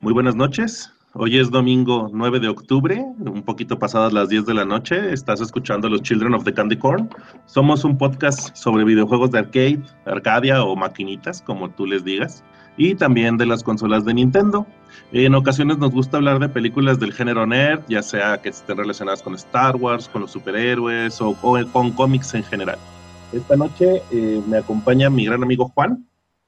Muy buenas noches. Hoy es domingo 9 de octubre, un poquito pasadas las 10 de la noche. Estás escuchando los Children of the Candy Corn. Somos un podcast sobre videojuegos de arcade, Arcadia o maquinitas, como tú les digas, y también de las consolas de Nintendo. En ocasiones nos gusta hablar de películas del género nerd, ya sea que estén relacionadas con Star Wars, con los superhéroes o con cómics en general. Esta noche me acompaña mi gran amigo Juan.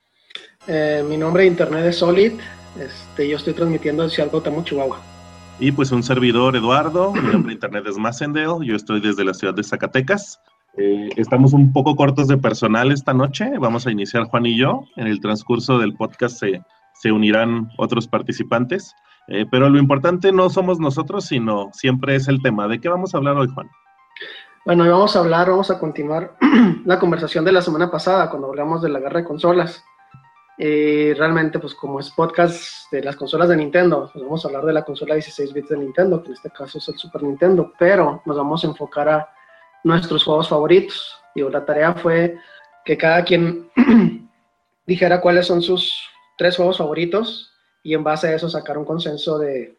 Mi nombre de internet es Solid. Yo estoy transmitiendo desde Alcotamo, Chihuahua. Y pues un servidor, Eduardo. Mi nombre de internet es Macendeo. Yo estoy desde la ciudad de Zacatecas. Estamos un poco cortos de personal esta noche. Vamos a iniciar Juan y yo. En el transcurso del podcast se unirán otros participantes. Pero lo importante no somos nosotros, sino siempre es el tema. ¿De qué vamos a hablar hoy, Juan? Bueno, hoy vamos a continuar la conversación de la semana pasada, cuando hablamos de la guerra de consolas. Realmente, pues como es podcast de las consolas de Nintendo, pues vamos a hablar de la consola 16 bits de Nintendo, que en este caso es el Super Nintendo, pero nos vamos a enfocar a nuestros juegos favoritos. Digo, la tarea fue que cada quien dijera cuáles son sus 3 juegos favoritos y en base a eso sacar un consenso de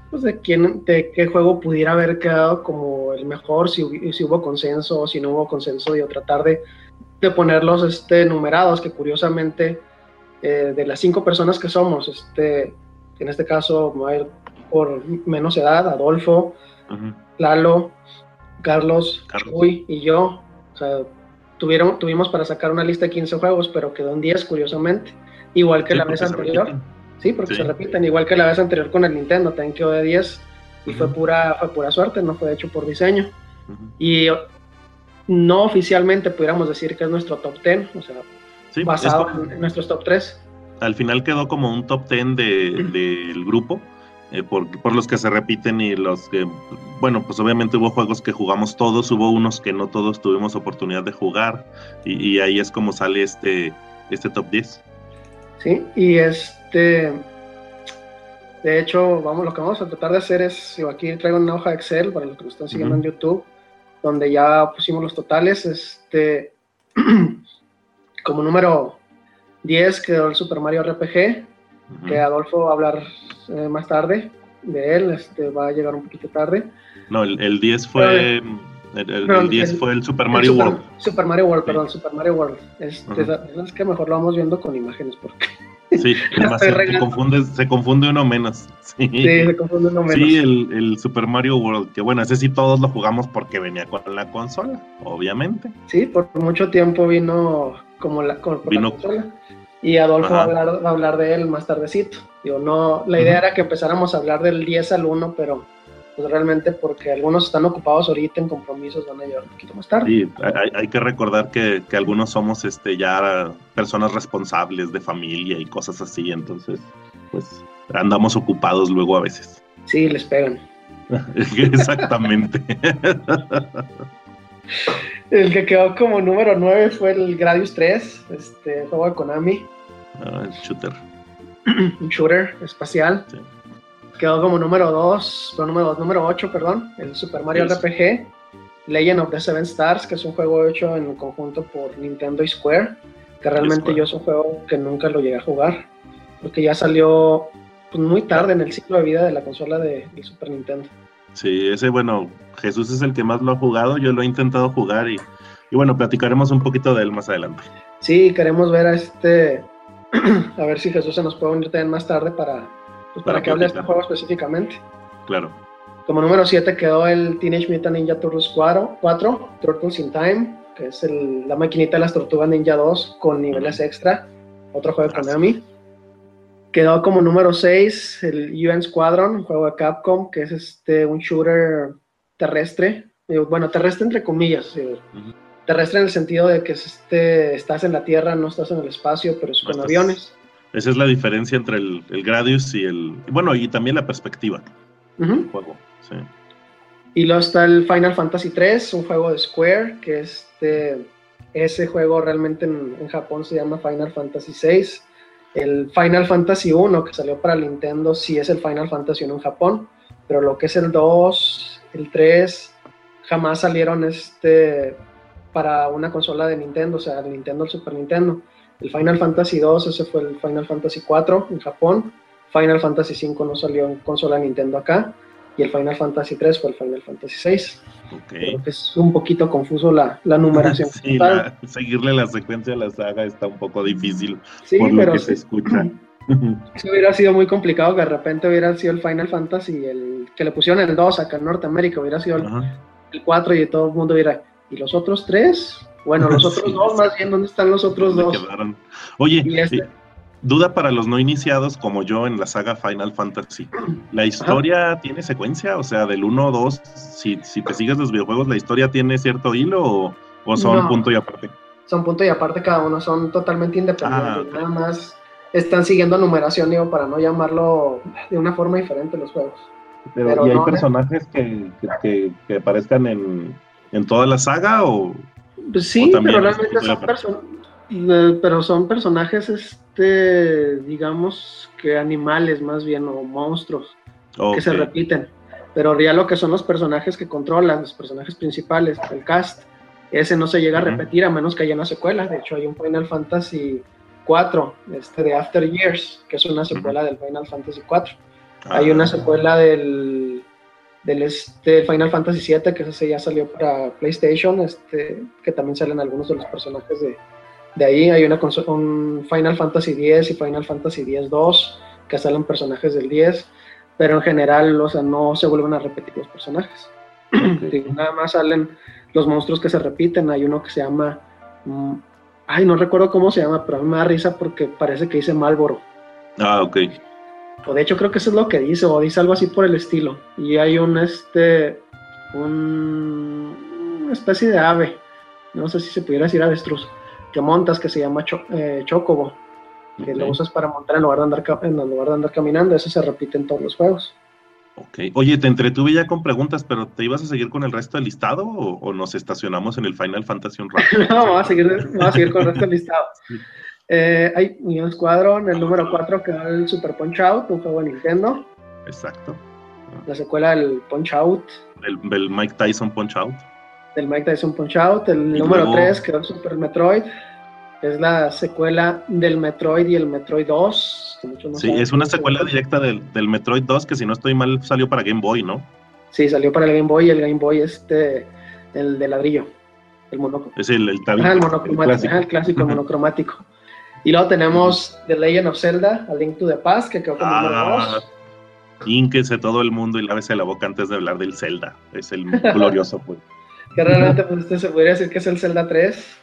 qué juego pudiera haber quedado como el mejor, si hubo consenso o si no hubo consenso, y tratar de ponerlos numerados, que curiosamente de las 5 personas que somos, en este caso me voy a ir por menos edad: Adolfo, Lalo, Carlos, Chuy y yo. O sea, tuvimos para sacar una lista de 15 juegos, pero quedó en 10, curiosamente, igual que la vez anterior. Sí, porque se repiten, igual que la vez anterior con el Nintendo, también quedó de 10 y fue pura suerte, no fue hecho por diseño. Y no oficialmente pudiéramos decir que es nuestro top 10, o sea, sí, basado en nuestros top 3. Al final quedó como un top 10 del grupo, por los que se repiten y los que, bueno, pues obviamente hubo juegos que jugamos todos, hubo unos que no todos tuvimos oportunidad de jugar, y ahí es como sale este top 10. Sí, y de hecho, lo que vamos a tratar de hacer es, yo aquí traigo una hoja de Excel para los que nos están siguiendo en YouTube, donde ya pusimos los totales. Como número 10 quedó el Super Mario RPG, que Adolfo va a hablar más tarde de él, va a llegar un poquito tarde. No, el 10 fue... El 10 fue el Super Mario World. Super Mario World, perdón, Super Mario World. Es que mejor lo vamos viendo con imágenes, porque... Sí, además se confunde uno menos. Sí, se confunde uno menos. Sí, el Super Mario World, que bueno, ese sí todos lo jugamos porque venía con la consola, obviamente. Sí, por mucho tiempo vino la consola. Y Adolfo va a hablar de él más tardecito. La idea era que empezáramos a hablar del 10 al 1, pero pues realmente porque algunos están ocupados ahorita en compromisos, van a llegar un poquito más tarde. Sí, hay que recordar que algunos somos ya personas responsables de familia y cosas así, entonces pues andamos ocupados luego a veces. Sí, les pegan. Exactamente. El que quedó como número 9 fue el Gradius 3, juego de Konami. El shooter. Un shooter espacial. Sí. Quedó como número 8, el Super Mario RPG, Legend of the Seven Stars, que es un juego hecho en conjunto por Nintendo y Square, que realmente yo es un juego que nunca lo llegué a jugar, porque ya salió pues, muy tarde en el ciclo de vida de la consola de Super Nintendo. Sí, ese, bueno, Jesús es el que más lo ha jugado, yo lo he intentado jugar y bueno, platicaremos un poquito de él más adelante. Sí, queremos ver a ver si Jesús se nos puede unir también más tarde para que hable de este juego específicamente. Claro. Como número 7 quedó el Teenage Mutant Ninja Turtles 4, Turtles in Time, que es la maquinita de las Tortugas Ninja 2 con niveles extra, otro juego de Konami. Quedó como número 6 el UN Squadron, un juego de Capcom, que es un shooter terrestre, terrestre entre comillas, terrestre en el sentido de que estás en la tierra, no estás en el espacio, pero es con aviones. Esa es la diferencia entre el Gradius y y también la perspectiva del juego, sí. Y luego está el Final Fantasy 3, un juego de Square, que ese juego realmente en Japón se llama Final Fantasy 6. El Final Fantasy 1, que salió para Nintendo, sí es el Final Fantasy 1 en Japón, pero lo que es el 2, el 3, jamás salieron para una consola de Nintendo, o sea, el Super Nintendo. El Final Fantasy 2, ese fue el Final Fantasy 4 en Japón. Final Fantasy V no salió en consola Nintendo acá, y el Final Fantasy 3 fue el Final Fantasy 6. Okay. Creo que es un poquito confuso la numeración. Sí, seguirle la secuencia a la saga está un poco difícil, sí, por lo pero que se escucha. Eso hubiera sido muy complicado, que de repente hubiera sido el Final Fantasy, el que le pusieron el 2 acá en Norteamérica, hubiera sido el 4 y todo el mundo hubiera, ¿y los otros 3? Bueno, los otros sí, dos, más bien, ¿dónde están los otros dos? Quedaron. Oye, duda para los no iniciados como yo en la saga Final Fantasy. ¿La historia tiene secuencia? O sea, del 1 o 2, si te sigues los videojuegos, ¿la historia tiene cierto hilo o son punto y aparte? Son punto y aparte cada uno, son totalmente independientes. Nada más están siguiendo numeración, digo, para no llamarlo de una forma diferente los juegos. Pero ¿y hay personajes que aparezcan en toda la saga o...? Pues sí, o pero realmente son personajes, digamos que animales más bien, o monstruos, que se repiten. Pero ya lo que son los personajes que controlan, los personajes principales, el cast, ese no se llega a repetir a menos que haya una secuela. De hecho, hay un Final Fantasy 4, de After Years, que es una secuela del Final Fantasy 4. Hay una secuela del Final Fantasy 7, que ese ya salió para PlayStation, que también salen algunos de los personajes de ahí. Hay un Final Fantasy 10 y Final Fantasy 10-2, que salen personajes del 10, pero en general, o sea, no se vuelven a repetir los personajes. Nada más salen los monstruos que se repiten. Hay uno que se llama... no recuerdo cómo se llama, pero a mí me da risa porque parece que dice Marlboro. Ok. O de hecho creo que eso es lo que dice, o dice algo así por el estilo. Y hay una especie de ave, no sé si se pudiera decir avestruz, que montas, que se llama Chocobo, que lo usas para montar en lugar de andar caminando. Eso se repite en todos los juegos. Ok. Oye, te entretuve ya con preguntas, pero ¿te ibas a seguir con el resto del listado o nos estacionamos en el Final Fantasy un rato? No, vamos a seguir con el resto del listado. Sí. Hay Neon Squadron, el número 4, que era el Super Punch Out, un juego de Nintendo. Exacto. La secuela del Punch Out. Del Mike Tyson Punch Out. Del Mike Tyson Punch Out. El número 3, que era el Super Metroid. Es la secuela del Metroid y el Metroid 2. Es una secuela directa del Metroid 2, que si no estoy mal salió para Game Boy, ¿no? Sí, salió para el Game Boy, y el Game Boy el de ladrillo. Es el tablito. El monocromático, el clásico monocromático. Y luego tenemos The Legend of Zelda, A Link to the Past, que quedó como número 2. Ínquese todo el mundo y lávese la boca antes de hablar del Zelda. Es el glorioso juego. Que realmente pues, se podría decir que es el Zelda 3.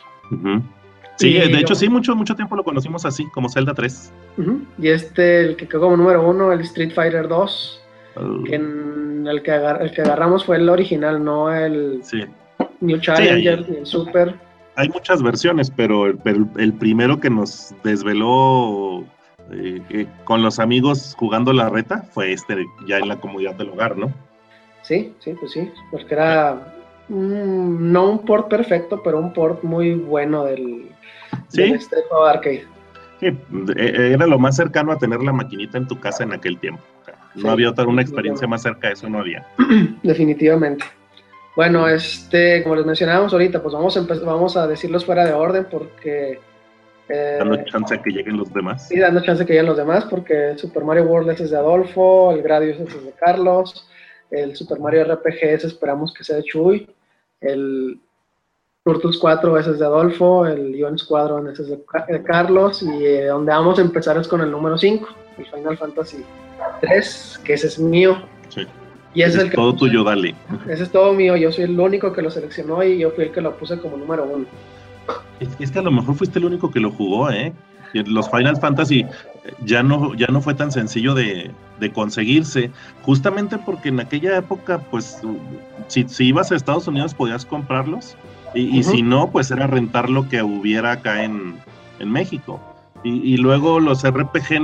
Sí, de hecho sí, mucho tiempo lo conocimos así, como Zelda 3. Y el que quedó como número 1, el Street Fighter 2, que el que agarramos fue el original, no el New Challenger, ni el Super. Hay muchas versiones, pero el primero que nos desveló con los amigos jugando la reta fue ya en la comodidad del hogar, ¿no? Sí, pues sí, porque era no un port perfecto, pero un port muy bueno del juego de arcade. Sí, era lo más cercano a tener la maquinita en tu casa en aquel tiempo. No había una experiencia más cerca de eso, no había. Definitivamente. Bueno, como les mencionábamos ahorita, pues vamos a decirlos fuera de orden porque... dando chance a que lleguen los demás. Sí, dando chance a que lleguen los demás, porque el Super Mario World es de Adolfo, el Gradius es de Carlos, el Super Mario RPG esperamos que sea de Chuy, el Turtles 4 ese es de Adolfo, el Ion Squadron ese es de Carlos, y donde vamos a empezar es con el número 5, el Final Fantasy 3, que ese es mío. Sí. Y ese es todo tuyo, dale. Ese es todo mío, yo soy el único que lo seleccionó y yo fui el que lo puse como número 1. Es que a lo mejor fuiste el único que lo jugó, ¿eh? Los Final Fantasy ya no fue tan sencillo de conseguirse, justamente porque en aquella época, pues, si ibas a Estados Unidos podías comprarlos, y si no, pues era rentar lo que hubiera acá en México. Y luego los RPG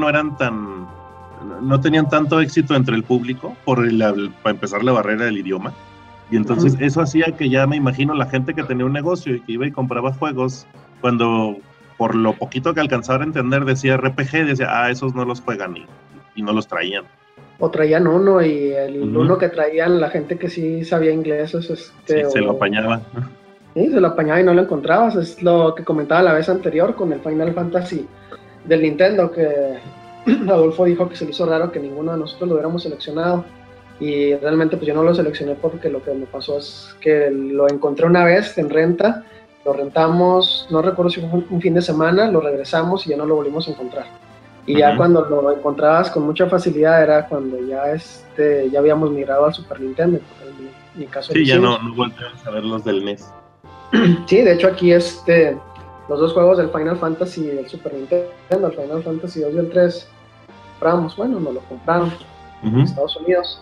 no tenían tanto éxito entre el público, para empezar la barrera del idioma. Y entonces eso hacía que ya me imagino la gente que tenía un negocio y que iba y compraba juegos, cuando por lo poquito que alcanzaba a entender decía RPG, decía, esos no los juegan y no los traían. O traían uno y el uno que traían la gente que sí sabía inglés, se lo apañaba. Sí, se lo apañaba y no lo encontrabas. Es lo que comentaba la vez anterior con el Final Fantasy del Nintendo, que Adolfo dijo que se le hizo raro que ninguno de nosotros lo hubiéramos seleccionado. Y realmente pues yo no lo seleccioné porque lo que me pasó es que lo encontré una vez en renta, lo rentamos, no recuerdo si fue un fin de semana, lo regresamos y ya no lo volvimos a encontrar. Y ya cuando lo encontrabas con mucha facilidad era cuando ya habíamos migrado al Super Nintendo. En mi caso sí, ya no volvemos a ver los del NES. Sí, de hecho aquí los dos juegos del Final Fantasy del Super Nintendo, el Final Fantasy 2 y el 3, nos lo compraron en Estados Unidos.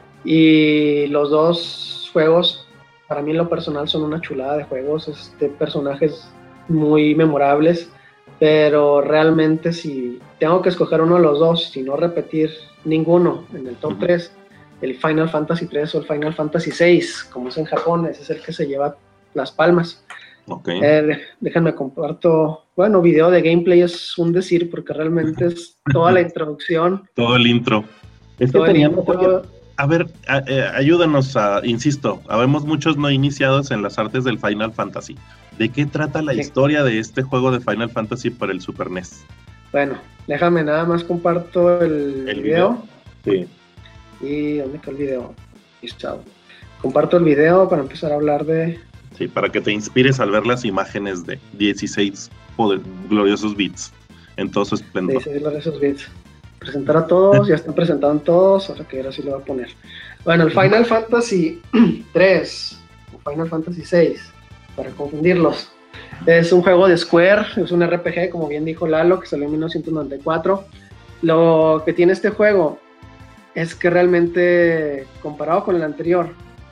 Y los dos juegos, para mí en lo personal, son una chulada de juegos, personajes muy memorables, pero realmente si tengo que escoger uno de los dos, si no repetir ninguno en el top 3, el Final Fantasy 3 o el Final Fantasy 6, como es en Japón, ese es el que se lleva las palmas. Okay. Déjenme comparto, video de gameplay es un decir, porque realmente es toda la introducción. Todo el intro. Es que teníamos... A ver, ayúdanos, insisto, habemos muchos no iniciados en las artes del Final Fantasy. ¿De qué trata la historia de este juego de Final Fantasy para el Super NES? Bueno, déjame nada más comparto el video. Sí. ¿Y dónde está el video? Listo. Comparto el video para empezar a hablar de... Sí, para que te inspires al ver las imágenes de 16 gloriosos bits en todo su esplendor. 16 gloriosos bits. Presentar a todos, ya están presentados todos, ahora que ahora sí lo voy a poner. Bueno, el Final Fantasy 3 o Final Fantasy 6, para confundirlos, es un juego de Square, es un RPG, como bien dijo Lalo, que salió en 1994. Lo que tiene este juego es que realmente, comparado con el anterior,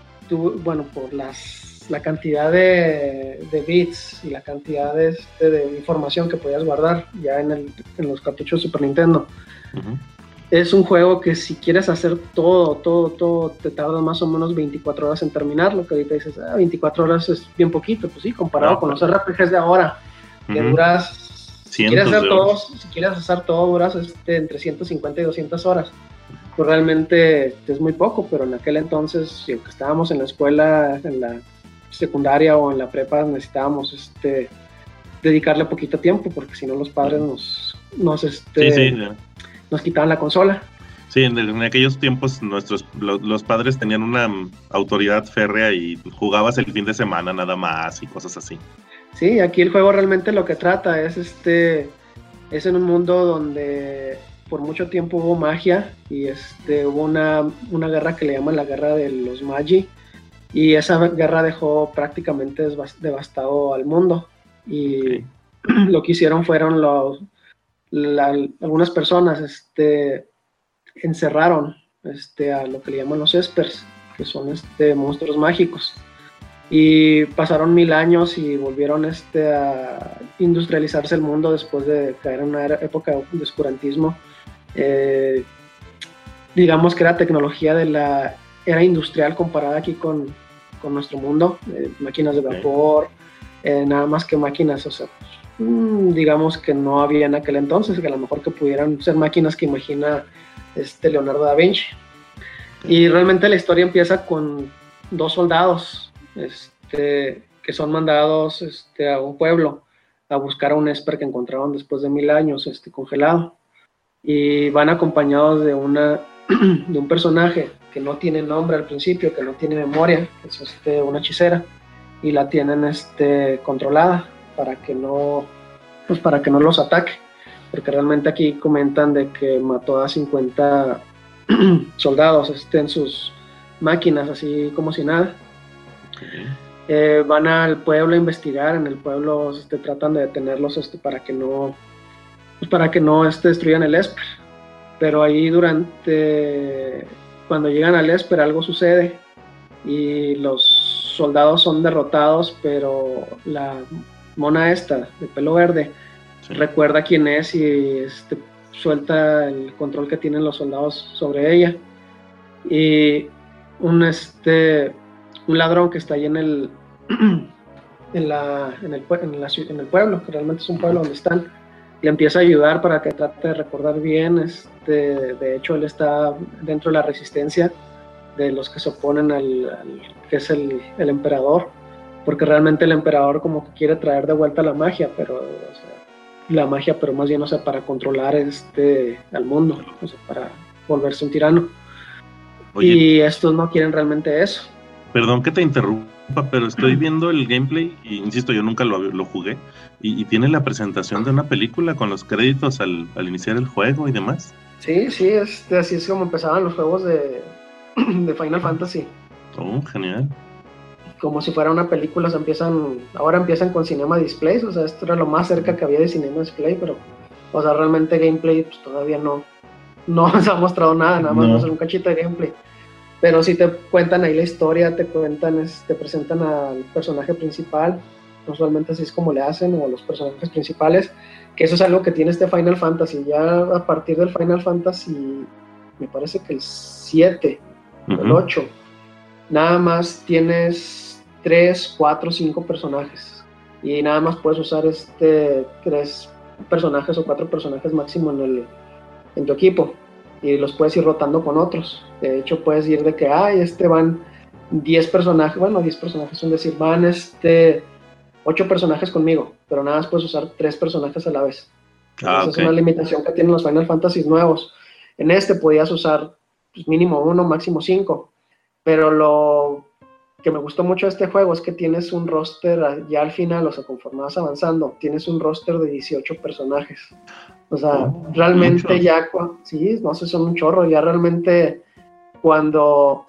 por la cantidad de bits y la cantidad de información que podías guardar ya en los cartuchos de Super Nintendo, es un juego que si quieres hacer todo, te tarda más o menos 24 horas en terminar. Lo que ahorita dices, 24 horas es bien poquito, pues sí, comparado con los RPGs de ahora, que duras, si quieres hacer todo, duras entre 150 y 200 horas. Pues realmente es muy poco, pero en aquel entonces, si estábamos en la escuela, en la secundaria o en la prepa, necesitábamos dedicarle poquito tiempo, porque si no los padres nos quitaban la consola. Sí, en aquellos tiempos los padres tenían una autoridad férrea y jugabas el fin de semana nada más y cosas así. Sí, aquí el juego realmente lo que trata es es en un mundo donde por mucho tiempo hubo magia y hubo una guerra que le llaman la guerra de los Magi, y esa guerra dejó prácticamente devastado al mundo. Y lo que hicieron fueron algunas personas encerraron a lo que le llaman los Espers, que son monstruos mágicos, y pasaron 1000 años y volvieron a industrializarse el mundo después de caer en una época de oscurantismo. Digamos que era tecnología de la era industrial comparada aquí con nuestro mundo, máquinas de vapor, nada más que máquinas, digamos que no había en aquel entonces, que a lo mejor que pudieran ser máquinas que imagina Leonardo da Vinci. Y realmente la historia empieza con 2 soldados que son mandados a un pueblo a buscar a un Esper que encontraron después de 1000 años congelado, y van acompañados de un personaje que no tiene nombre al principio, que no tiene memoria, que es una hechicera, y la tienen controlada para que no los ataque, porque realmente aquí comentan de que mató a 50 soldados en sus máquinas, así como si nada. Van al pueblo a investigar, en el pueblo tratan de detenerlos para que no destruyan el Esper, pero ahí cuando llegan al Esper algo sucede y los soldados son derrotados, pero la mona de pelo verde recuerda quién es y suelta el control que tienen los soldados sobre ella, y un ladrón que está ahí en el pueblo, que realmente es un pueblo donde están, le empieza a ayudar para que trate de recordar bien. De hecho él está dentro de la resistencia de los que se oponen al que es el emperador, porque realmente el emperador como que quiere traer de vuelta la magia, pero la magia, pero más bien, o sea, para controlar al mundo, o sea, para volverse un tirano. Oye, y estos no quieren realmente eso. Perdón que te interrumpa, pero estoy viendo el gameplay y insisto, yo nunca lo jugué y tiene la presentación de una película con los créditos al iniciar el juego y demás. Sí, así es como empezaban los juegos de Final Fantasy. Oh, genial. Como si fuera una película, ahora empiezan con Cinema Displays, o sea, esto era lo más cerca que había de Cinema Display, pero, o sea, realmente gameplay pues todavía no se ha mostrado nada más un cachito de gameplay. Pero sí te cuentan ahí la historia, te presentan al personaje principal, usualmente así es como le hacen, o a los personajes principales, que eso es algo que tiene este Final Fantasy. Ya a partir del Final Fantasy, me parece que el 7, el 8, nada más tienes 3, 4, 5 personajes, y nada más puedes usar 3 personajes o 4 personajes máximo en tu equipo, y los puedes ir rotando con otros. De hecho, puedes ir de que, van 10 personajes, bueno, 10 personajes, es decir, van 8 personajes conmigo, pero nada más puedes usar 3 personajes a la vez. Esa es una limitación que tienen los Final Fantasy nuevos. En podías usar pues, mínimo 1, máximo 5, pero lo que me gustó mucho de este juego es que tienes un roster ya al final, o sea, conforme vas avanzando, tienes un roster de 18 personajes. O sea, realmente muchos. Ya, sí, no sé, son un chorro, ya realmente cuando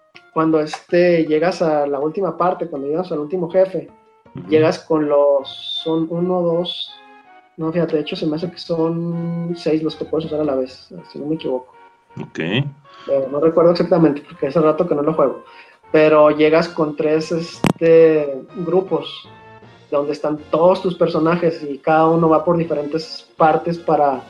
llegas a la última parte, cuando llegas al último jefe, llegas con son 1, 2, no, fíjate, de hecho se me hace que son 6 los que puedes usar a la vez, si no me equivoco. Ok. No recuerdo exactamente, porque hace rato que no lo juego, pero llegas con 3 grupos, donde están todos tus personajes y cada uno va por diferentes partes para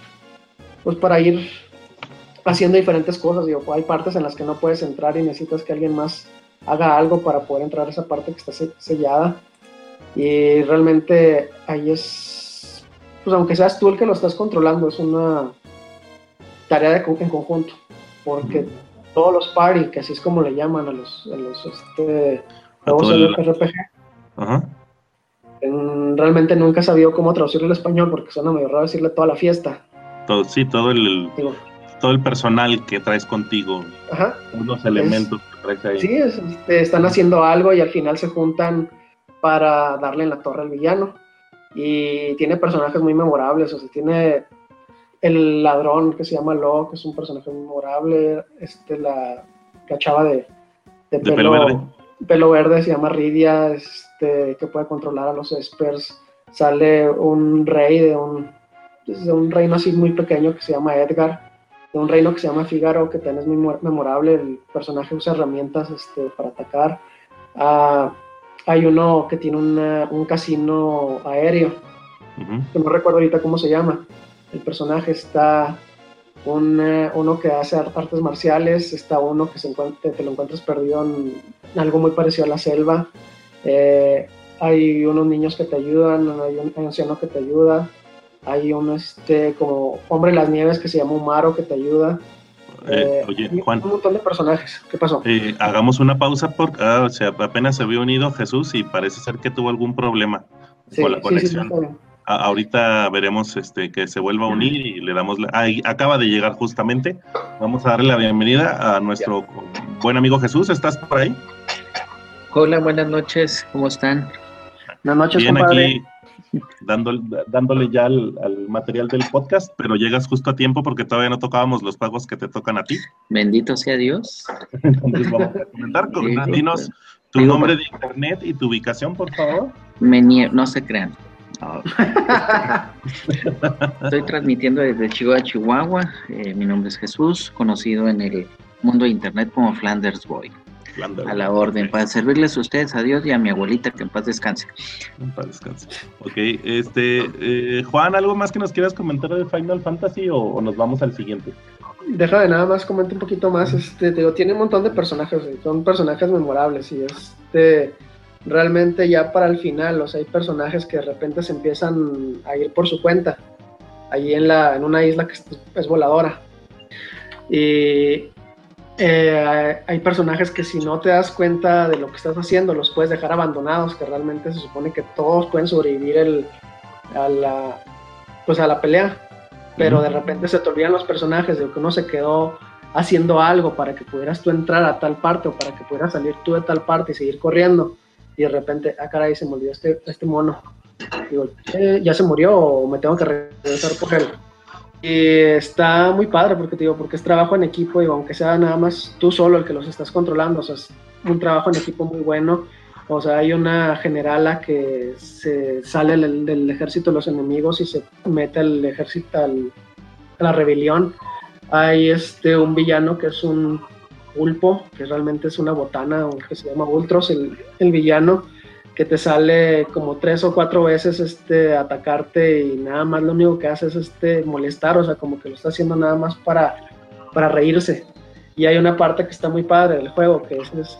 ir haciendo diferentes cosas. Digo, hay partes en las que no puedes entrar y necesitas que alguien más haga algo para poder entrar a esa parte que está sellada, y realmente ahí es, pues aunque seas tú el que lo estás controlando, es una tarea en conjunto, porque todos los party, que así es como le llaman a los juegos RPG, realmente nunca he sabido cómo traducirlo al español, porque suena medio raro decirle toda la fiesta. Todo el personal que traes contigo. Ajá. Unos elementos que traes ahí. Sí, están haciendo algo y al final se juntan para darle en la torre al villano. Y tiene personajes muy memorables, o sea, tiene el ladrón que se llama Lo, que es un personaje muy memorable, la chava de pelo verde se llama Rydia, que puede controlar a los espers. Sale un rey de un reino así muy pequeño que se llama Edgar, de un reino que se llama Fígaro, que también es muy memorable. El personaje usa herramientas para atacar. Hay uno que tiene un casino aéreo, que no recuerdo ahorita cómo se llama. El personaje está uno que hace artes marciales, está uno que te lo encuentras perdido en algo muy parecido a la selva. Hay unos niños que te ayudan, hay un anciano que te ayuda, hay un como hombre de las nieves que se llama Umaro que te ayuda. Oye, Juan, un montón de personajes. ¿Qué pasó? Hagamos una pausa porque apenas se había unido Jesús y parece ser que tuvo algún problema con la conexión. Sí, ahorita veremos que se vuelva a unir y le damos acaba de llegar justamente. Vamos a darle la bienvenida a nuestro buen amigo Jesús. ¿Estás por ahí? Hola, buenas noches, ¿cómo están? Buenas noches, bien, compadre. Aquí dándole ya al material del podcast, pero llegas justo a tiempo porque todavía no tocábamos los pagos que te tocan a ti. Bendito sea Dios. Entonces vamos a comentar. Dinos tu nombre de internet y tu ubicación, por favor. No se crean. No. Estoy transmitiendo desde Chihuahua. Mi nombre es Jesús, conocido en el mundo de internet como Flanders Boy. A la orden, para servirles a ustedes, a Dios y a mi abuelita, que en paz descanse. En paz descanse. Ok, Juan, ¿algo más que nos quieras comentar de Final Fantasy o nos vamos al siguiente? Deja de nada más, comenta un poquito más. Tiene un montón de personajes, son personajes memorables y realmente ya para el final, o sea, hay personajes que de repente se empiezan a ir por su cuenta, ahí en una isla que es voladora. Y hay personajes que si no te das cuenta de lo que estás haciendo, los puedes dejar abandonados, que realmente se supone que todos pueden sobrevivir pues a la pelea, pero de repente se te olvidan los personajes, de que uno se quedó haciendo algo para que pudieras tú entrar a tal parte, o para que pudieras salir tú de tal parte y seguir corriendo, y de repente, caray, se me olvidó este mono, digo, ya se murió, o me tengo que regresar por él. Y está muy padre, porque es trabajo en equipo, y aunque sea nada más tú solo el que los estás controlando, o sea, es un trabajo en equipo muy bueno. O sea, hay una generala que se sale del ejército de los enemigos y se mete al ejército, a la rebelión. Hay un villano que es un pulpo, que realmente es una botana, que se llama Ultros, el villano, que te sale como 3 o 4 veces atacarte, y nada más lo único que hace es molestar, o sea, como que lo está haciendo nada más para reírse. Y hay una parte que está muy padre del juego, que es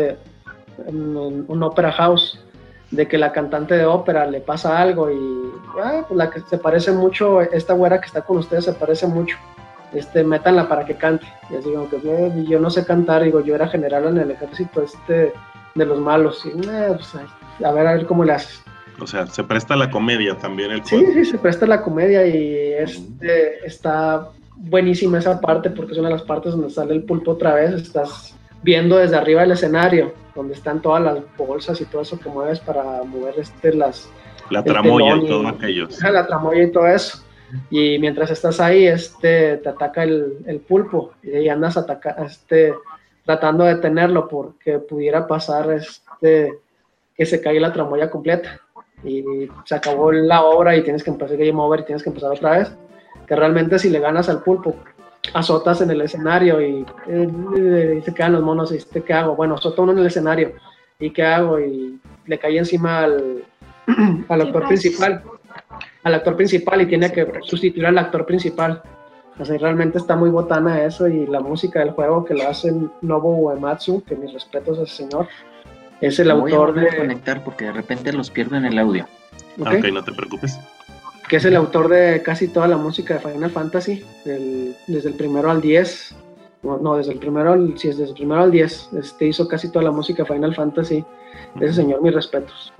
un opera house, de que la cantante de ópera le pasa algo, y pues la que se parece mucho, esta güera que está con ustedes se parece mucho, métanla para que cante. Y así como que yo no sé cantar, digo, yo era general en el ejército de los malos, y pues, a ver cómo le haces. O sea, se presta la comedia también el juego. Sí, se presta la comedia, y está buenísima esa parte, porque es una de las partes donde sale el pulpo otra vez. Estás viendo desde arriba el escenario, donde están todas las bolsas y todo eso que mueves para mover la tramoya y todo aquello. La tramoya y todo eso. Y mientras estás ahí, te ataca el pulpo, y ahí andas tratando de detenerlo, porque pudiera pasar que se cae la tramoya completa y se acabó la obra, y tienes que empezar game over y tienes que empezar otra vez. Que realmente si le ganas al pulpo, azotas en el escenario y se quedan los monos, y ¿qué hago? Bueno, azota uno en el escenario, ¿y qué hago? Y le cae encima al actor principal. Al actor principal, y tiene que sustituir al actor principal. O sea, realmente está muy botana eso, y la música del juego que lo hace Nobuo Uematsu, que mis respetos a ese señor, es el autor de... Voy a conectar porque de repente los pierdo en el audio. Ok, no te preocupes. Que es el autor de casi toda la música de Final Fantasy, desde el primero al 10. No, desde el primero al 10. Hizo casi toda la música de Final Fantasy. Ese señor, mis respetos.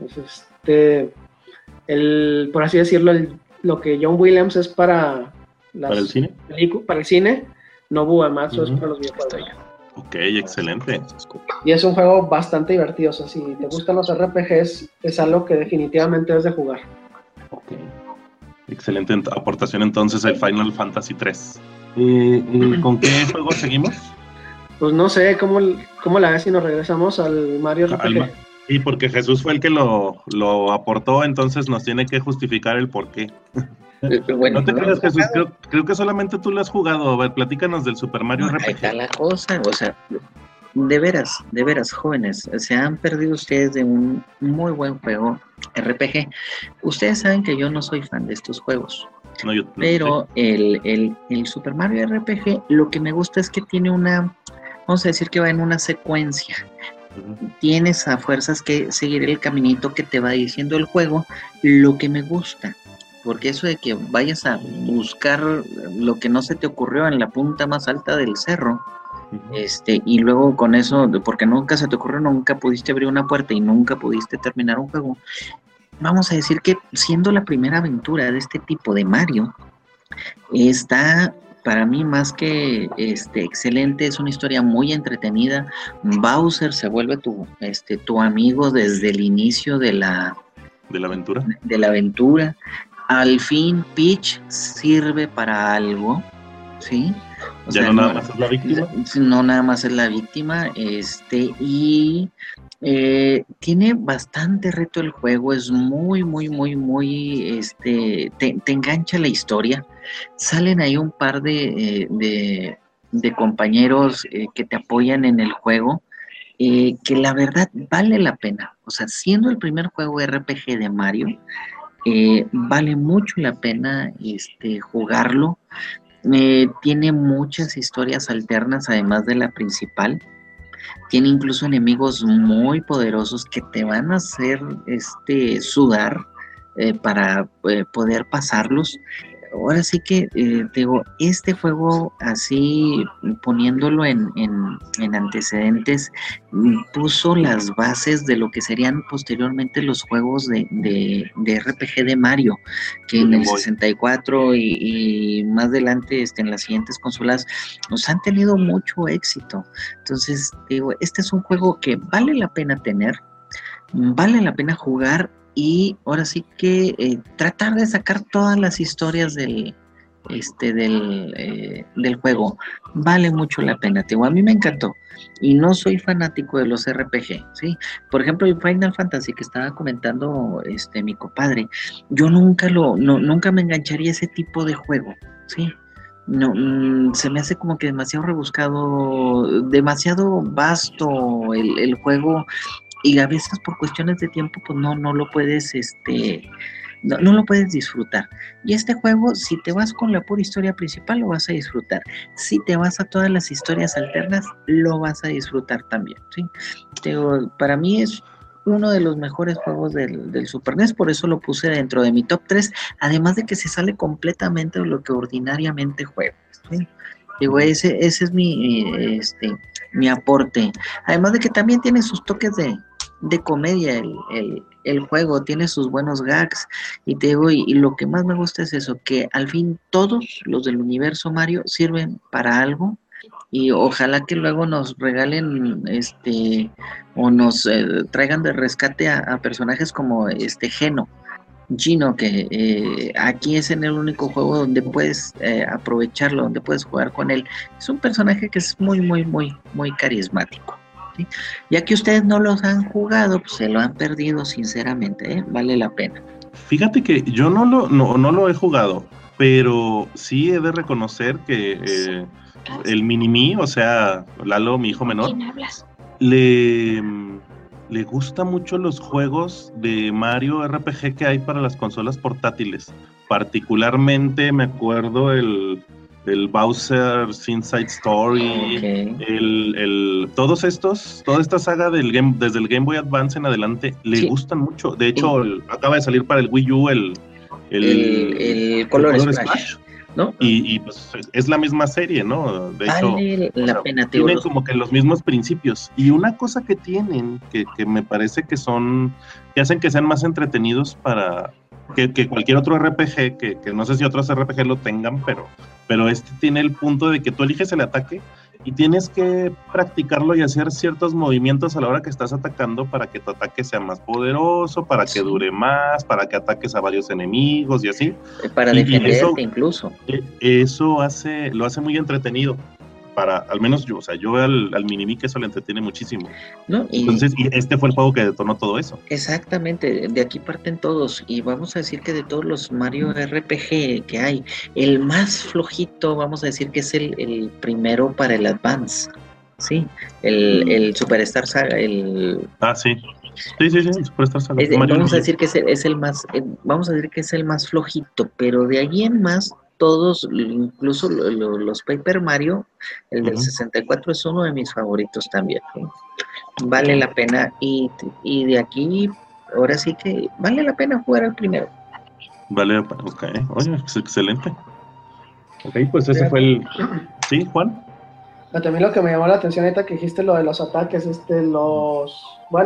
Por así decirlo, lo que John Williams es para el cine. Para el cine, Nobuo Uematsu es para los videojuegos. Ok, excelente. Y es un juego bastante divertido. O sea, si te gustan los RPGs, es algo que definitivamente debes de jugar. Ok. Excelente aportación entonces el Final Fantasy 3. ¿Con qué juego seguimos? Pues no sé, ¿cómo la ves si nos regresamos al Mario RPG? Sí, porque Jesús fue el que lo aportó, entonces nos tiene que justificar el porqué. Bueno, no te creas, Jesús, creo que solamente tú lo has jugado. A ver, platícanos del Super Mario RPG. Ahí está la cosa, o sea, de veras, jóvenes, se han perdido ustedes de un muy buen juego RPG. Ustedes saben que yo no soy fan de estos juegos, pero el Super Mario RPG, lo que me gusta es que tiene vamos a decir que va en una secuencia. Tienes a fuerzas que seguir el caminito que te va diciendo el juego, lo que me gusta. Porque eso de que vayas a buscar lo que no se te ocurrió en la punta más alta del cerro, y luego con eso, porque nunca se te ocurrió, nunca pudiste abrir una puerta y nunca pudiste terminar un juego, vamos a decir que siendo la primera aventura de este tipo de Mario, está para mí más que excelente. Es una historia muy entretenida. Bowser se vuelve tu amigo desde el inicio de la aventura. Al fin Peach sirve para algo, ¿sí? No nada más es la víctima. No nada más es la víctima, y tiene bastante reto el juego, es muy, te engancha la historia. Salen ahí un par de compañeros que te apoyan en el juego, que la verdad vale la pena. O sea, siendo el primer juego RPG de Mario, vale mucho la pena jugarlo. Tiene muchas historias alternas además de la principal. Tiene incluso enemigos muy poderosos que te van a hacer sudar para poder pasarlos. Ahora sí que digo, este juego así poniéndolo en en antecedentes, puso las bases de lo que serían posteriormente los juegos de RPG de Mario, que en el 64 y más adelante en las siguientes consolas nos han tenido mucho éxito. Entonces, digo, este es un juego que vale la pena tener, vale la pena jugar y ahora sí que tratar de sacar todas las historias del juego. Vale mucho la pena, a mí me encantó y no soy fanático de los RPG, ¿sí? Por ejemplo, el Final Fantasy que estaba comentando mi compadre, yo nunca me engancharía a ese tipo de juego, ¿sí? No, se me hace como que demasiado rebuscado, demasiado vasto el juego, y a veces por cuestiones de tiempo pues no lo puedes no lo puedes disfrutar. Y este juego, si te vas con la pura historia principal, lo vas a disfrutar. Si te vas a todas las historias alternas, lo vas a disfrutar también, ¿sí? Para mí es uno de los mejores juegos del Super NES, por eso lo puse dentro de mi top 3, además de que se sale completamente de lo que ordinariamente juego, ¿sí? Ese es mi aporte. Además de que también tiene sus toques de comedia el juego, tiene sus buenos gags, y y lo que más me gusta es eso, que al fin todos los del universo Mario sirven para algo, y ojalá que luego nos regalen o nos traigan de rescate a personajes como Gino, que aquí es en el único juego donde puedes aprovecharlo, donde puedes jugar con él. Es un personaje que es muy, muy, muy, muy carismático, ¿sí? Ya que ustedes no los han jugado, pues se lo han perdido, sinceramente, vale la pena. Fíjate que yo no lo he jugado, pero sí he de reconocer que el Mini-Me, o sea, Lalo, mi hijo menor, le gusta mucho los juegos de Mario RPG que hay para las consolas portátiles. Particularmente me acuerdo el Bowser's Inside Story, okay. Toda esta saga desde el Game Boy Advance en adelante, le gustan mucho. De hecho, acaba de salir para el Wii U el Color Splash, ¿no? Y pues es la misma serie, ¿no? De hecho, pena, tienen como que los mismos principios. Y una cosa que tienen, que me parece que hacen que sean más entretenidos para que cualquier otro RPG, que no sé si otros RPG lo tengan, pero este tiene el punto de que tú eliges el ataque y tienes que practicarlo y hacer ciertos movimientos a la hora que estás atacando para que tu ataque sea más poderoso, para que dure más, para que ataques a varios enemigos y así. Para defenderte incluso. Eso lo hace muy entretenido. Al menos yo, yo veo al Mini-Me que eso le entretiene muchísimo. ¿No? Entonces, y este fue el juego que detonó todo eso. Exactamente, de aquí parten todos, y vamos a decir que de todos los Mario RPG que hay, el más flojito, vamos a decir que es el primero para el Advance, ¿sí? El Superstar Saga, sí. Sí, Superstar Saga. Vamos a decir que es el más, vamos a decir que es el más flojito, pero de allí en más, todos, incluso los Paper Mario, el del 64 es uno de mis favoritos también, ¿sí? Vale la pena, y de aquí, ahora sí que vale la pena jugar al primero. Vale, ok, oye, es excelente. Ok, pues ese fue el... ¿Sí, Juan? También lo que me llamó la atención ahorita que dijiste lo de los ataques, los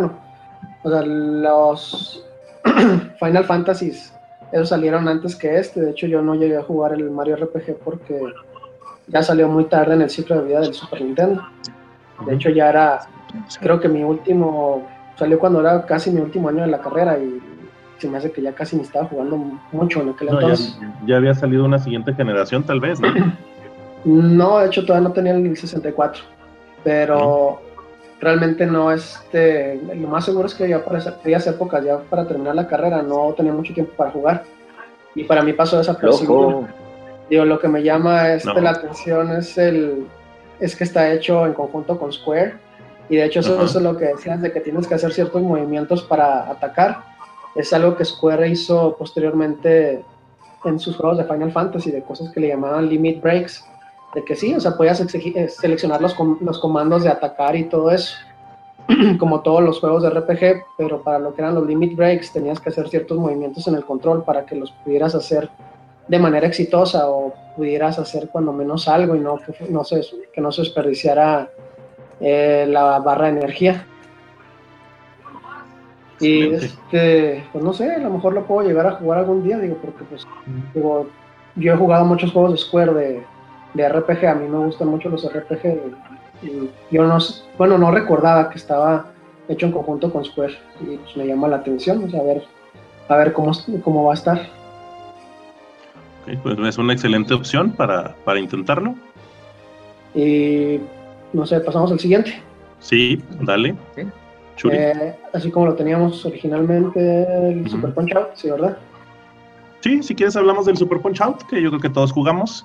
Final Fantasies, esos salieron antes que de hecho yo no llegué a jugar el Mario RPG porque ya salió muy tarde en el ciclo de vida del Super Nintendo. De hecho ya era, creo que salió cuando era casi mi último año de la carrera, y se me hace que ya casi me estaba jugando mucho en aquel entonces. Ya había salido una siguiente generación tal vez, ¿no? No, de hecho todavía no tenía el 64, pero realmente no, lo más seguro es que ya para aquellas épocas, ya para terminar la carrera, no tenía mucho tiempo para jugar, y para mí pasó desapercibido. Digo, lo que me llama la atención es que está hecho en conjunto con Square, y de hecho eso es lo que decías, de que tienes que hacer ciertos movimientos para atacar. Es algo que Square hizo posteriormente en sus juegos de Final Fantasy, de cosas que le llamaban limit breaks, de que sí, podías seleccionar los comandos de atacar y todo eso, como todos los juegos de RPG, pero para lo que eran los limit breaks tenías que hacer ciertos movimientos en el control para que los pudieras hacer de manera exitosa, o pudieras hacer cuando menos algo y que no se desperdiciara la barra de energía. Y pues no sé, a lo mejor lo puedo llegar a jugar algún día, porque pues yo he jugado muchos juegos de Square de RPG, a mí me gustan mucho los RPG, y yo no recordaba que estaba hecho en conjunto con Square, y pues me llama la atención, o sea, a ver cómo va a estar. Okay, pues es una excelente opción para intentarlo. Y no sé, pasamos al siguiente. Sí, dale. ¿Sí? Así como lo teníamos originalmente, el Super Punch-Out, ¿sí, verdad? Sí, si quieres hablamos del Super Punch-Out, que yo creo que todos jugamos.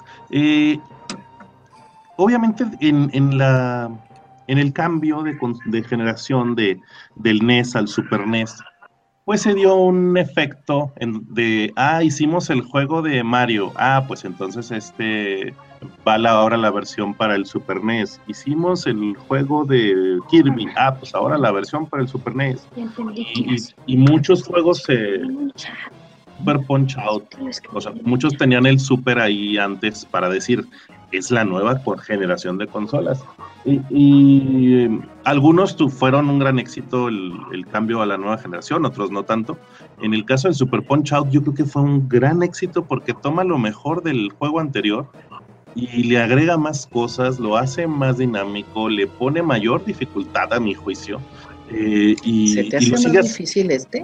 Obviamente en el cambio de generación del NES al Super NES, pues se dio un efecto hicimos el juego de Mario, pues entonces va ahora la versión para el Super NES. Hicimos el juego de Kirby, pues ahora la versión para el Super NES. Y muchos juegos Super Punch-Out, o sea, muchos tenían el Super ahí antes para decir, es la nueva generación de consolas. Y algunos fueron un gran éxito el cambio a la nueva generación, otros no tanto. En el caso del Super Punch-Out yo creo que fue un gran éxito porque toma lo mejor del juego anterior y le agrega más cosas, lo hace más dinámico, le pone mayor dificultad a mi juicio. ¿Se te hace más difícil este?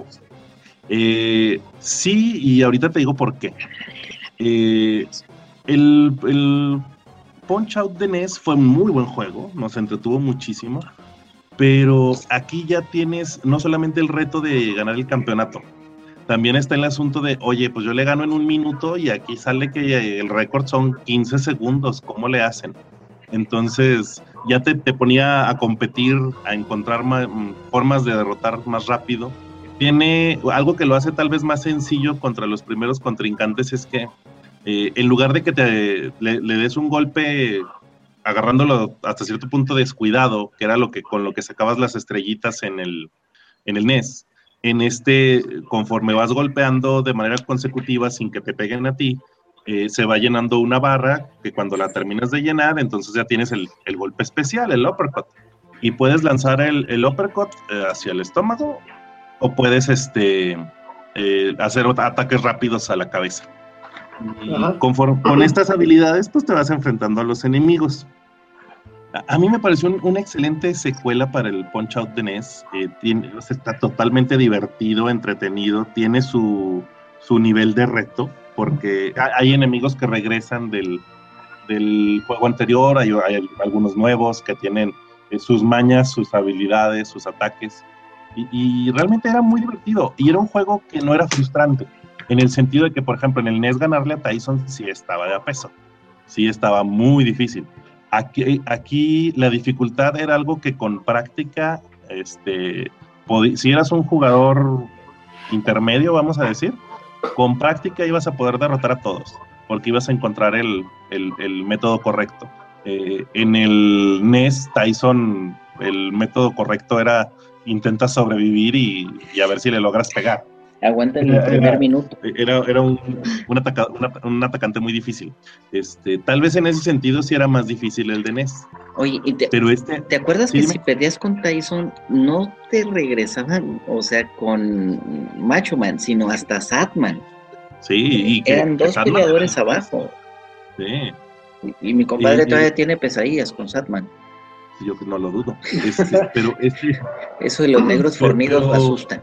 Sí, y ahorita te digo por qué. El Punch-Out de NES fue un muy buen juego, nos entretuvo muchísimo, pero aquí ya tienes no solamente el reto de ganar el campeonato, también está el asunto de, oye, pues yo le gano en 1 minuto y aquí sale que el récord son 15 segundos, ¿cómo le hacen? Entonces ya te ponía a competir, a encontrar formas de derrotar más rápido. Tiene algo que lo hace tal vez más sencillo contra los primeros contrincantes, es que en lugar de que le des un golpe agarrándolo hasta cierto punto descuidado, que era con lo que sacabas las estrellitas en el NES, conforme vas golpeando de manera consecutiva sin que te peguen a ti, se va llenando una barra que cuando la terminas de llenar, entonces ya tienes el golpe especial, el uppercut, y puedes lanzar el uppercut hacia el estómago o puedes hacer ataques rápidos a la cabeza. Y con estas habilidades pues te vas enfrentando a los enemigos. A mí me pareció una excelente secuela para el Punch-Out de NES. Está totalmente divertido, entretenido, tiene su nivel de reto, porque hay enemigos que regresan del juego anterior, hay algunos nuevos que tienen sus mañas, sus habilidades, sus ataques, y realmente era muy divertido, y era un juego que no era frustrante, en el sentido de que, por ejemplo, en el NES ganarle a Tyson sí estaba de a peso, sí estaba muy difícil. Aquí la dificultad era algo que con práctica, si eras un jugador intermedio, vamos a decir, con práctica ibas a poder derrotar a todos, porque ibas a encontrar el método correcto. En el NES, Tyson, el método correcto era intenta sobrevivir y a ver si le logras pegar. Aguanta en el primer minuto. Era un atacante muy difícil. Tal vez en ese sentido sí era más difícil el de NES. Oye, pero ¿te acuerdas que si perdías con Tyson no te regresaban, o sea, con Macho Man, sino hasta Satman? Sí, eran dos peleadores abajo. Sí. Y mi compadre todavía tiene pesadillas con Satman. Yo no lo dudo. Pero eso de los negros fornidos me asusta.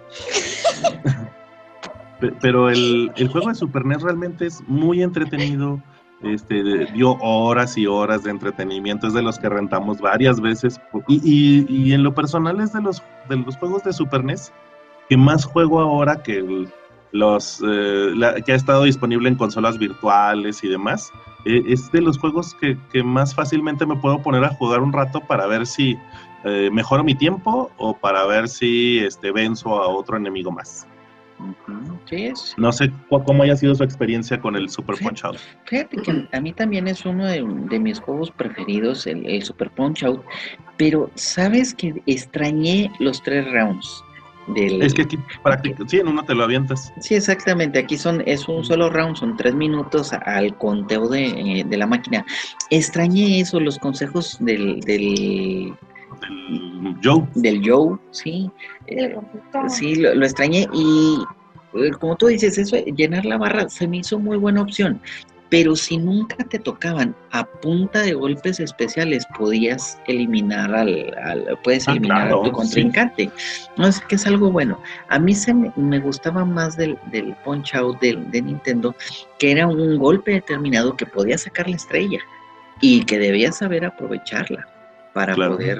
Pero el juego de Super NES realmente es muy entretenido, dio horas y horas de entretenimiento, es de los que rentamos varias veces, y en lo personal es de los juegos de Super NES que más juego ahora que que ha estado disponible en consolas virtuales y demás. Es de los juegos que más fácilmente me puedo poner a jugar un rato para ver si mejoro mi tiempo o para ver si venzo a otro enemigo más. Sí, no sé cómo haya sido su experiencia con el Super Punch-Out. Fíjate que a mí también es uno de mis juegos preferidos, el Super Punch-Out, pero sabes que extrañé los 3 rounds. Es que aquí sí, en uno te lo avientas. Sí, exactamente, aquí es un solo round, son 3 minutos al conteo de la máquina. Extrañé eso, los consejos del Del Joe. Del Joe, sí. Sí, lo extrañé y como tú dices, eso, llenar la barra se me hizo muy buena opción. Pero si nunca te tocaban a punta de golpes especiales, podías eliminar puedes eliminar claro, a tu contrincante. Sí. No, es que es algo bueno. A mí me gustaba más del Punch Out de Nintendo, que era un golpe determinado que podía sacar la estrella y que debías saber aprovecharla para poder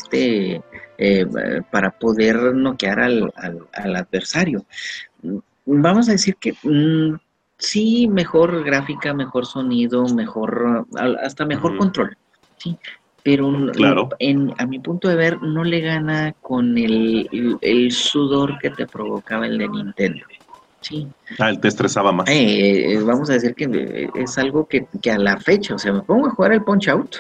para poder noquear al adversario. Vamos a decir que sí, mejor gráfica, mejor sonido, hasta mejor control, sí, pero a mi punto de ver no le gana con el sudor que te provocaba el de Nintendo. Sí. Él te estresaba más. Vamos a decir que es algo que a la fecha, o sea, me pongo a jugar el Punch Out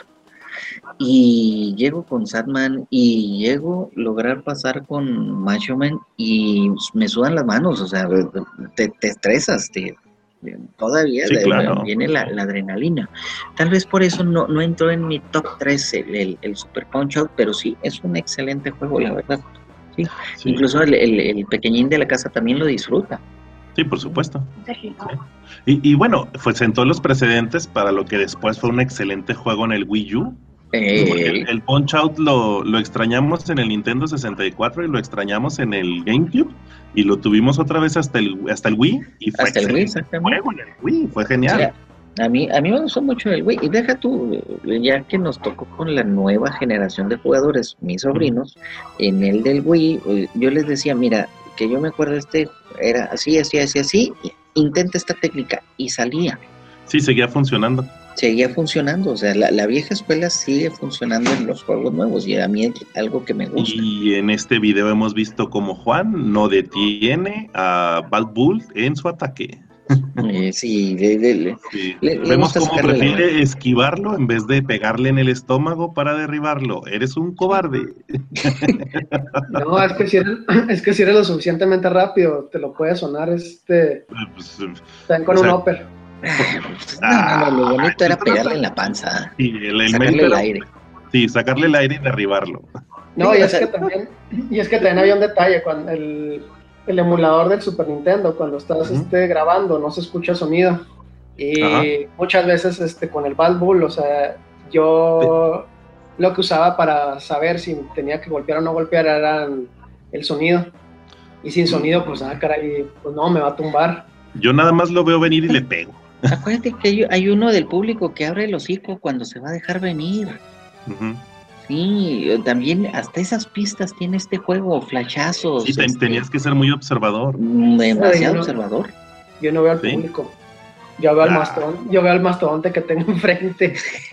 y llego con Satman y llego a lograr pasar con Macho Man y me sudan las manos, o sea, te estresas, todavía claro. Viene la adrenalina. Tal vez por eso no entró en mi top 3 el Super Punch Out, pero sí, es un excelente juego, la verdad. Sí. Incluso el pequeñín de la casa también lo disfruta. Sí, por supuesto. Sí. Y bueno, pues sentó los precedentes para lo que después fue un excelente juego en el Wii U. El Punch Out lo extrañamos en el Nintendo 64 y lo extrañamos en el GameCube y lo tuvimos otra vez hasta el Wii y fue hasta el Wii, exactamente. Juego en el Wii, fue genial. Sí, a mí me gustó mucho el Wii y deja tú, ya que nos tocó con la nueva generación de jugadores, mis sobrinos, en el del Wii, yo les decía, mira, que yo me acuerdo era así, intenta esta técnica y salía. Sí, seguía funcionando, o sea, la vieja escuela sigue funcionando en los juegos nuevos y a mí es algo que me gusta. Y en este video hemos visto como Juan no detiene a Bad Bull en su ataque. Sí, vemos cómo prefiere esquivarlo en vez de pegarle en el estómago para derribarlo. Eres un cobarde. No, es que si eres lo suficientemente rápido, te lo puede sonar también con un upper. Lo bonito era pegarle en la panza. Sí, sacarle el aire. Sí, sacarle el aire y derribarlo. No, y es que también había un detalle cuando el emulador del Super Nintendo, cuando estás grabando, no se escucha sonido. Y muchas veces con el Bad Bull, o sea, yo lo que usaba para saber si tenía que golpear o no golpear era el sonido. Y sin sonido, pues caray, pues no, me va a tumbar. Yo nada más lo veo venir y le pego. Acuérdate que hay uno del público que abre el hocico cuando se va a dejar venir. Sí, también hasta esas pistas tiene este juego, flashazos. Sí, tenías que ser muy observador. Demasiado observador. Yo no veo al público. Yo veo al mastodonte que tengo enfrente.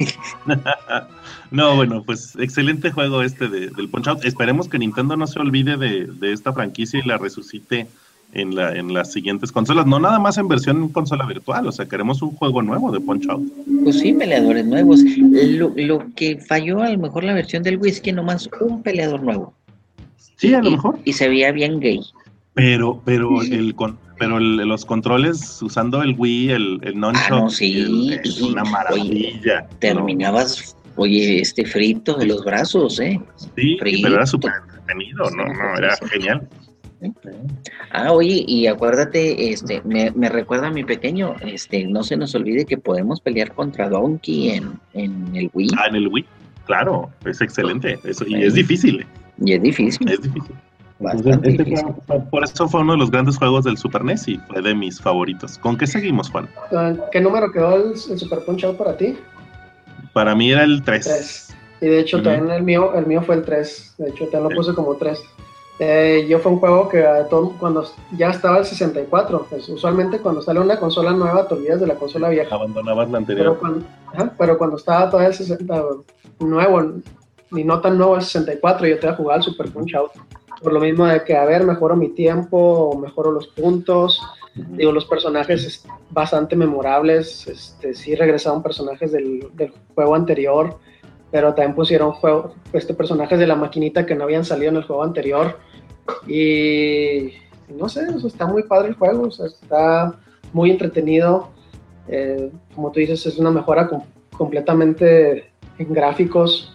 No, bueno, pues excelente juego del Punch Out. Esperemos que Nintendo no se olvide de esta franquicia y la resucite en las siguientes consolas, no nada más en versión consola virtual, o sea, queremos un juego nuevo de Punch Out. Pues sí, peleadores nuevos. Lo que falló a lo mejor la versión del Wii es que nomás un peleador nuevo. Sí, a lo mejor. Y se veía bien gay. Pero los controles usando el Wii, el nunchuck, es una maravilla. Oye, terminabas, frito de los brazos, Sí, frito. Pero era súper entretenido, no, era genial. Oye, y acuérdate, me recuerda a mi pequeño, no se nos olvide que podemos pelear contra Donkey en el Wii. En el Wii, claro, es excelente, y es difícil. Es difícil. Bastante difícil. Por eso fue uno de los grandes juegos del Super NES y fue de mis favoritos. ¿Con qué seguimos, Juan? ¿Qué número quedó el Super Punch Out para ti? Para mí era el 3. Y de hecho también el mío fue el 3, de hecho también lo puse como 3. Yo fue un juego que cuando ya estaba el 64, pues usualmente cuando sale una consola nueva te olvidas de la consola vieja. Abandonabas la anterior. Pero cuando estaba todavía el 60 nuevo, ni no tan nuevo el 64, yo te iba a jugar al Super Punch Out. Por lo mismo de que, mejoro mi tiempo, mejoro los puntos. Digo, los personajes bastante memorables, sí regresaron personajes del juego anterior, pero también pusieron personajes de la maquinita que no habían salido en el juego anterior. Y no sé, está muy padre el juego, está muy entretenido. Como tú dices, es una mejora completamente en gráficos.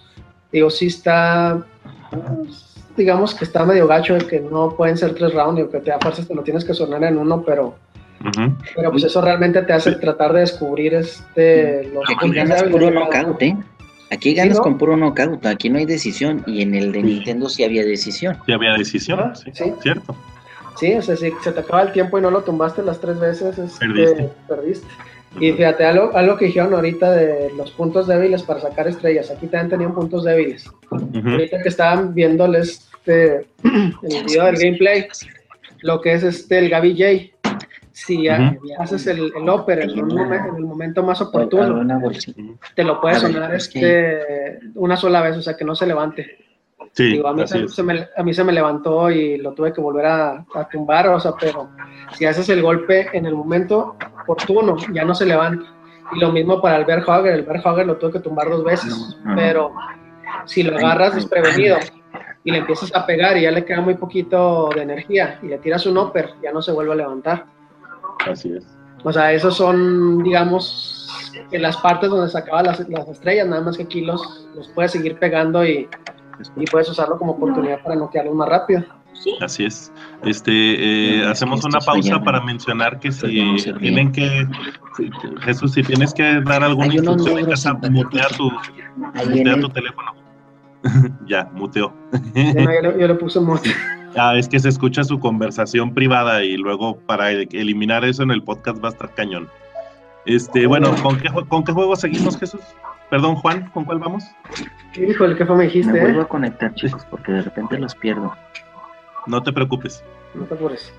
Digo, sí está, digamos que está medio gacho de que no pueden ser 3 rounds, o que te da fuerzas, te lo tienes que sonar en uno, pero pues eso realmente te hace tratar de descubrir los aquí ganas puro knockout, Aquí ganas con puro knockout, aquí no hay decisión, y en el de Nintendo sí había decisión. Sí había decisión, sí, cierto. Sí, o sea, si se te acaba el tiempo y no lo tumbaste las 3 veces, perdiste. Y fíjate, algo que dijeron ahorita de los puntos débiles para sacar estrellas, aquí también tenían puntos débiles. Ahorita que estaban viéndoles el video del gameplay, lo que es el Gabi J, si haces el upper en el momento más oportuno, te lo puedes sonar una sola vez, o sea, que no se levante. Sí, digo, a mí se me levantó y lo tuve que volver a tumbar, o sea, pero si haces el golpe en el momento oportuno, ya no se levanta. Y lo mismo para el Bear Hugger lo tuve que tumbar 2 veces, pero si lo agarras desprevenido y le empiezas a pegar y ya le queda muy poquito de energía y le tiras un upper, ya no se vuelve a levantar. Así es. O sea, esos son, digamos, en las partes donde sacaban las estrellas, nada más que aquí los puedes seguir pegando y puedes usarlo como oportunidad para noquearlos más rápido. Así es. Hacemos una pausa para mencionar que si tienen que, Jesús, si tienes que dar alguna instrucción, mutea tu teléfono. Ya, muteó. Yo le puse mute. Es que se escucha su conversación privada y luego para eliminar eso en el podcast va a estar cañón. Bueno, ¿con qué juego seguimos, Jesús? Perdón, Juan, ¿con cuál vamos? Híjole, ¿qué fue me dijiste? Me vuelvo a conectar, chicos, porque de repente los pierdo. No te preocupes. No te apures.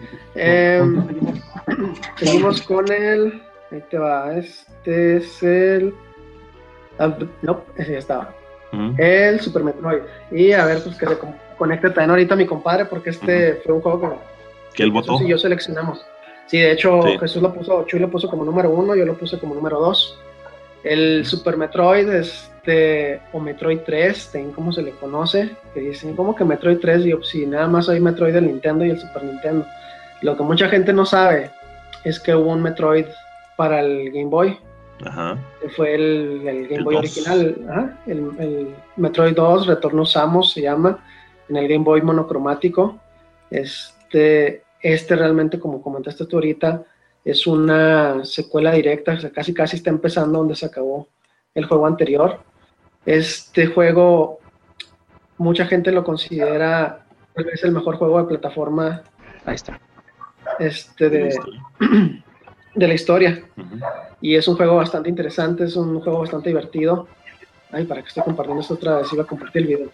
Seguimos con el... Ahí te va. Este es el... no, ese ya estaba. El Super Metroid. Y a ver, pues que se conecte también ahorita mi compadre, porque fue un juego que él votó. Jesús y yo seleccionamos. Sí, de hecho, Jesús Chuy lo puso como número 1, yo lo puse como número 2. El Super Metroid, o Metroid 3, como se le conoce, que dicen, ¿cómo que Metroid 3? Y si nada más hay Metroid del Nintendo y el Super Nintendo. Lo que mucha gente no sabe es que hubo un Metroid para el Game Boy, que fue el Game Boy original, el Metroid 2, Retorno Samus se llama, en el Game Boy monocromático. Realmente, como comentaste tú ahorita, es una secuela directa, o sea, casi está empezando donde se acabó el juego anterior. Este juego, mucha gente lo considera tal vez el mejor juego de plataforma. Ahí está. De la historia. Y es un juego bastante interesante, es un juego bastante divertido. Ay, ¿para qué estoy compartiendo esto otra vez? Iba a compartir el video.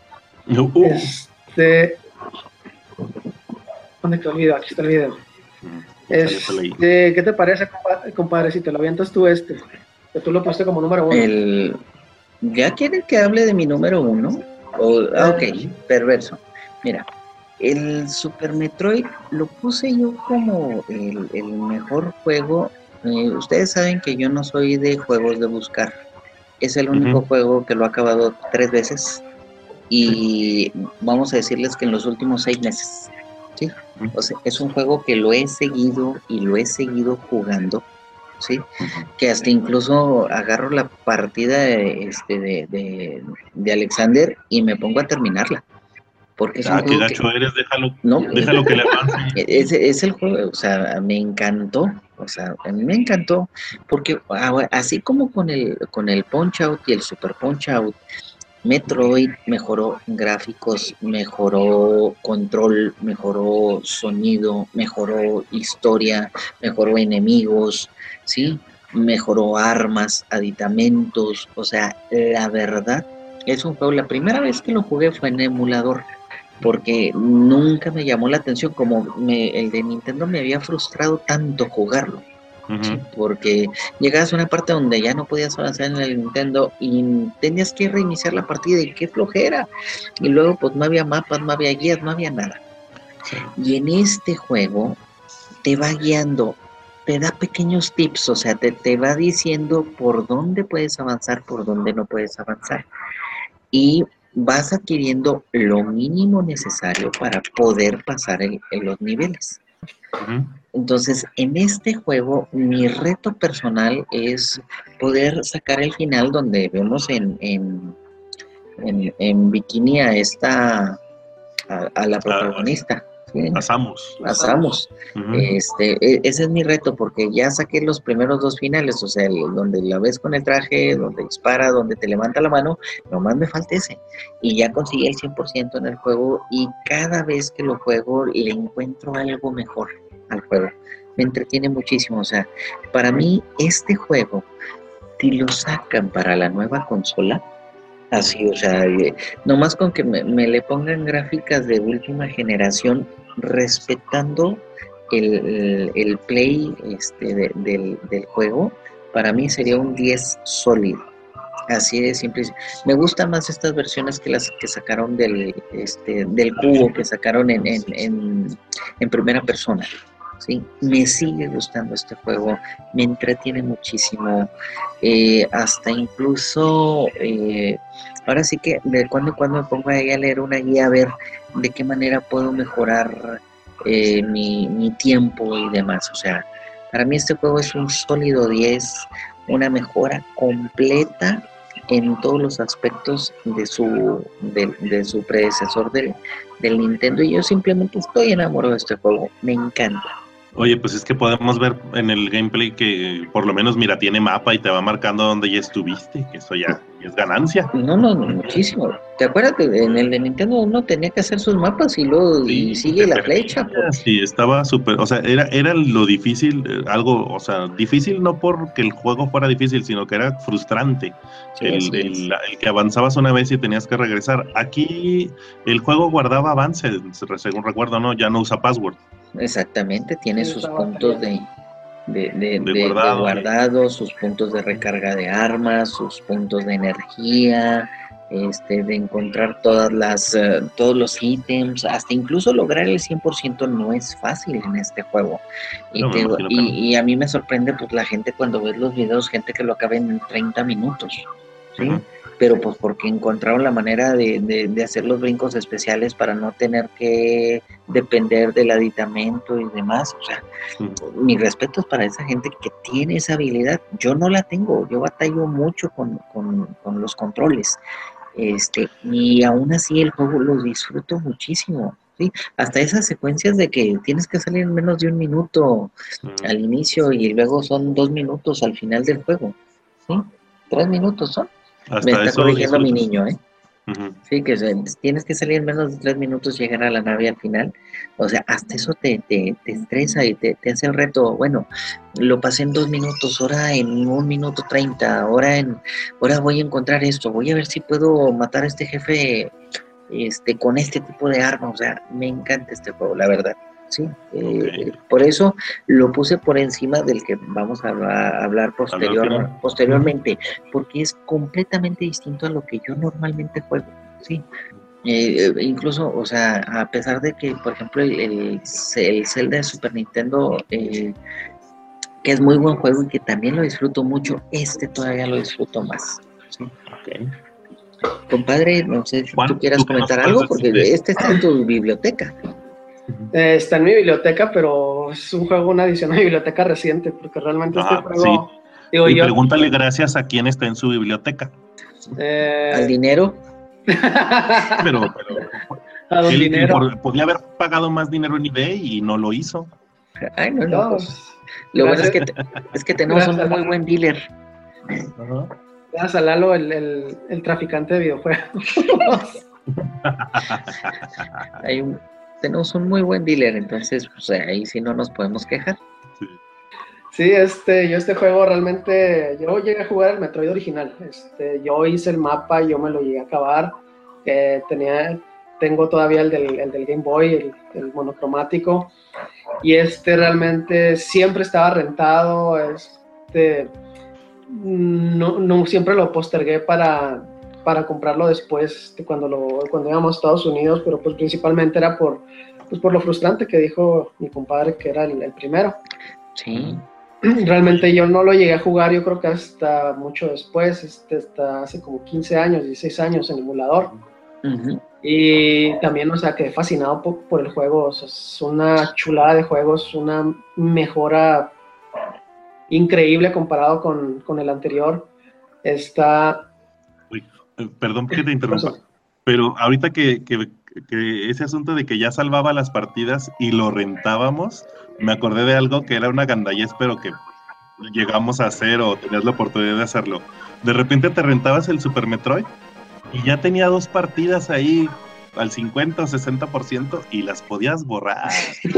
¿Dónde quedó el video? Aquí está el video. ¿Qué te parece, compadre, si te lo avientas tú que tú lo pusiste como número 1? ¿Ya quieren que hable de mi número 1? Ok, perverso. Mira, el Super Metroid lo puse yo como el mejor juego. Ustedes saben que yo no soy de juegos de buscar. Es el único juego que lo he acabado 3 veces. Y vamos a decirles que en los últimos 6 meses. ¿Sí? O sea, es un juego que lo he seguido y lo he seguido jugando, ¿sí? Que hasta incluso agarro la partida de Alexander y me pongo a terminarla. Porque es un qué gacho eres, déjalo que le avance. Es el juego, o sea, me encantó, o sea, a mí me encantó, porque así como con el Punch Out y el Super Punch Out, Metroid mejoró gráficos, mejoró control, mejoró sonido, mejoró historia, mejoró enemigos, ¿sí? Mejoró armas, aditamentos, o sea, la verdad es un juego, la primera vez que lo jugué fue en emulador, porque nunca me llamó la atención, como el de Nintendo me había frustrado tanto jugarlo. ¿Sí? Porque llegabas a una parte donde ya no podías avanzar en el Nintendo y tenías que reiniciar la partida y qué flojera, y luego pues no había mapas, no había guías, no había nada. Y en este juego te va guiando, te da pequeños tips, o sea, te va diciendo por dónde puedes avanzar, por dónde no puedes avanzar, y vas adquiriendo lo mínimo necesario para poder pasar en los niveles. Entonces, en este juego, mi reto personal es poder sacar el final donde vemos en en bikini a esta, a la protagonista. ¿Sí? A Samus. Ese es mi reto, porque ya saqué los primeros 2 finales, o sea, donde la ves con el traje, donde dispara, donde te levanta la mano, nomás me falta ese. Y ya conseguí el 100% en el juego, y cada vez que lo juego le encuentro algo mejor al juego. Me entretiene muchísimo, o sea, para mí este juego, si lo sacan para la nueva consola, así, o sea, nomás con que me le pongan gráficas de última generación, respetando el play del juego, para mí sería un 10 sólido. Así de simple. Me gustan más estas versiones que las que sacaron del cubo, que sacaron en primera persona. ¿Sí? Me sigue gustando este juego, me entretiene muchísimo, hasta incluso ahora sí que de cuando en cuando me pongo ahí a leer una guía a ver de qué manera puedo mejorar mi tiempo y demás. O sea, para mí este juego es un sólido 10, una mejora completa en todos los aspectos de su predecesor del Nintendo, y yo simplemente estoy enamorado de este juego, me encanta. Oye, pues es que podemos ver en el gameplay que por lo menos, mira, tiene mapa y te va marcando dónde ya estuviste, que eso ya es ganancia. No, muchísimo. ¿Te acuerdas que en el de Nintendo uno tenía que hacer sus mapas y luego y sigue la flecha? Sí, estaba súper, o sea, era lo difícil, algo, o sea, difícil no porque el juego fuera difícil, sino que era frustrante. Sí, el que avanzabas una vez y tenías que regresar. Aquí el juego guardaba avances, según recuerdo, ¿no? Ya no usa password. Exactamente, tiene sus puntos de guardado, sus puntos de recarga de armas, sus puntos de energía, de encontrar todos los ítems, hasta incluso lograr el 100% no es fácil en este juego. Y a mí me sorprende pues la gente cuando ves los videos, gente que lo acaba en 30 minutos, ¿sí? Uh-huh. Pero pues porque encontraron la manera de hacer los brincos especiales para no tener que depender del aditamento y demás. O sea, mi respeto es para esa gente que tiene esa habilidad. Yo no la tengo, yo batallo mucho con los controles. Y aún así el juego lo disfruto muchísimo. ¿Sí? Hasta esas secuencias de que tienes que salir en menos de 1 minuto al inicio y luego son 2 minutos al final del juego. ¿Sí? 3 minutos son. Hasta me está corrigiendo mi niño, Uh-huh. Sí, que tienes que salir en menos de 3 minutos, llegar a la nave al final. O sea, hasta eso te estresa y te hace el reto. Bueno, lo pasé en 2 minutos, ahora en 1 minuto 30, ahora voy a encontrar esto, voy a ver si puedo matar a este jefe con este tipo de arma. O sea, me encanta este juego, la verdad. Sí, okay. Por eso lo puse por encima del que vamos a hablar posteriormente, porque es completamente distinto a lo que yo normalmente juego, sí. Incluso, o sea, a pesar de que, por ejemplo, el Zelda de Super Nintendo, que es muy buen juego y que también lo disfruto mucho, todavía lo disfruto más, ¿sí? Okay. Compadre, no sé si tú quieras comentar algo, porque está en tu biblioteca. Está en mi biblioteca, pero es un juego, una edición de biblioteca reciente, porque realmente este juego... Sí. Digo, y pregúntale gracias a quién está en su biblioteca. ¿Al dinero? pero él podía haber pagado más dinero en eBay y no lo hizo. Ay, no. Pues, lo bueno es que tenemos un muy buen dealer. Uh-huh. Gracias a Lalo, el traficante de videojuegos. Tenemos un muy buen dealer, entonces pues, ahí sí no nos podemos quejar. Sí, yo este juego realmente, yo llegué a jugar el Metroid original, yo hice el mapa, yo me lo llegué a acabar, tengo todavía el del Game Boy, el monocromático, y realmente siempre estaba rentado, no siempre lo postergué para comprarlo después cuando íbamos a Estados Unidos, pero pues principalmente era por lo frustrante que dijo mi compadre que era el primero. Sí. Realmente yo no lo llegué a jugar, yo creo que hasta mucho después, hasta hace como 15 años, 16 años en emulador. Uh-huh. Y también, o sea, quedé fascinado por el juego, o sea, es una chulada de juegos, una mejora increíble comparado con el anterior. Perdón que te interrumpa, pero ahorita que ese asunto de que ya salvaba las partidas y lo rentábamos, me acordé de algo que era una gandallez, pero que llegamos a hacer o tenías la oportunidad de hacerlo. De repente te rentabas el Super Metroid y ya tenía 2 partidas ahí al 50 o 60% y las podías borrar.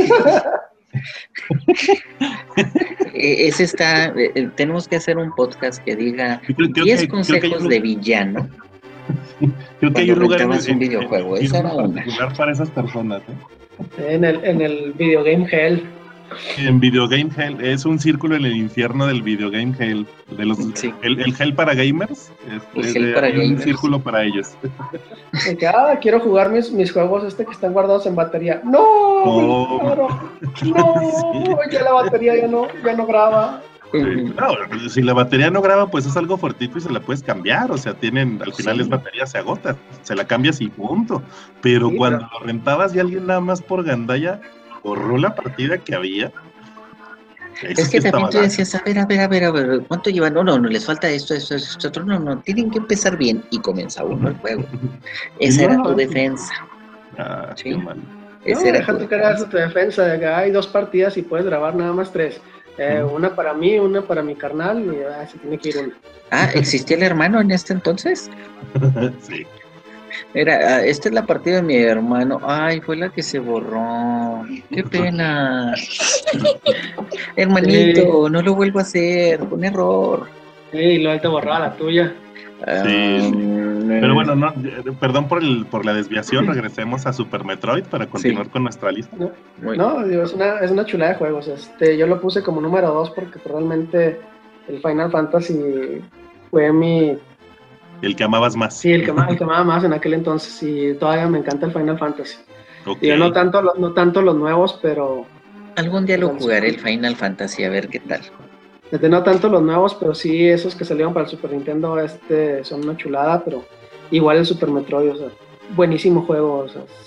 Ese está, tenemos que hacer un podcast que diga 10 consejos de villano. Creo que hay un lugar un videojuego, esa era una. Para esas personas, En el Video Game Hell. En Video Game Hell, es un círculo en el infierno del Video Game Hell. Sí. El Hell para gamers, un círculo para ellos. Quiero jugar mis juegos que están guardados en batería. ¡No! Sí. Ya la batería ya no graba. No, si la batería no graba, pues es algo fuertito y se la puedes cambiar. O sea, al final es batería, se agota, se la cambias y punto. Pero cuando lo rentabas y alguien nada más por gandalla borró la partida que había. Es que también tú decías, a ver, ¿cuánto llevan? No, les falta esto, otro. No, tienen que empezar bien. Y comienza uno el juego. Esa era tu defensa. ¿Sí? Qué mal. Déjate que hagas tu defensa, de que hay 2 partidas y puedes grabar nada más 3. Una para mí, una para mi carnal, y se tiene que ir una. ¿Existía el hermano en este entonces? Sí. Esta es la partida de mi hermano. Ay, fue la que se borró. Qué pena. Hermanito, no lo vuelvo a hacer. Fue un error. Y luego te borraba la tuya. Sí. Pero bueno, no, perdón por la desviación. Regresemos a Super Metroid para continuar con nuestra lista. Es una chulada de juegos. Yo lo puse como número 2 porque realmente el Final Fantasy fue el que amabas más. Sí, el que amaba más en aquel entonces, y todavía me encanta el Final Fantasy. Okay. Yo no tanto los nuevos, pero... Algún día lo jugaré el Final Fantasy, a ver qué tal. No tanto los nuevos, pero sí esos que salieron para el Super Nintendo, son una chulada, pero igual el Super Metroid, buenísimo juego,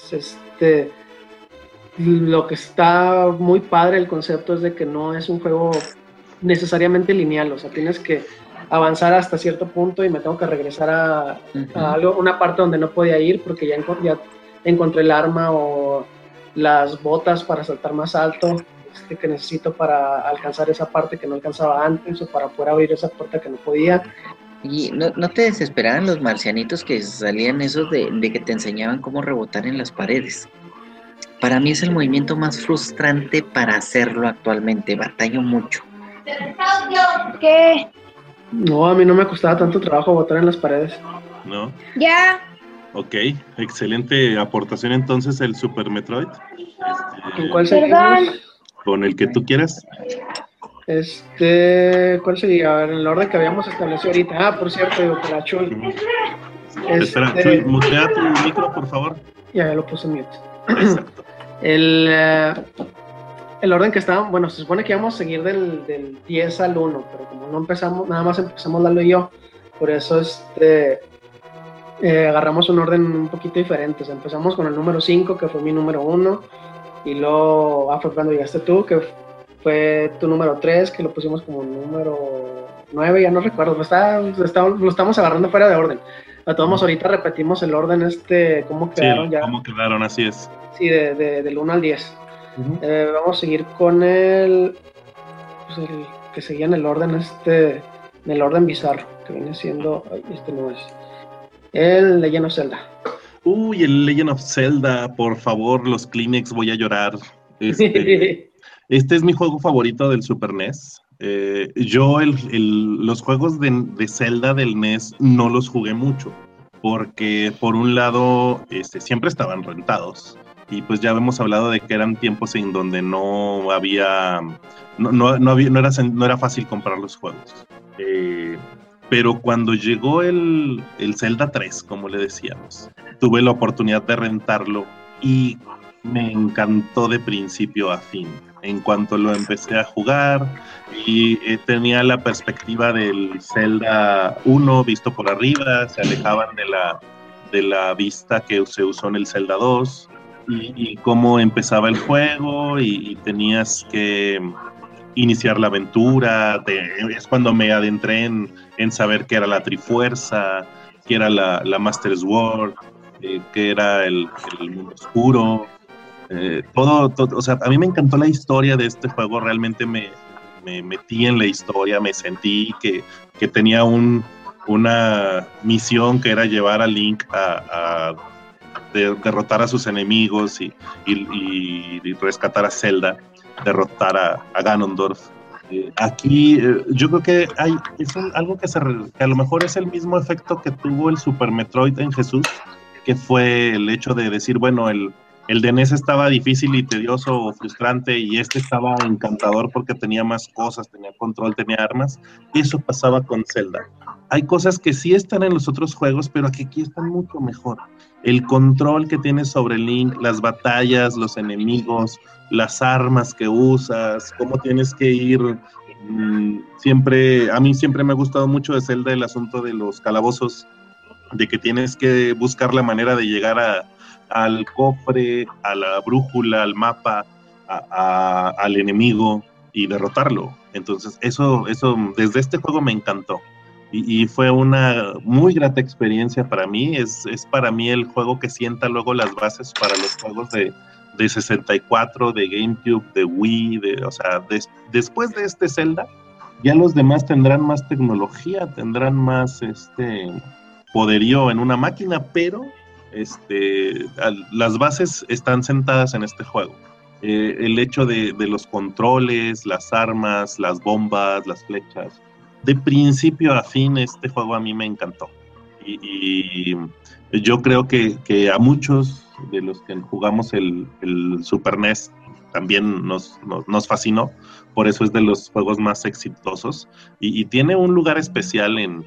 lo que está muy padre el concepto es de que no es un juego necesariamente lineal, tienes que avanzar hasta cierto punto y me tengo que regresar a una parte donde no podía ir porque ya encontré el arma o las botas para saltar más alto que necesito para alcanzar esa parte que no alcanzaba antes o para poder abrir esa puerta que no podía. ¿Y no te desesperaban los marcianitos que salían esos de que te enseñaban cómo rebotar en las paredes? Para mí es el movimiento más frustrante para hacerlo actualmente, batallo mucho. ¿Qué? No, a mí no me costaba tanto trabajo botar en las paredes. ¿No? Ya. Ok, excelente aportación entonces el Super Metroid. ¿En cuál seguimos? Con el que tú quieras. ¿Cuál sería? A ver, en el orden que habíamos establecido ahorita. Por cierto, para Chuy. Espera, Chuy, mutea tu micro, por favor. Ya lo puse en mute. Exacto. El orden que estábamos, se supone que íbamos a seguir del 10 al 1, pero como no empezamos, nada más empezamos Lalo y yo, por eso agarramos un orden un poquito diferente. Empezamos con el número 5, que fue mi número 1, y luego fue cuando llegaste tú, que fue tu número 3, que lo pusimos como número 9, ya no recuerdo, lo estamos agarrando fuera de orden. A todos ahorita repetimos el orden cómo quedaron ya. Cómo quedaron, así es. Sí, del 1 al 10. Vamos a seguir con el que seguía en el orden en el orden bizarro, que viene siendo, no es, el Legend of Zelda. Uy, el Legend of Zelda, por favor, los Kleenex, voy a llorar. Este es mi juego favorito del Super NES. Yo los juegos de Zelda del NES no los jugué mucho, porque por un lado siempre estaban rentados. Y pues ya hemos hablado de que eran tiempos en donde no era fácil comprar los juegos. Pero cuando llegó el Zelda 3, como le decíamos, tuve la oportunidad de rentarlo y me encantó de principio a fin. En cuanto lo empecé a jugar y tenía la perspectiva del Zelda 1 visto por arriba, se alejaban de la vista que se usó en el Zelda 2. Y cómo empezaba el juego y tenías que iniciar la aventura. Es cuando me adentré en saber qué era la Trifuerza, que era la Master Sword, que era el mundo oscuro, todo, o sea, a mí me encantó la historia de este juego, realmente me metí en la historia, me sentí que tenía una misión que era llevar a Link a derrotar a sus enemigos y rescatar a Zelda, derrotar a Ganondorf. Aquí yo creo que es algo que a lo mejor es el mismo efecto que tuvo el Super Metroid en Jesús, que fue el hecho de decir, bueno, el de NES estaba difícil y tedioso o frustrante, y este estaba encantador porque tenía más cosas, tenía control, tenía armas. Eso pasaba con Zelda. Hay cosas que sí están en los otros juegos, pero que aquí están mucho mejor. El control que tienes sobre Link, las batallas, los enemigos, las armas que usas, cómo tienes que ir. A mí siempre me ha gustado mucho de Zelda el asunto de los calabozos, de que tienes que buscar la manera de llegar al cofre, a la brújula, al mapa, al enemigo y derrotarlo. Entonces eso desde este juego me encantó y fue una muy grata experiencia para mí. Es para mí el juego que sienta luego las bases para los juegos de 64, de GameCube, de Wii, o sea, después de este Zelda, ya los demás tendrán más tecnología, tendrán más poderío en una máquina, pero las bases están sentadas en este juego. El hecho de los controles, las armas, las bombas, las flechas, de principio a fin este juego a mí me encantó. Y yo creo que a muchos de los que jugamos el Super NES también nos fascinó, por eso es de los juegos más exitosos y tiene un lugar especial en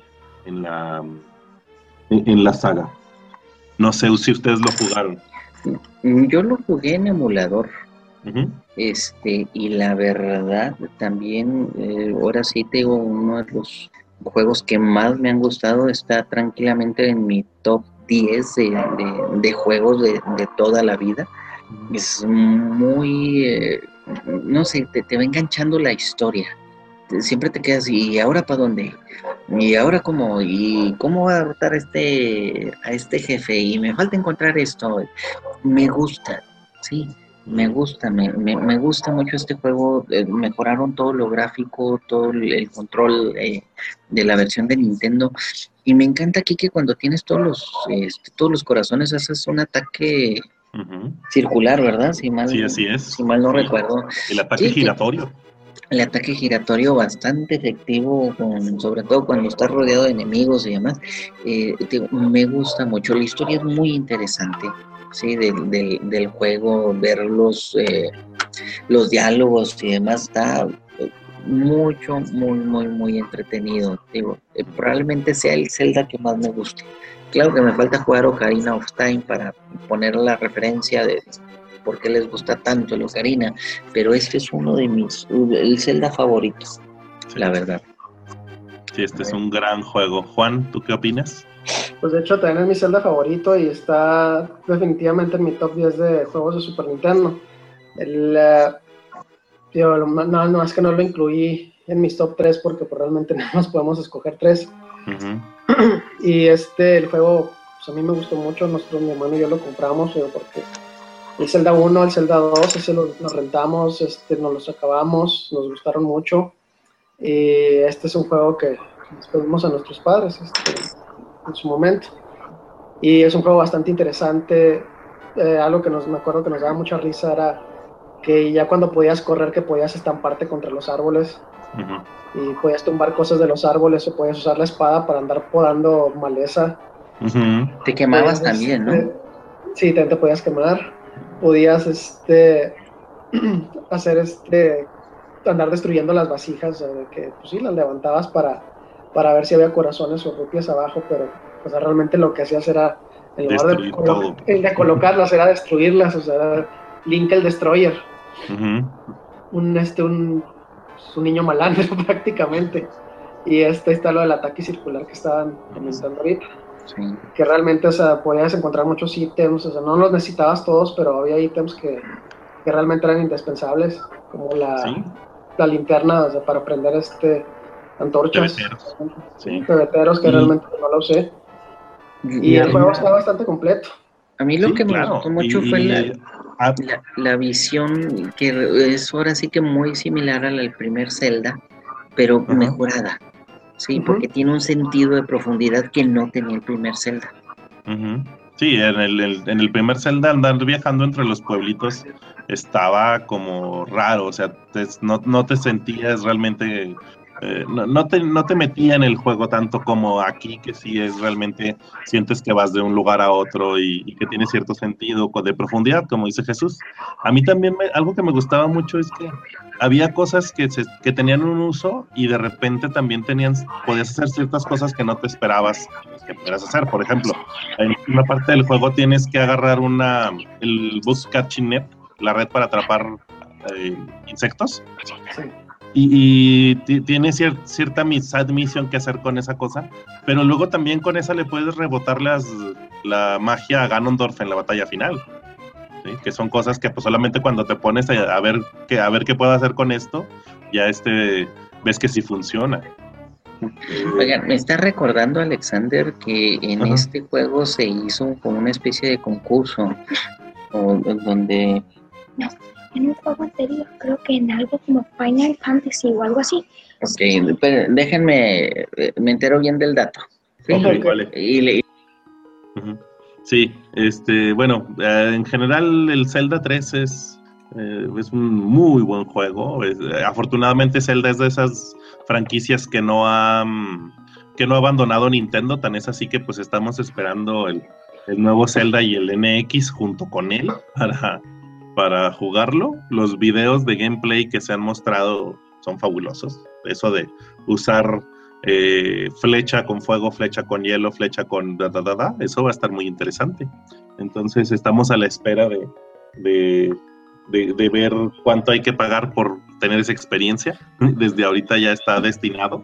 la saga. No sé si ustedes lo jugaron. Yo lo jugué en emulador. Uh-huh. Y la verdad también, ahora sí te digo, uno de los juegos que más me han gustado está tranquilamente en mi top 10 de juegos de toda la vida. Es muy, no sé, te va enganchando la historia. Siempre te quedas, ¿y ahora para dónde? ¿Y ahora cómo? ¿Y cómo va a derrotar a este jefe? Y me falta encontrar esto. Me gusta, sí, me gusta mucho este juego. Mejoraron todo lo gráfico, todo el control de la versión de Nintendo. Y me encanta aquí que cuando tienes todos los corazones haces un ataque circular, ¿verdad? Sí, así es. Si mal no recuerdo. El ataque giratorio. El ataque giratorio bastante efectivo, sobre todo cuando estás rodeado de enemigos y demás. Me gusta mucho. La historia es muy interesante, sí, del juego, ver los diálogos y demás. Está mucho, muy entretenido. Digo, probablemente sea el Zelda que más me guste. Claro que me falta jugar Ocarina of Time para poner la referencia de por qué les gusta tanto el Ocarina, pero este es uno de el Zelda favorito, sí, la verdad. Sí, es un gran juego. Juan, ¿tú qué opinas? Pues de hecho también es mi Zelda favorito y está definitivamente en mi top 10 de juegos de Super Nintendo. No, es que no lo incluí en mis top 3 porque pues, realmente nada más podemos escoger 3. Uh-huh. Y el juego, pues a mí me gustó mucho. Mi hermano y yo lo compramos porque el Zelda 1, el Zelda 2, ese lo rentamos, nos los acabamos, nos gustaron mucho. Y este es un juego que les pedimos a nuestros padres en su momento. Y es un juego bastante interesante. Algo que me acuerdo que nos daba mucha risa era que ya cuando podías correr, que podías estamparte contra los árboles. Uh-huh. Y podías tumbar cosas de los árboles o podías usar la espada para andar podando maleza. Uh-huh. Te quemabas también, ¿no? Sí, también te podías quemar. Podías hacer andar destruyendo las vasijas, de que pues sí, las levantabas para ver si había corazones o rupias abajo, pero pues realmente lo que hacías era, en lugar de colocarlas, era destruirlas, o sea, era Link el Destroyer. Uh-huh. Un niño malandro prácticamente. Y está lo del ataque circular que estaban comentando ahorita. Sí. Que realmente, o sea, podías encontrar muchos ítems, o sea, no los necesitabas todos, pero había ítems que realmente eran indispensables, como la linterna, o sea, para prender antorchas, pebeteros que realmente no la usé. Y el juego está bastante completo. A mí lo que me gustó mucho fue la visión, que es ahora sí que muy similar a la del primer Zelda, pero mejorada. Sí, porque tiene un sentido de profundidad que no tenía el primer Zelda. Sí, en el primer Zelda andar viajando entre los pueblitos estaba como raro, o sea, no te sentías realmente, no te metía en el juego tanto como aquí, que sí es realmente, sientes que vas de un lugar a otro y que tiene cierto sentido de profundidad, como dice Jesús. A mí también algo que me gustaba mucho es que había cosas que tenían un uso y de repente también podías hacer ciertas cosas que no te esperabas que pudieras hacer. Por ejemplo, en una parte del juego tienes que agarrar el bug catching net, la red para atrapar insectos. Sí. Y tiene cierta side mission que hacer con esa cosa, pero luego también con esa le puedes rebotar la magia a Ganondorf en la batalla final. ¿Sí? Que son cosas que pues solamente cuando te pones a ver qué puedo hacer con esto, ya ves que sí funciona. Oigan, me está recordando, Alexander, que en este juego se hizo como una especie de concurso donde... No, en un juego anterior, creo que en algo como Final Fantasy o algo así. Ok, pero déjenme, me entero bien del dato. Sí, okay, vale. Sí, bueno, en general el Zelda 3 es un muy buen juego. Afortunadamente Zelda es de esas franquicias que no ha abandonado Nintendo, tan es así que pues estamos esperando el nuevo Zelda y el NX junto con él para jugarlo. Los videos de gameplay que se han mostrado son fabulosos. Eso de usar flecha con fuego, flecha con hielo, flecha con eso va a estar muy interesante. Entonces estamos a la espera de ver cuánto hay que pagar por tener esa experiencia. Desde ahorita ya está destinado.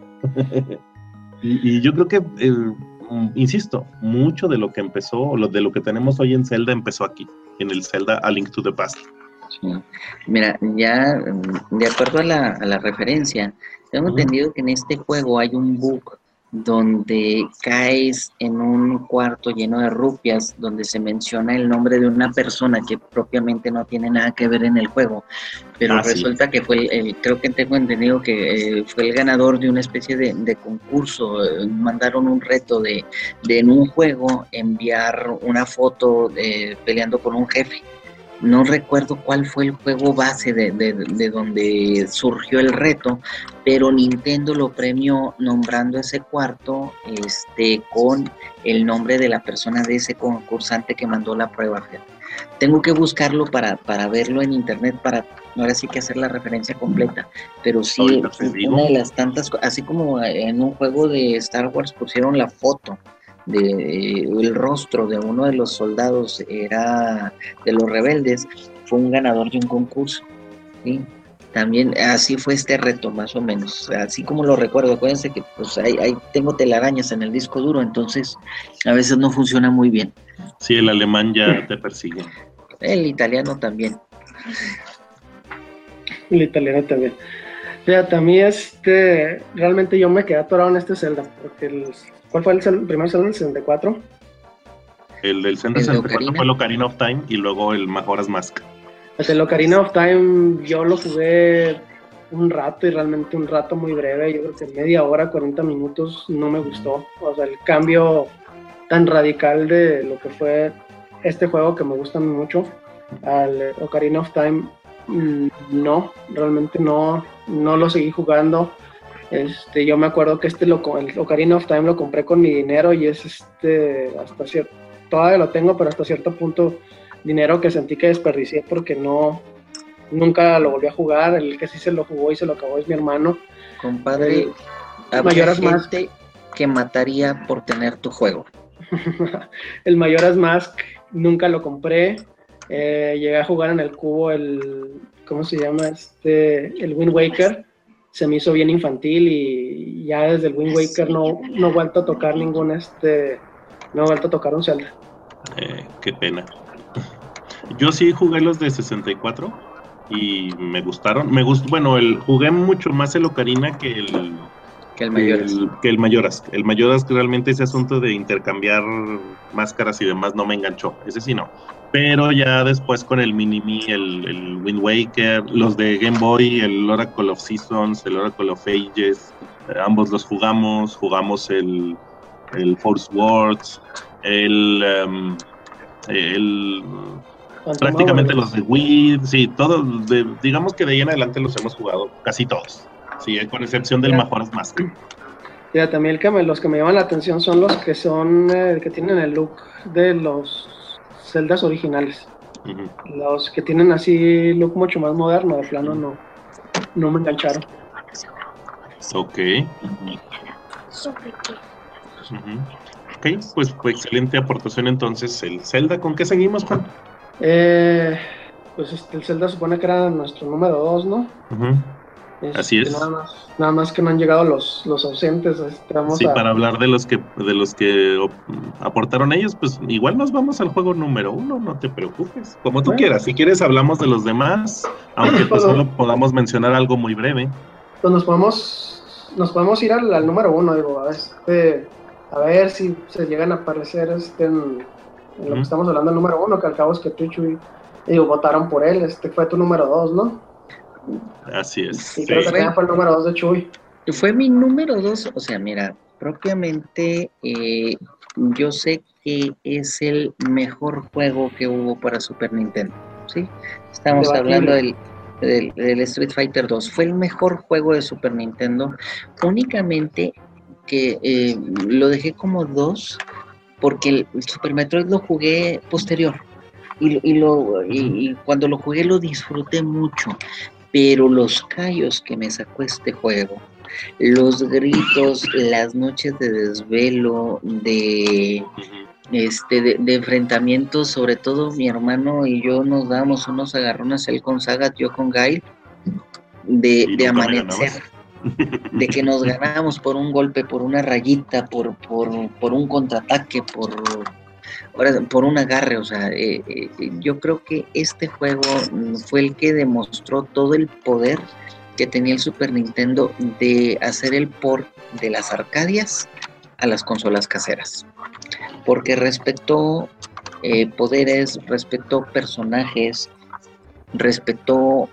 y yo creo que, insisto, mucho de lo que empezó, de lo que tenemos hoy en Zelda empezó aquí, en el Zelda A Link to the Past. Sí. Mira, ya de acuerdo a la referencia, tengo entendido que en este juego hay un bug donde caes en un cuarto lleno de rupias, donde se menciona el nombre de una persona que propiamente no tiene nada que ver en el juego, pero resulta que fue creo que tengo entendido que fue el ganador de una especie de concurso. Mandaron un reto de en un juego enviar una foto peleando con un jefe. No recuerdo cuál fue el juego base de donde surgió el reto, pero Nintendo lo premió nombrando ese cuarto con el nombre de la persona de ese concursante que mandó la prueba. Tengo que buscarlo para verlo en internet, para ahora sí que hacer la referencia completa, pero sí, una de las tantas, así como en un juego de Star Wars pusieron la foto el rostro de uno de los soldados era de los rebeldes, fue un ganador de un concurso, ¿sí? También así fue este reto, más o menos, así como lo recuerdo. Acuérdense que pues ahí tengo telarañas en el disco duro, entonces a veces no funciona muy bien. Sí, el alemán ya te persigue. El italiano también. El italiano también. Fíjate, a mí realmente yo me quedé atorado en este Zelda, porque ¿cuál fue el primer Zelda? ¿El 64? El del Zelda 64 fue el Ocarina of Time y luego el Majora's Mask. El Ocarina of Time yo lo jugué un rato, y realmente un rato muy breve. Yo creo que media hora, 40 minutos, no me gustó. O sea, el cambio tan radical de lo que fue este juego, que me gusta mucho, al Ocarina of Time, no, realmente no lo seguí jugando. Yo me acuerdo que el Ocarina of Time lo compré con mi dinero, y es hasta cierto, todavía lo tengo, pero hasta cierto punto dinero que sentí que desperdicié porque nunca lo volví a jugar. El que sí se lo jugó y se lo acabó es mi hermano. Compadre, habría gente que mataría por tener tu juego. El Majora's Mask nunca lo compré. Llegué a jugar en el cubo ¿cómo se llama? El Wind Waker. Se me hizo bien infantil, y ya desde el Wind Waker no he vuelto a tocar no he vuelto a tocar un Zelda. Qué pena. Yo sí jugué los de 64 y me gustaron. Jugué mucho más el Ocarina que Que el Majora's. Que el Majora's. El Majora's, que realmente ese asunto de intercambiar máscaras y demás no me enganchó. Ese sí no. Pero ya después con el Mini-Me, el Wind Waker, los de Game Boy, el Oracle of Seasons, el Oracle of Ages, ambos los jugamos el Force Words, prácticamente los de Wii, sí, todos, digamos que de ahí en adelante los hemos jugado, casi todos, sí, con excepción del Majora's Mask. Ya, también los que me llaman la atención son los que que tienen el look de los Zeldas originales. Uh-huh. Los que tienen así look mucho más moderno, de plano no me engancharon. Ok. Ok, pues excelente aportación entonces. El Zelda, ¿con qué seguimos, Juan? Pues el Zelda supone que era nuestro número 2, ¿no? Uh-huh. Así es. Nada más que no han llegado los ausentes. Para hablar de los que aportaron ellos, pues igual nos vamos al juego número 1, no te preocupes. Como tú quieras, si quieres hablamos de los demás, aunque pues solo podamos mencionar algo muy breve. Pues nos podemos ir al número 1, digo, a ver si se llegan a aparecer en lo que estamos hablando del número 1, que al cabo es que tú, Chuy, votaron por él, fue tu número 2, ¿no? Así es. Y creo que también fue el número 2 de Chuy. Fue mi número 2, o sea, mira, propiamente yo sé que es el mejor juego que hubo para Super Nintendo, ¿sí? Estamos hablando del Street Fighter 2, fue el mejor juego de Super Nintendo, únicamente que lo dejé como 2 porque el Super Metroid lo jugué posterior y cuando lo jugué lo disfruté mucho. Pero los callos que me sacó este juego, los gritos, las noches de desvelo, de enfrentamientos, sobre todo mi hermano y yo nos dábamos unos agarrones, él con Sagat, yo con Gail, de amanecer, de que nos ganábamos por un golpe, por una rayita, por un contraataque, por un agarre, o sea, yo creo que este juego fue el que demostró todo el poder que tenía el Super Nintendo de hacer el port de las arcadias a las consolas caseras, porque respetó poderes, respetó personajes, respetó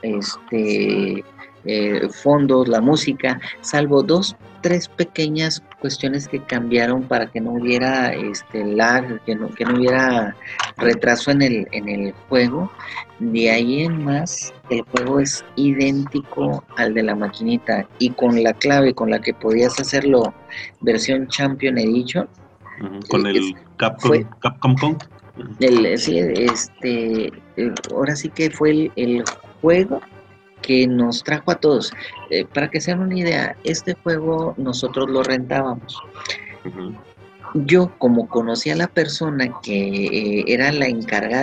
fondos, la música, salvo 2-3 pequeñas cuestiones que cambiaron para que no hubiera lag, que no hubiera retraso en el juego. De ahí en más, el juego es idéntico al de la maquinita, y con la clave con la que podías hacerlo versión Champion Edition, con el Capcom Con. Ahora sí que fue el juego que nos trajo a todos. Para que se den una idea, este juego nosotros lo rentábamos. Uh-huh. Yo, como conocía a la persona que era la encargada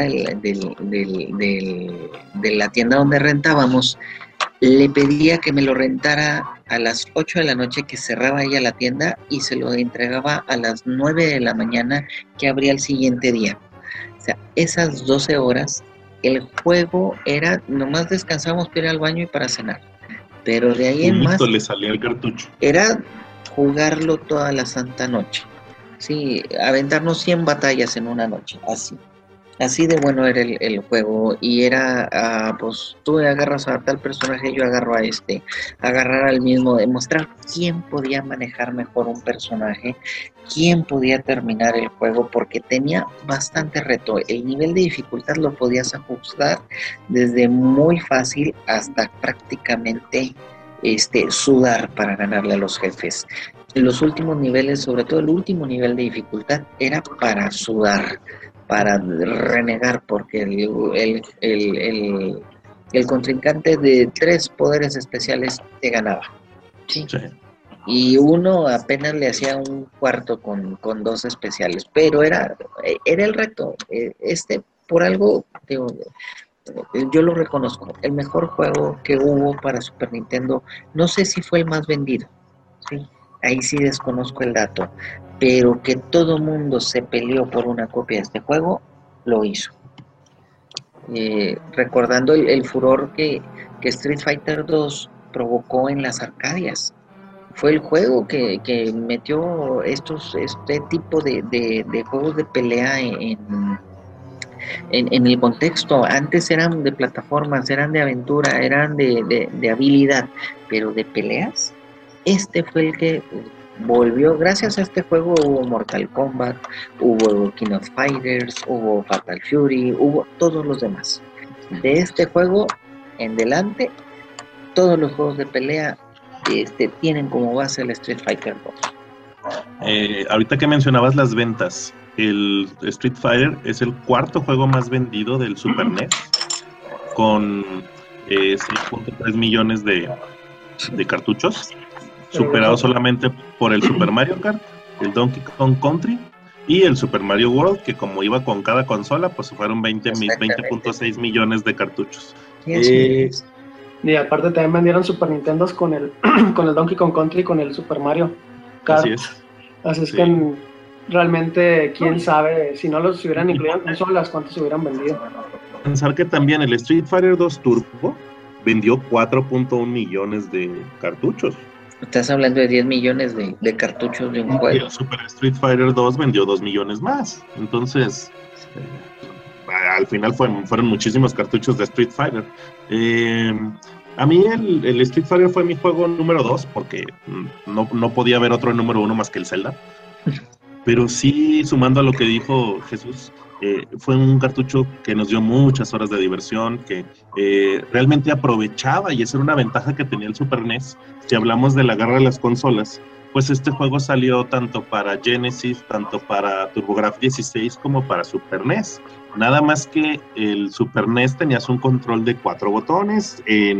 de la tienda donde rentábamos, le pedía que me lo rentara a las 8 de la noche, que cerraba ella la tienda, y se lo entregaba a las 9 de la mañana que abría el siguiente día. O sea, esas 12 horas el juego era, nomás descansábamos para ir al baño y para cenar, pero de ahí en más le salía el cartucho. Era jugarlo toda la santa noche, sí, aventarnos 100 batallas en una noche, así de bueno era el juego. Y era, pues tú agarras a tal personaje, yo agarro a agarrar al mismo, demostrar quién podía manejar mejor un personaje, quién podía terminar el juego, porque tenía bastante reto. El nivel de dificultad lo podías ajustar desde muy fácil hasta prácticamente sudar para ganarle a los jefes. Los últimos niveles, sobre todo el último nivel de dificultad, era para sudar, para renegar, porque el contrincante de 3 poderes especiales te ganaba, ¿sí? Sí. Y uno apenas le hacía un cuarto con 2 especiales, pero era el reto. Por algo, digo, yo lo reconozco, el mejor juego que hubo para Super Nintendo. No sé si fue el más vendido, ¿sí? Ahí sí desconozco el dato, pero que todo mundo se peleó por una copia de este juego, lo hizo. Recordando el furor que Street Fighter 2 provocó en las arcadias. fue el juego que metió este tipo de juegos de pelea en el contexto. Antes eran de plataformas, eran de aventura, eran de habilidad, pero de peleas, este fue el que volvió. Gracias a este juego hubo Mortal Kombat, hubo King of Fighters, hubo Fatal Fury, hubo todos los demás. De este juego en adelante, todos los juegos de pelea tienen como base el Street Fighter 2. Ahorita que mencionabas las ventas, el Street Fighter es el cuarto juego más vendido del Super NES, con 6.3 millones de cartuchos, superado solamente por el Super Mario Kart, el Donkey Kong Country y el Super Mario World, que como iba con cada consola, pues fueron 20.6 millones de cartuchos. Y aparte también vendieron Super Nintendos con el Donkey Kong Country y con el Super Mario Kart. Así es que realmente, quién sabe, si no los hubieran incluido en consolas, cuántos se hubieran vendido. Pensar que también el Street Fighter 2 Turbo vendió 4.1 millones de cartuchos. Estás hablando de 10 millones de cartuchos de un juego. Y el Super Street Fighter 2 vendió 2 millones más. Entonces, al final fueron muchísimos cartuchos de Street Fighter. A mí el Street Fighter fue mi juego número 2 porque no podía haber otro número 1 más que el Zelda. Pero sí, sumando a lo que dijo Jesús, fue un cartucho que nos dio muchas horas de diversión, que realmente aprovechaba, y esa era una ventaja que tenía el Super NES. Si hablamos de la guerra de las consolas, pues este juego salió tanto para Genesis, tanto para TurboGrafx 16 como para Super NES. Nada más que el Super NES tenías un control de 4 botones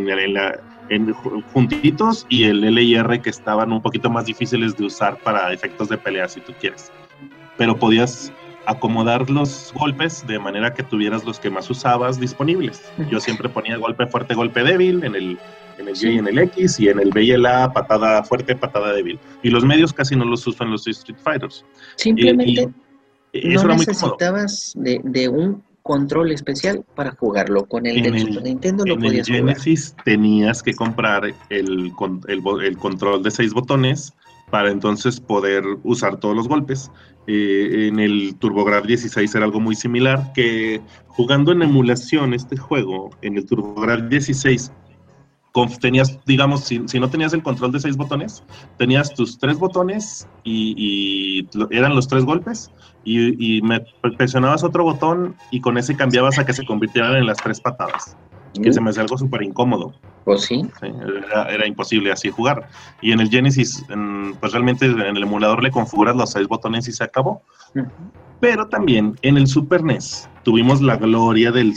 juntitos, y el L y R que estaban un poquito más difíciles de usar para efectos de pelea si tú quieres. Pero podías acomodar los golpes de manera que tuvieras los que más usabas disponibles. Yo siempre ponía golpe fuerte, golpe débil en el Y y en el X, y en el B y el A patada fuerte, patada débil. Y los medios casi no los usan los Street Fighters. Simplemente eso no era muy necesitabas de un control especial para jugarlo. Con el del Super Nintendo lo podías jugar. En el Genesis tenías que comprar el control de 6 botones para entonces poder usar todos los golpes. En el TurboGrafx 16 era algo muy similar, que jugando en emulación este juego, en el TurboGrafx 16, tenías, digamos, si no tenías el control de 6 botones, tenías tus 3 botones y eran los 3 golpes, y presionabas otro botón y con ese cambiabas a que se convirtieran en las 3 patadas. Que se me hace algo súper incómodo. ¿Oh, sí? Sí, era imposible así jugar. Y en el Genesis, pues realmente en el emulador le configuras los 6 botones y se acabó. Pero también en el Super NES tuvimos la gloria del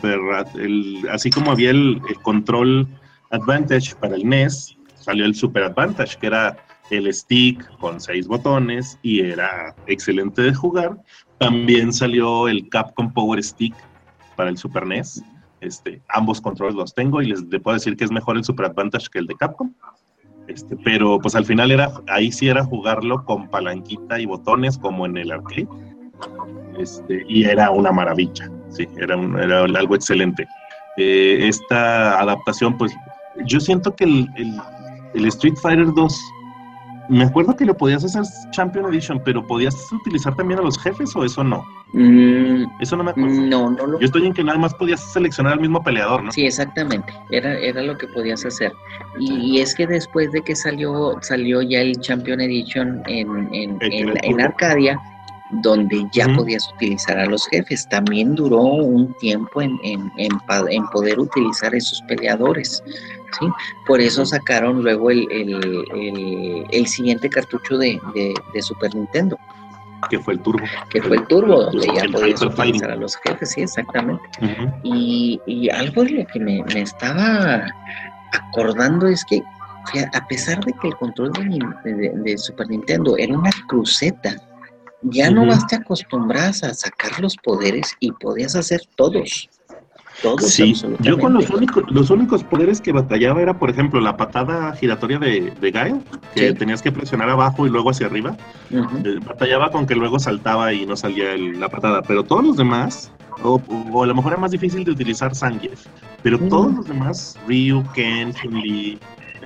así como había el control Advantage para el NES, salió el Super Advantage, que era el stick con 6 botones y era excelente de jugar. También salió el Capcom Power Stick para el Super NES. Ambos controles los tengo y les puedo decir que es mejor el Super Advantage que el de Capcom. Pero pues al final ahí sí era jugarlo con palanquita y botones como en el arcade. Y era una maravilla, sí, era algo excelente. Esta adaptación, pues yo siento que el Street Fighter 2, me acuerdo que lo podías hacer Champion Edition, pero ¿podías utilizar también a los jefes o eso no? Eso no me acuerdo. No. Yo estoy en que nada más podías seleccionar al mismo peleador, ¿no? Sí, exactamente. Era lo que podías hacer. Y es que después de que salió ya el Champion Edition en Arcadia, donde ya podías utilizar a los jefes. También duró un tiempo en poder utilizar esos peleadores, ¿sí? Por eso sacaron luego el siguiente cartucho de Super Nintendo. Que fue el Turbo. Donde ya podías utilizar a los jefes, sí, exactamente. Y algo de lo que me estaba acordando es que, a pesar de que el control de Super Nintendo era una cruceta, ya nomás te acostumbras a sacar los poderes y podías hacer todos. Sí, yo con los únicos poderes que batallaba era, por ejemplo, la patada giratoria de Guile, que tenías que presionar abajo y luego hacia arriba. Batallaba con que luego saltaba y no salía la patada, pero todos los demás, o a lo mejor era más difícil de utilizar Zangief, pero todos los demás, Ryu, Ken, Chun-Li,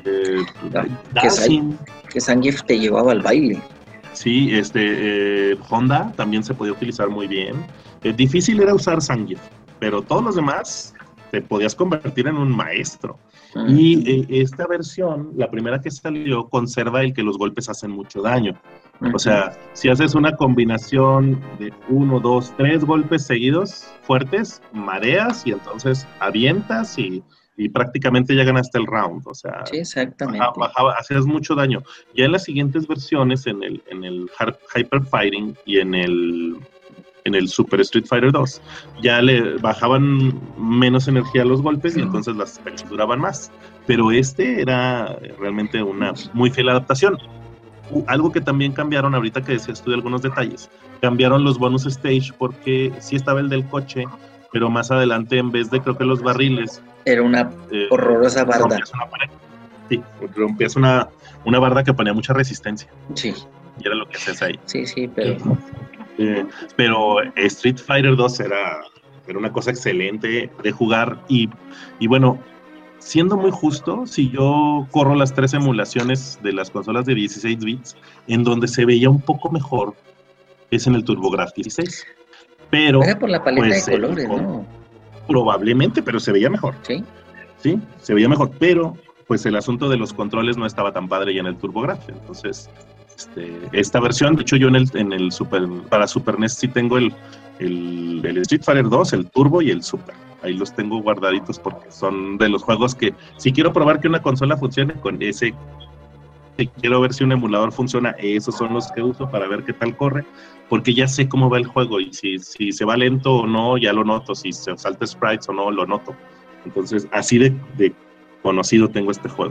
Que Zangief te llevaba al baile. Sí, Honda también se podía utilizar muy bien. Difícil era usar Zangief, pero todos los demás te podías convertir en un maestro. Y esta versión, la primera que salió, conserva el que los golpes hacen mucho daño. O sea, si haces una combinación de 1, 2, 3 golpes seguidos fuertes, mareas y entonces avientas y prácticamente ya ganaste el round. O sea, sí, exactamente. Hacías mucho daño. Ya en las siguientes versiones, en el Hyper Fighting y en el Super Street Fighter 2, ya le bajaban menos energía a los golpes y entonces las peleas duraban más. Pero era realmente una muy fiel adaptación. Algo que también cambiaron, ahorita que decías tú de algunos detalles, cambiaron los bonus stage porque sí estaba el del coche, pero más adelante en vez de, creo que los barriles... Era una horrorosa barda. Rompías una barda que ponía mucha resistencia. Sí. Y era lo que hacías ahí. Sí, pero... pero Street Fighter 2 era una cosa excelente de jugar y bueno, siendo muy justo, si yo corro las 3 emulaciones de las consolas de 16 bits, en donde se veía un poco mejor es en el TurboGrafx 16. Pero era por la paleta de colores, ¿no? Probablemente, pero se veía mejor. Sí, se veía mejor, pero pues el asunto de los controles no estaba tan padre ya en el TurboGrafx. Entonces, esta versión, de hecho yo en el para Super NES sí tengo el Street Fighter 2, el Turbo y el Super. Ahí los tengo guardaditos porque son de los juegos que, si quiero probar que una consola funcione con ese, si quiero ver si un emulador funciona, esos son los que uso para ver qué tal corre, porque ya sé cómo va el juego y si se va lento o no, ya lo noto, si se salta sprites o no, lo noto. Entonces, así de conocido tengo este juego.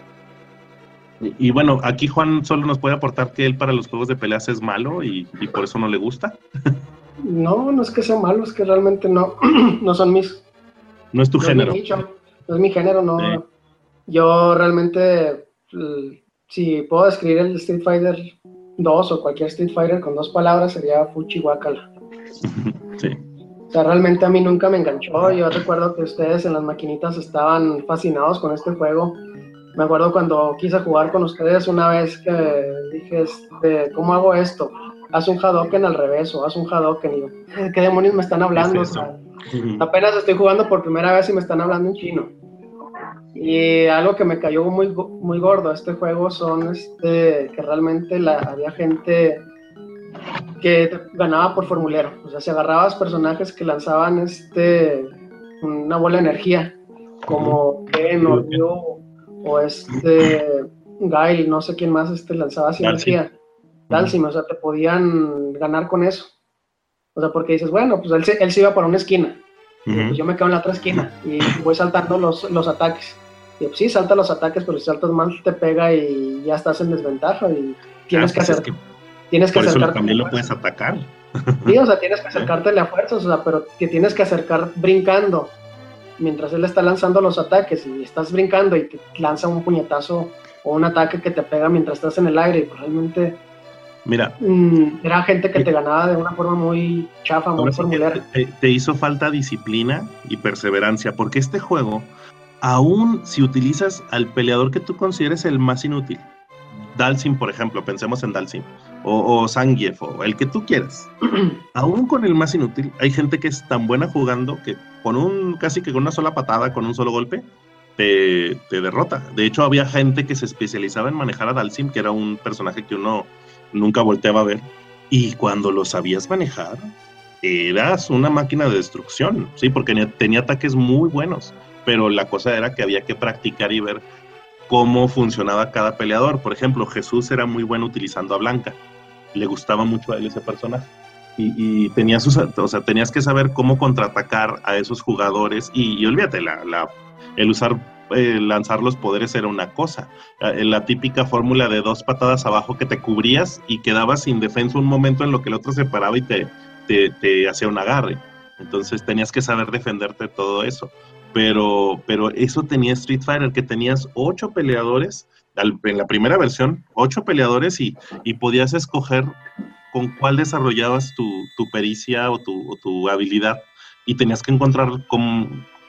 Y bueno, aquí Juan solo nos puede aportar que él para los juegos de peleas es malo y por eso no le gusta. No es que sea malo, es que realmente no son mis... No es tu género. No es mi género, no. Sí. Yo realmente, si puedo describir el Street Fighter 2 o cualquier Street Fighter con 2 palabras, sería fuchi guácala. Sí. O sea, realmente a mí nunca me enganchó. Yo recuerdo que ustedes en las maquinitas estaban fascinados con este juego. Me acuerdo cuando quise jugar con ustedes una vez que dije, ¿cómo hago esto? Haz un Hadouken al revés o haz un Hadouken. Y yo, ¿qué demonios me están hablando? O sea, apenas estoy jugando por primera vez y me están hablando en chino. Y algo que me cayó muy gordo a este juego son que realmente había gente que ganaba por formulero. O sea, si agarrabas personajes que lanzaban una bola de energía, como Ken o Ryu, o Guile, no sé quién más lanzaba así energía. Dalsim, o sea, te podían ganar con eso. O sea, porque dices, bueno, pues él se iba para una esquina. Y pues yo me quedo en la otra esquina y voy saltando los ataques. Y pues sí, salta los ataques, pero si saltas mal te pega y ya estás en desventaja y tienes que hacer... Tienes que acercarte. Por eso también lo puedes atacar. Sí, o sea, tienes que acercártele a fuerzas, o sea, pero te tienes que acercar brincando. Mientras él está lanzando los ataques y estás brincando y te lanza un puñetazo o un ataque que te pega mientras estás en el aire, y pues realmente... Mira, era gente que te ganaba de una forma muy chafa, muy formulera. Te hizo falta disciplina y perseverancia, porque este juego, aún si utilizas al peleador que tú consideres el más inútil, Dalsim, por ejemplo, pensemos en Dalsim, o Zangief, o el que tú quieras, aún con el más inútil, hay gente que es tan buena jugando que casi que con una sola patada, con un solo golpe, te derrota. De hecho, había gente que se especializaba en manejar a Dalsim, que era un personaje que uno nunca volteaba a ver, y cuando lo sabías manejar, eras una máquina de destrucción, sí, porque tenía ataques muy buenos, pero la cosa era que había que practicar y ver cómo funcionaba cada peleador. Por ejemplo, Jesús era muy bueno utilizando a Blanca, le gustaba mucho a él ese personaje, y tenías que saber cómo contraatacar a esos jugadores, y olvídate, el usar lanzar los poderes era una cosa, la típica fórmula de 2 patadas abajo que te cubrías y quedabas indefenso un momento en lo que el otro se paraba y te hacía un agarre. Entonces tenías que saber defenderte de todo eso, pero eso tenía Street Fighter, que tenías 8 peleadores en la primera versión, 8 peleadores y podías escoger con cuál desarrollabas tu pericia o tu habilidad, y tenías que encontrar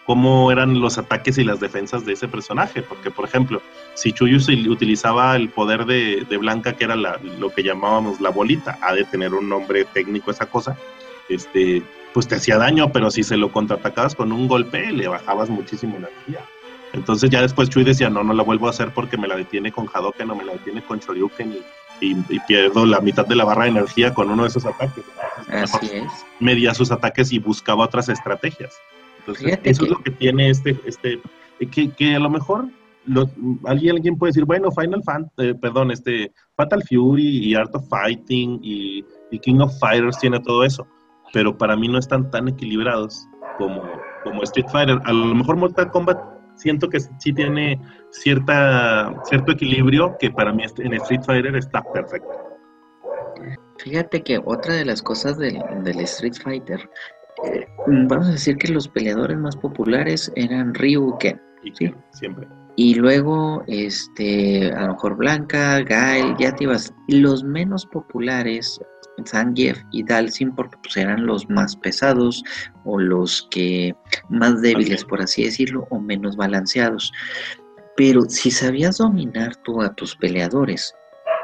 cómo eran los ataques y las defensas de ese personaje, porque por ejemplo, si Chuyu utilizaba el poder de Blanca, que era lo que llamábamos la bolita, ha de tener un nombre técnico esa cosa, pues te hacía daño, pero si se lo contraatacabas con un golpe, le bajabas muchísimo energía. Entonces ya después Chuy decía, no la vuelvo a hacer porque me la detiene con Hadouken o me la detiene con Shoryuken y pierdo la mitad de la barra de energía con uno de esos ataques. Así es. Medía sus ataques y buscaba otras estrategias. Entonces, eso es lo que tiene que a lo mejor alguien puede decir, bueno, Fatal Fury y Art of Fighting y King of Fighters tiene todo eso, pero para mí no están tan equilibrados como Street Fighter. A lo mejor Mortal Kombat siento que sí tiene cierto equilibrio que para mí en Street Fighter está perfecto. Fíjate que otra de las cosas del Street Fighter, vamos a decir que los peleadores más populares eran Ryu, Ken, ¿sí? Siempre. Y luego, a lo mejor Blanca, Gael, ya te ibas. Los menos populares, Zangief y Dhalsim, porque pues eran los más pesados o los que más débiles, por así decirlo, o menos balanceados. Pero si sabías dominar tú a tus peleadores,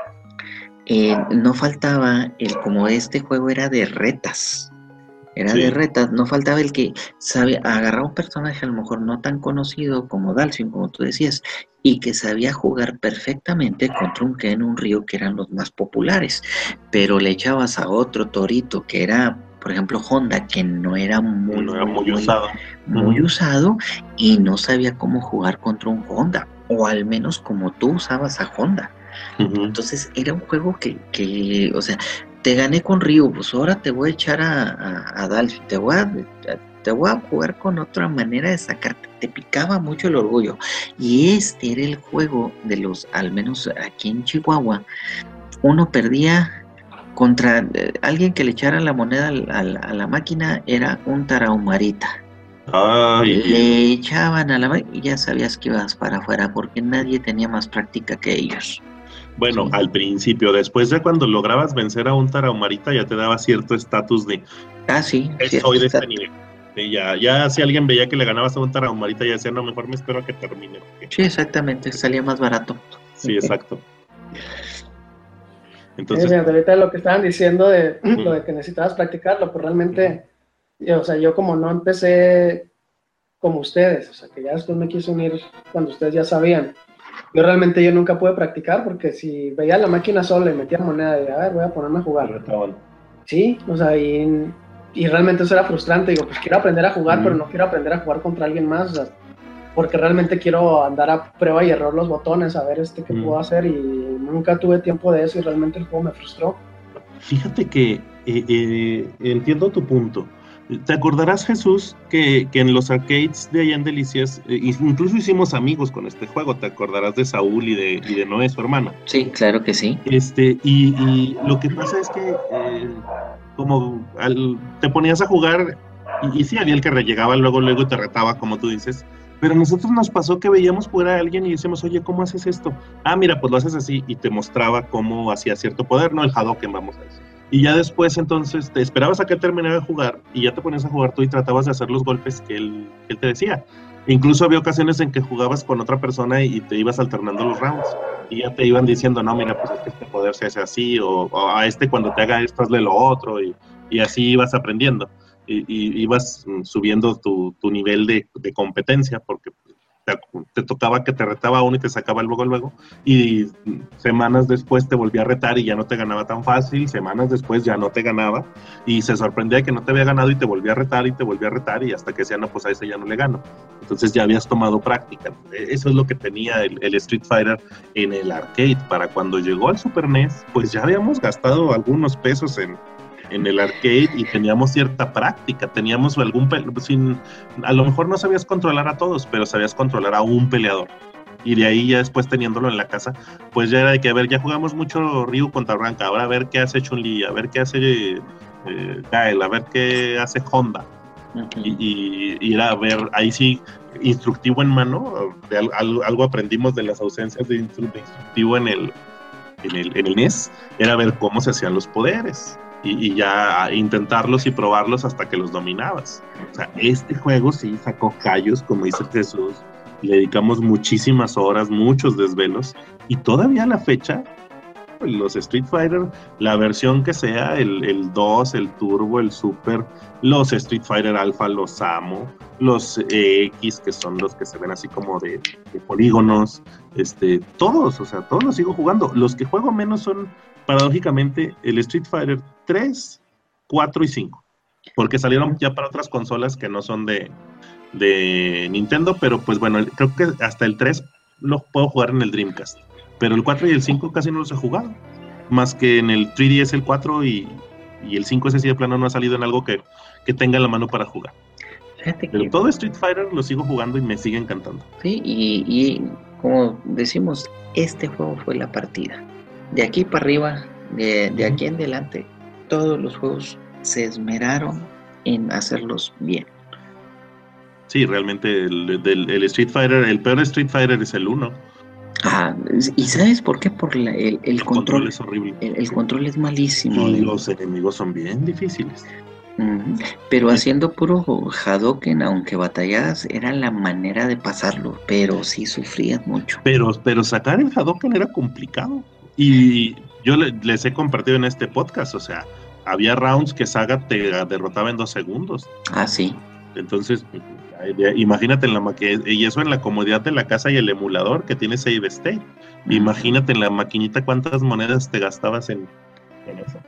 no faltaba como este juego era de retas. De retas, no faltaba el que sabía agarrar un personaje a lo mejor no tan conocido como Dhalsim, como tú decías, y que sabía jugar perfectamente contra un Ken, un Ryu, que eran los más populares, pero le echabas a otro torito que era, por ejemplo, Honda, que no era muy usado, y no sabía cómo jugar contra un Honda, o al menos como tú usabas a Honda. Uh-huh. Entonces era un juego que, o sea, te gané con Ryu, pues ahora te voy a echar a Dhalsim, te voy a jugar con otra manera de sacarte. Te picaba mucho el orgullo. Y este era el juego de los, al menos aquí en Chihuahua, uno perdía contra alguien que le echara la moneda a la máquina, era un tarahumarita. Le echaban a la máquina y ya sabías que ibas para afuera porque nadie tenía más práctica que ellos. Bueno, sí. Al principio, después ya cuando lograbas vencer a un tarahumarita ya te daba cierto estatus de soy de este nivel. Ya si alguien veía que le ganabas a un tarahumarita ya decía, no, mejor me espero a que termine. Sí, exactamente, salía más barato. Sí, exacto. Entonces, ahorita lo que estaban diciendo de lo de que necesitabas practicarlo, pues realmente, yo como no empecé como ustedes, o sea, que ya después me quise unir cuando ustedes ya sabían. Yo nunca pude practicar porque si veía la máquina sola y metía moneda y a ver, voy a ponerme a jugar. Sí, o sea, y realmente eso era frustrante. Digo, pues quiero aprender a jugar, pero no quiero aprender a jugar contra alguien más, o sea, porque realmente quiero andar a prueba y error los botones, a ver qué puedo hacer, y nunca tuve tiempo de eso y realmente el juego me frustró. Fíjate que entiendo tu punto. ¿Te acordarás, Jesús, que en los arcades de allá en Delicias, incluso hicimos amigos con este juego? ¿Te acordarás de Saúl y de Noé, su hermana? Sí, claro que sí. Y lo que pasa es que te ponías a jugar y sí, había el que llegaba luego y te retaba, como tú dices, pero a nosotros nos pasó que veíamos fuera a alguien y decíamos, oye, ¿cómo haces esto? Ah, mira, pues lo haces así, y te mostraba cómo hacía cierto poder, ¿no? El Hadouken, vamos a decir. Y ya después, entonces, te esperabas a que él terminara de jugar y ya te ponías a jugar tú y tratabas de hacer los golpes que él te decía. Incluso había ocasiones en que jugabas con otra persona y te ibas alternando los rounds. Y ya te iban diciendo, no, mira, pues es que este poder se hace así, o a cuando te haga esto, hazle lo otro, y así ibas aprendiendo. Y ibas subiendo tu nivel de competencia, porque te tocaba que te retaba uno y te sacaba luego, y semanas después te volvía a retar y ya no te ganaba tan fácil, semanas después ya no te ganaba, y se sorprendía de que no te había ganado y te volvía a retar y hasta que decía, no, pues a ese ya no le gano. Entonces ya habías tomado práctica. Eso es lo que tenía el Street Fighter en el arcade. Para cuando llegó al Super NES, pues ya habíamos gastado algunos pesos en el arcade y teníamos cierta práctica, teníamos a lo mejor no sabías controlar a todos, pero sabías controlar a un peleador, y de ahí ya después teniéndolo en la casa, pues ya era de que, a ver, ya jugamos mucho Ryu contra Blanca, ahora a ver qué hace Chun-Li, a ver qué hace Gael, a ver qué hace Honda, y era, a ver, ahí sí, instructivo en mano, algo aprendimos de las ausencias de instructivo en el NES, era ver cómo se hacían los poderes. y ya intentarlos y probarlos hasta que los dominabas. O sea, este juego sí sacó callos, como dice Jesús, le dedicamos muchísimas horas, muchos desvelos, y todavía a la fecha, los Street Fighter, la versión que sea, el 2, el Turbo, el Super, los Street Fighter Alpha, los amo, los X, que son los que se ven así como de polígonos, todos, o sea, todos los sigo jugando. Los que juego menos son, paradójicamente, el Street Fighter 3, 4 y 5, porque salieron ya para otras consolas que no son de Nintendo, pero pues bueno, creo que hasta el 3 lo puedo jugar en el Dreamcast, pero el 4 y el 5 casi no los he jugado, más que en el 3DS el 4 y el 5 ese sí de plano no ha salido en algo que tenga en la mano para jugar. Pero todo Street Fighter lo sigo jugando y me sigue encantando. Sí, y como decimos, este juego fue la partida. De aquí para arriba, de aquí en adelante, todos los juegos se esmeraron en hacerlos bien. Sí, realmente el Street Fighter, el peor Street Fighter es el 1. ¿Y sabes por qué? Por el control es horrible. El control es malísimo. Y los enemigos son bien difíciles. Pero haciendo puro Hadouken, aunque batalladas, era la manera de pasarlo, pero sí sufrías mucho. Pero sacar el Hadouken era complicado. Y yo les he compartido en este podcast, o sea, había rounds que Saga te derrotaba en 2 segundos. Sí. Entonces, imagínate y eso en la comodidad de la casa y el emulador que tiene Save State. Imagínate en la maquinita cuántas monedas te gastabas en eso.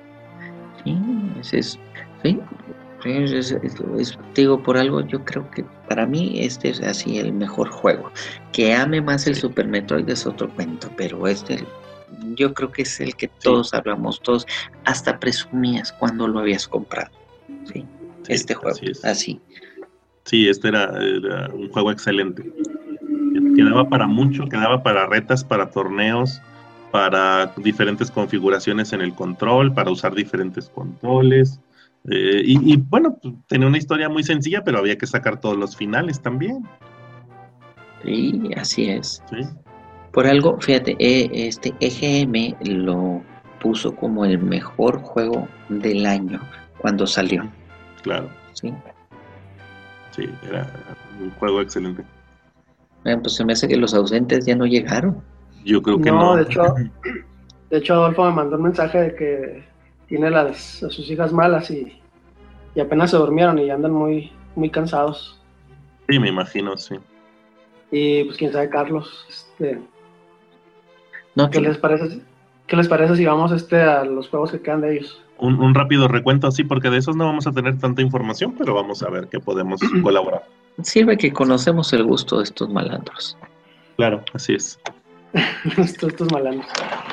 Digo, por algo, yo creo que para mí este es así el mejor juego. Que ame más el Super Metroid es otro cuento, pero yo creo que es el que todos hablamos, todos, hasta presumías cuando lo habías comprado. Sí, este juego, así. Sí, era un juego excelente. Quedaba para mucho, quedaba para retas, para torneos, para diferentes configuraciones en el control, para usar diferentes controles. Y bueno, tenía una historia muy sencilla, pero había que sacar todos los finales también. Sí, así es. Sí. Por algo, fíjate, EGM lo puso como el mejor juego del año cuando salió. Claro. Sí. Sí, era un juego excelente. Pues se me hace que los ausentes ya no llegaron. Yo creo que no. De hecho Adolfo me mandó un mensaje de que tiene a sus hijas malas y apenas se durmieron y andan muy, muy cansados. Sí, me imagino, sí. Y pues quién sabe, Carlos, No, ¿qué les parece si vamos a los juegos que quedan de ellos? Un rápido recuento así, porque de esos no vamos a tener tanta información, pero vamos a ver qué podemos colaborar. Sirve que conocemos el gusto de estos malandros. Claro, así es. estos malandros.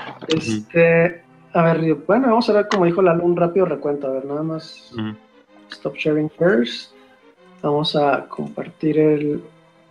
A ver, bueno, vamos a ver, como dijo Lalo, un rápido recuento. A ver, nada más. Stop sharing first. Vamos a compartir el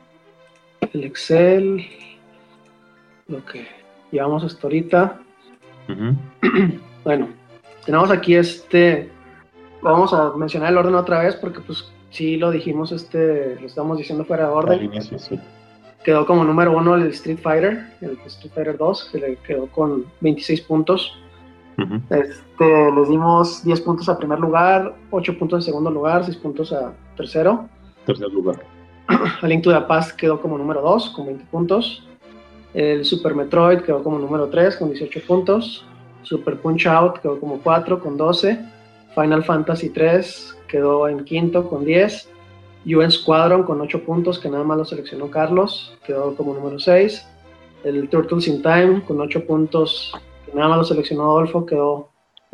Excel. Lo que llevamos hasta ahorita. Bueno, tenemos aquí vamos a mencionar el orden otra vez porque pues sí lo dijimos, lo estamos diciendo fuera de orden. Sí. Quedó como número 1 el Street Fighter 2, que le quedó con 26 puntos. Les dimos 10 puntos a primer lugar, 8 puntos en segundo lugar, 6 puntos a tercer lugar. A Link to the Past quedó como número 2 con 20 puntos. El Super Metroid quedó como número 3 con 18 puntos. Super Punch Out quedó como 4 con 12. Final Fantasy 3 quedó en quinto con 10. UN Squadron con 8 puntos, que nada más lo seleccionó Carlos, quedó como número 6. El Turtles in Time con 8 puntos, que nada más lo seleccionó Adolfo, quedó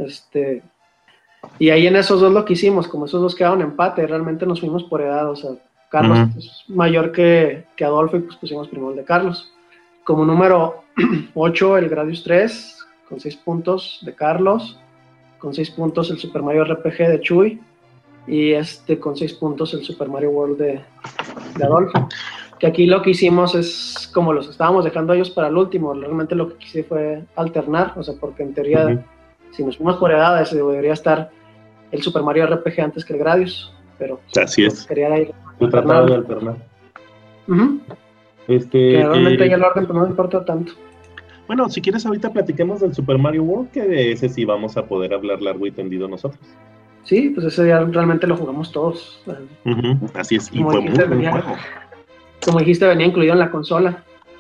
y ahí en esos dos lo que hicimos, como esos dos quedaron empate, realmente nos fuimos por edad, o sea, Carlos es mayor que Adolfo y pues pusimos primero el de Carlos. Como número 8 el Gradius 3 con 6 puntos de Carlos, con 6 puntos el Super Mario RPG de Chuy, y con 6 puntos el Super Mario World de Adolfo. Que aquí lo que hicimos es como los estábamos dejando ellos para el último, realmente lo que quise fue alternar, o sea, porque en teoría si nos fuimos por edades debería estar el Super Mario RPG antes que el Gradius, pero así es. Quería ir yo trataba de alternar. Que realmente ya el orden pues, no me importa tanto. Bueno, si quieres ahorita platiquemos del Super Mario World, que de ese sí vamos a poder hablar largo y tendido nosotros. Sí, pues ese ya realmente lo jugamos todos. Así es, y Como fue dijiste, muy buen juego. Como dijiste, venía incluido en la consola.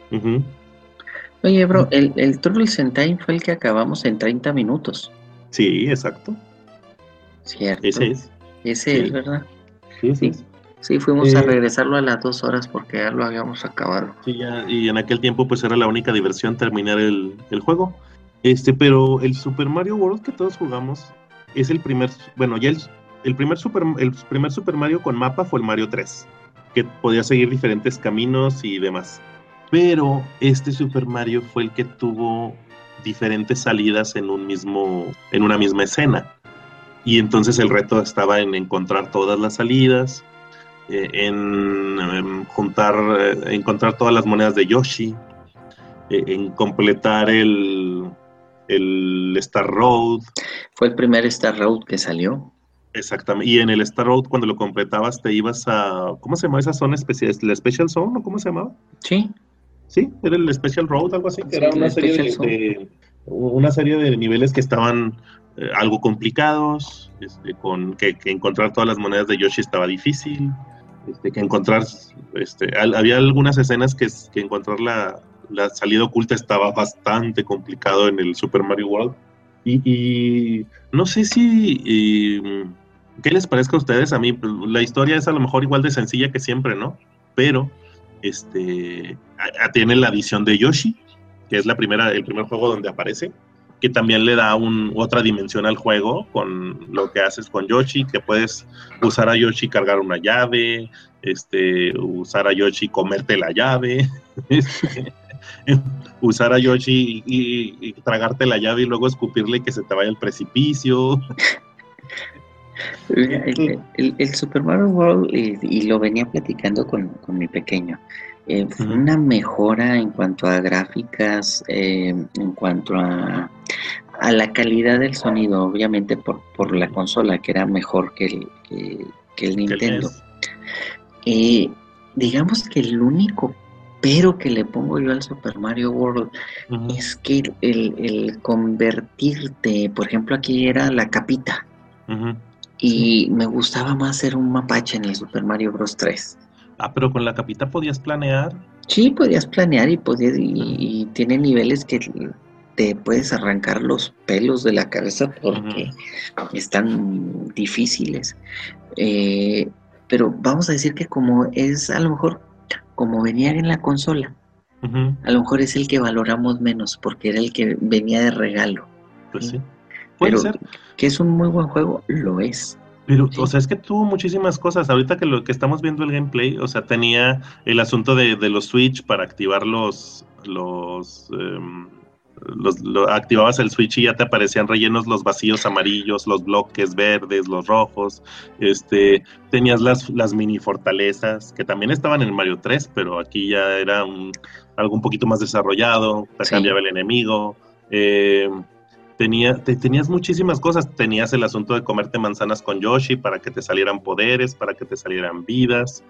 Oye, bro, el Turtles Sentai fue el que acabamos en 30 minutos. Sí, exacto. Cierto. Ese es. Ese es, ¿verdad? Sí. Sí, fuimos a regresarlo a las 2 horas porque ya lo habíamos acabado. Sí, ya, y en aquel tiempo pues era la única diversión terminar el juego. Pero el Super Mario World que todos jugamos es el primer, bueno, ya el primer Super Mario con mapa fue el Mario 3, que podía seguir diferentes caminos y demás. Pero este Super Mario fue el que tuvo diferentes salidas en una misma escena. Y entonces el reto estaba en encontrar todas las salidas, en encontrar todas las monedas de Yoshi, en completar el Star Road. Fue el primer Star Road que salió. Exactamente, y en el Star Road cuando lo completabas te ibas a, ¿cómo se llamaba esa zona especial? ¿La Special Zone o cómo se llamaba? Sí, era el Special Road, algo así, que era una serie de niveles que estaban algo complicados, con que encontrar todas las monedas de Yoshi estaba difícil, que encontrar, había algunas escenas que encontrar la salida oculta estaba bastante complicado en el Super Mario World, y no sé si, ¿qué les parezca a ustedes? A mí la historia es a lo mejor igual de sencilla que siempre, ¿no? Pero tiene la adición de Yoshi, que es el primer juego donde aparece, que también le da otra dimensión al juego con lo que haces con Yoshi, que puedes usar a Yoshi cargar una llave, usar a Yoshi comerte la llave, usar a Yoshi y tragarte la llave y luego escupirle y que se te vaya al precipicio. El Super Mario World, y lo venía platicando con mi pequeño, fue una mejora en cuanto a gráficas, en cuanto a la calidad del sonido, obviamente por la consola, que era mejor que el Nintendo. Digamos que el único pero que le pongo yo al Super Mario World es que el convertirte, por ejemplo, aquí era la capita, y me gustaba más ser un mapache en el Super Mario Bros. 3. Pero con la capita podías planear. Sí, podías planear y tiene niveles que te puedes arrancar los pelos de la cabeza porque están difíciles. Pero vamos a decir que como es a lo mejor como venía en la consola, a lo mejor es el que valoramos menos porque era el que venía de regalo. Pues sí. Puede ser. Que es un muy buen juego, lo es. Pero, o sea, es que tuvo muchísimas cosas. Ahorita que lo que estamos viendo el gameplay, o sea, tenía el asunto de los Switch para activar activabas el Switch y ya te aparecían rellenos los vacíos amarillos, los bloques verdes, los rojos. Tenías las mini fortalezas, que también estaban en Mario 3, pero aquí ya era algo un poquito más desarrollado. Te cambiaba el enemigo. Tenías muchísimas cosas. Tenías el asunto de comerte manzanas con Yoshi para que te salieran poderes, para que te salieran vidas.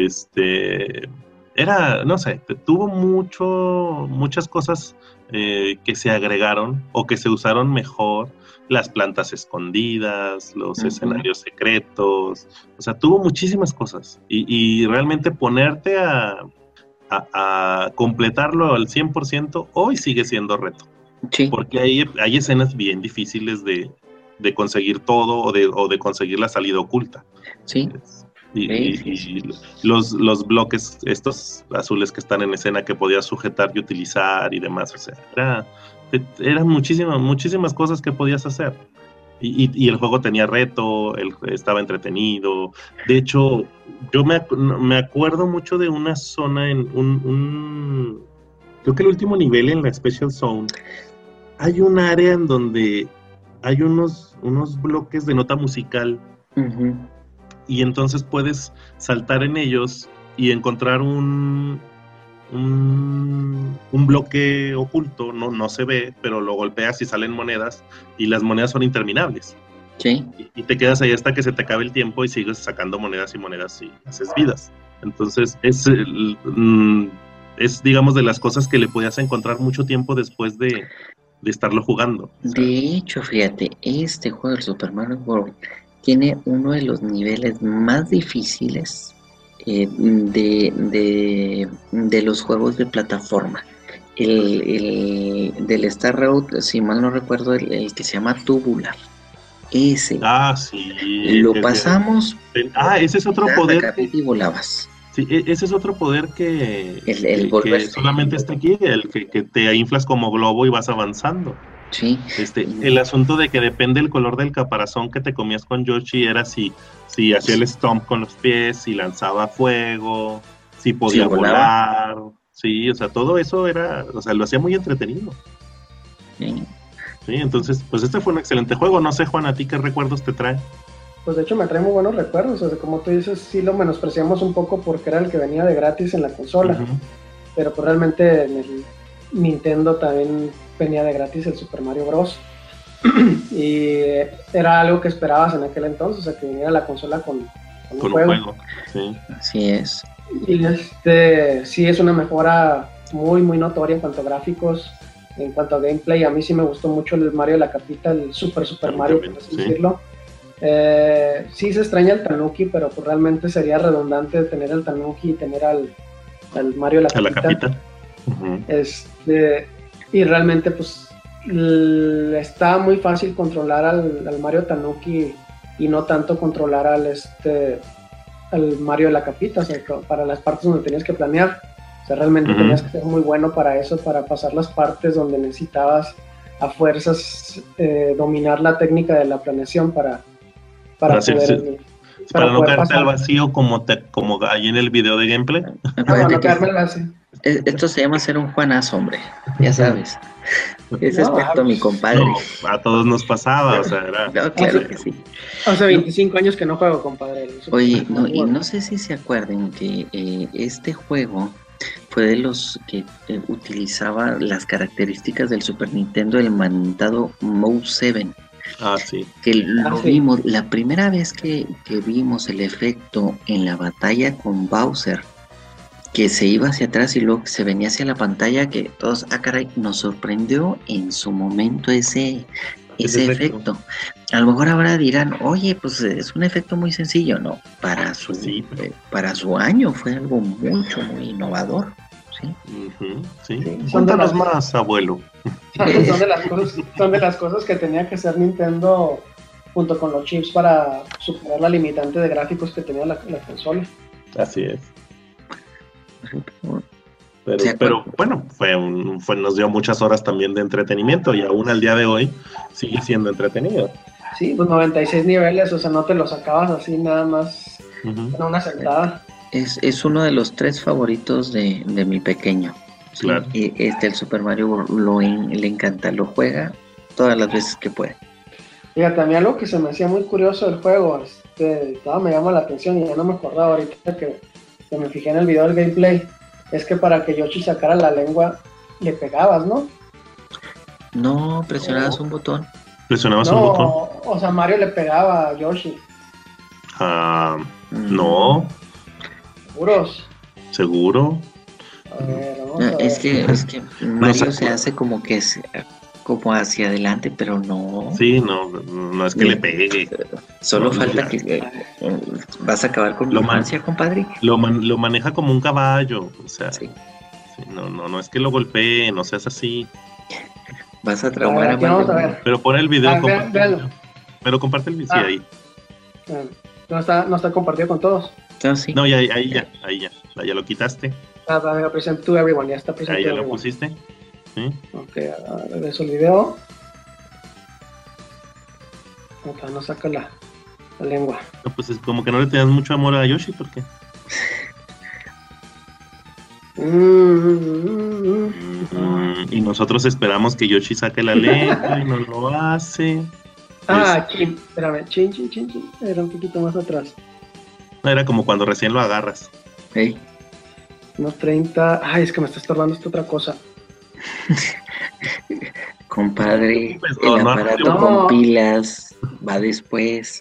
No sé, tuvo muchas cosas que se agregaron o que se usaron mejor. Las plantas escondidas, los escenarios secretos. O sea, tuvo muchísimas cosas. Y realmente ponerte a completarlo al 100% hoy sigue siendo reto. Sí. Porque hay escenas bien difíciles de conseguir todo o de conseguir la salida oculta. Sí. Y los bloques estos azules que están en escena que podías sujetar y utilizar y demás, o sea, eran muchísimas cosas que podías hacer. Y el juego tenía reto, estaba entretenido. De hecho, yo me acuerdo mucho de una zona en creo que el último nivel en la Special Zone, hay un área en donde hay unos bloques de nota musical. Y entonces puedes saltar en ellos y encontrar un bloque oculto, no se ve, pero lo golpeas y salen monedas, y las monedas son interminables. Sí. Y te quedas ahí hasta que se te acabe el tiempo y sigues sacando monedas y haces vidas. Entonces es, digamos, de las cosas que le podías encontrar mucho tiempo después de estarlo jugando. De hecho, fíjate, este juego, el Super Mario World, tiene uno de los niveles más difíciles de los juegos de plataforma. El del Star Road, si mal no recuerdo, el que se llama Tubular. Ese. Sí. Lo pasamos. Ese es otro poder. Y volabas. Sí, ese es otro poder que volver solamente está aquí, el que te inflas como globo y vas avanzando. Sí. El asunto de que depende el color del caparazón que te comías con Yoshi era si hacía el stomp con los pies, si lanzaba fuego, si podía volar. Sí, o sea, todo eso lo hacía muy entretenido. Sí. Sí, entonces, pues este fue un excelente juego. No sé, Juan, ¿a ti qué recuerdos te trae? Pues de hecho me trae muy buenos recuerdos, o sea, como tú dices, sí lo menospreciamos un poco porque era el que venía de gratis en la consola, pero pues realmente en el Nintendo también venía de gratis el Super Mario Bros. Y era algo que esperabas en aquel entonces, o sea, que viniera la consola con un juego. Sí. Así es. Y sí es una mejora muy, muy notoria en cuanto a gráficos, en cuanto a gameplay. A mí sí me gustó mucho el Mario de la Capita, el Super Mario, por así decirlo. Sí se extraña el Tanuki, pero pues realmente sería redundante tener el Tanuki y tener al Mario de la Capita. Y realmente pues está muy fácil controlar al Mario Tanuki y no tanto controlar al Mario de la Capita, o sea, para las partes donde tenías que planear, o sea, realmente tenías que ser muy bueno para eso, para pasar las partes donde necesitabas a fuerzas dominar la técnica de la planeación para no caerte al vacío como ahí en el video de gameplay. No caerme al vacío. Esto se llama ser un Juanazo, hombre, ya sabes. Es experto mi compadre. No, a todos nos pasaba, o sea, era... No, claro que sí. Hace 25 años que no juego, compadre. Oye, y no sé si se acuerden que este juego fue de los que utilizaba las características del Super Nintendo, el mandado Mode 7. Sí. Que lo vimos, la primera vez que vimos el efecto en la batalla con Bowser, que se iba hacia atrás y luego se venía hacia la pantalla, que todos, caray, nos sorprendió en su momento ese efecto. A lo mejor ahora dirán, oye, pues es un efecto muy sencillo, ¿no? Para su año fue algo muy innovador. ¿Sí? Cuéntanos más, abuelo. Son de las cosas que tenía que hacer Nintendo junto con los chips para superar la limitante de gráficos que tenía la consola. Así es. Pero bueno, nos dio muchas horas también de entretenimiento y aún al día de hoy sigue siendo entretenido. Sí, pues 96 niveles, o sea, no te los acabas así nada más en una sentada. Es uno de los 3 favoritos de mi pequeño. ¿Sí? Claro. El Super Mario le encanta, lo juega todas las veces que puede. Fíjate, a mí algo que se me hacía muy curioso del juego, me llama la atención y ya no me acordaba ahorita que me fijé en el video del gameplay, es que para que Yoshi sacara la lengua le pegabas, ¿no? No, presionabas un botón. ¿Presionabas un botón? O sea, Mario le pegaba a Yoshi. No. ¿Seguros? ¿Seguro? A ver, es que Mario se hace como que es como hacia adelante, pero no. Sí, no es que le pegue. Solo falta que vas a acabar con la infancia, compadre. Lo maneja como un caballo, o sea. Sí. No es que lo golpee, no seas así. Vas a traumar a Mario. Pero pon el video, pero comparte el video ahí. No está compartido con todos. Sí. No, ahí ya lo quitaste. Present to everyone, ya está presente. Ahí ya lo pusiste. ¿Sí? Ok, regreso el video. No saca la lengua. No, pues es como que no le tenías mucho amor a Yoshi, ¿por qué? Y nosotros esperamos que Yoshi saque la lengua y no lo hace. Espérame, chin. Era un poquito más atrás. No, era como cuando recién lo agarras. Hey. Unos 30. Ay, es que me está estorbando esta otra cosa. Compadre, el aparato con pilas va después.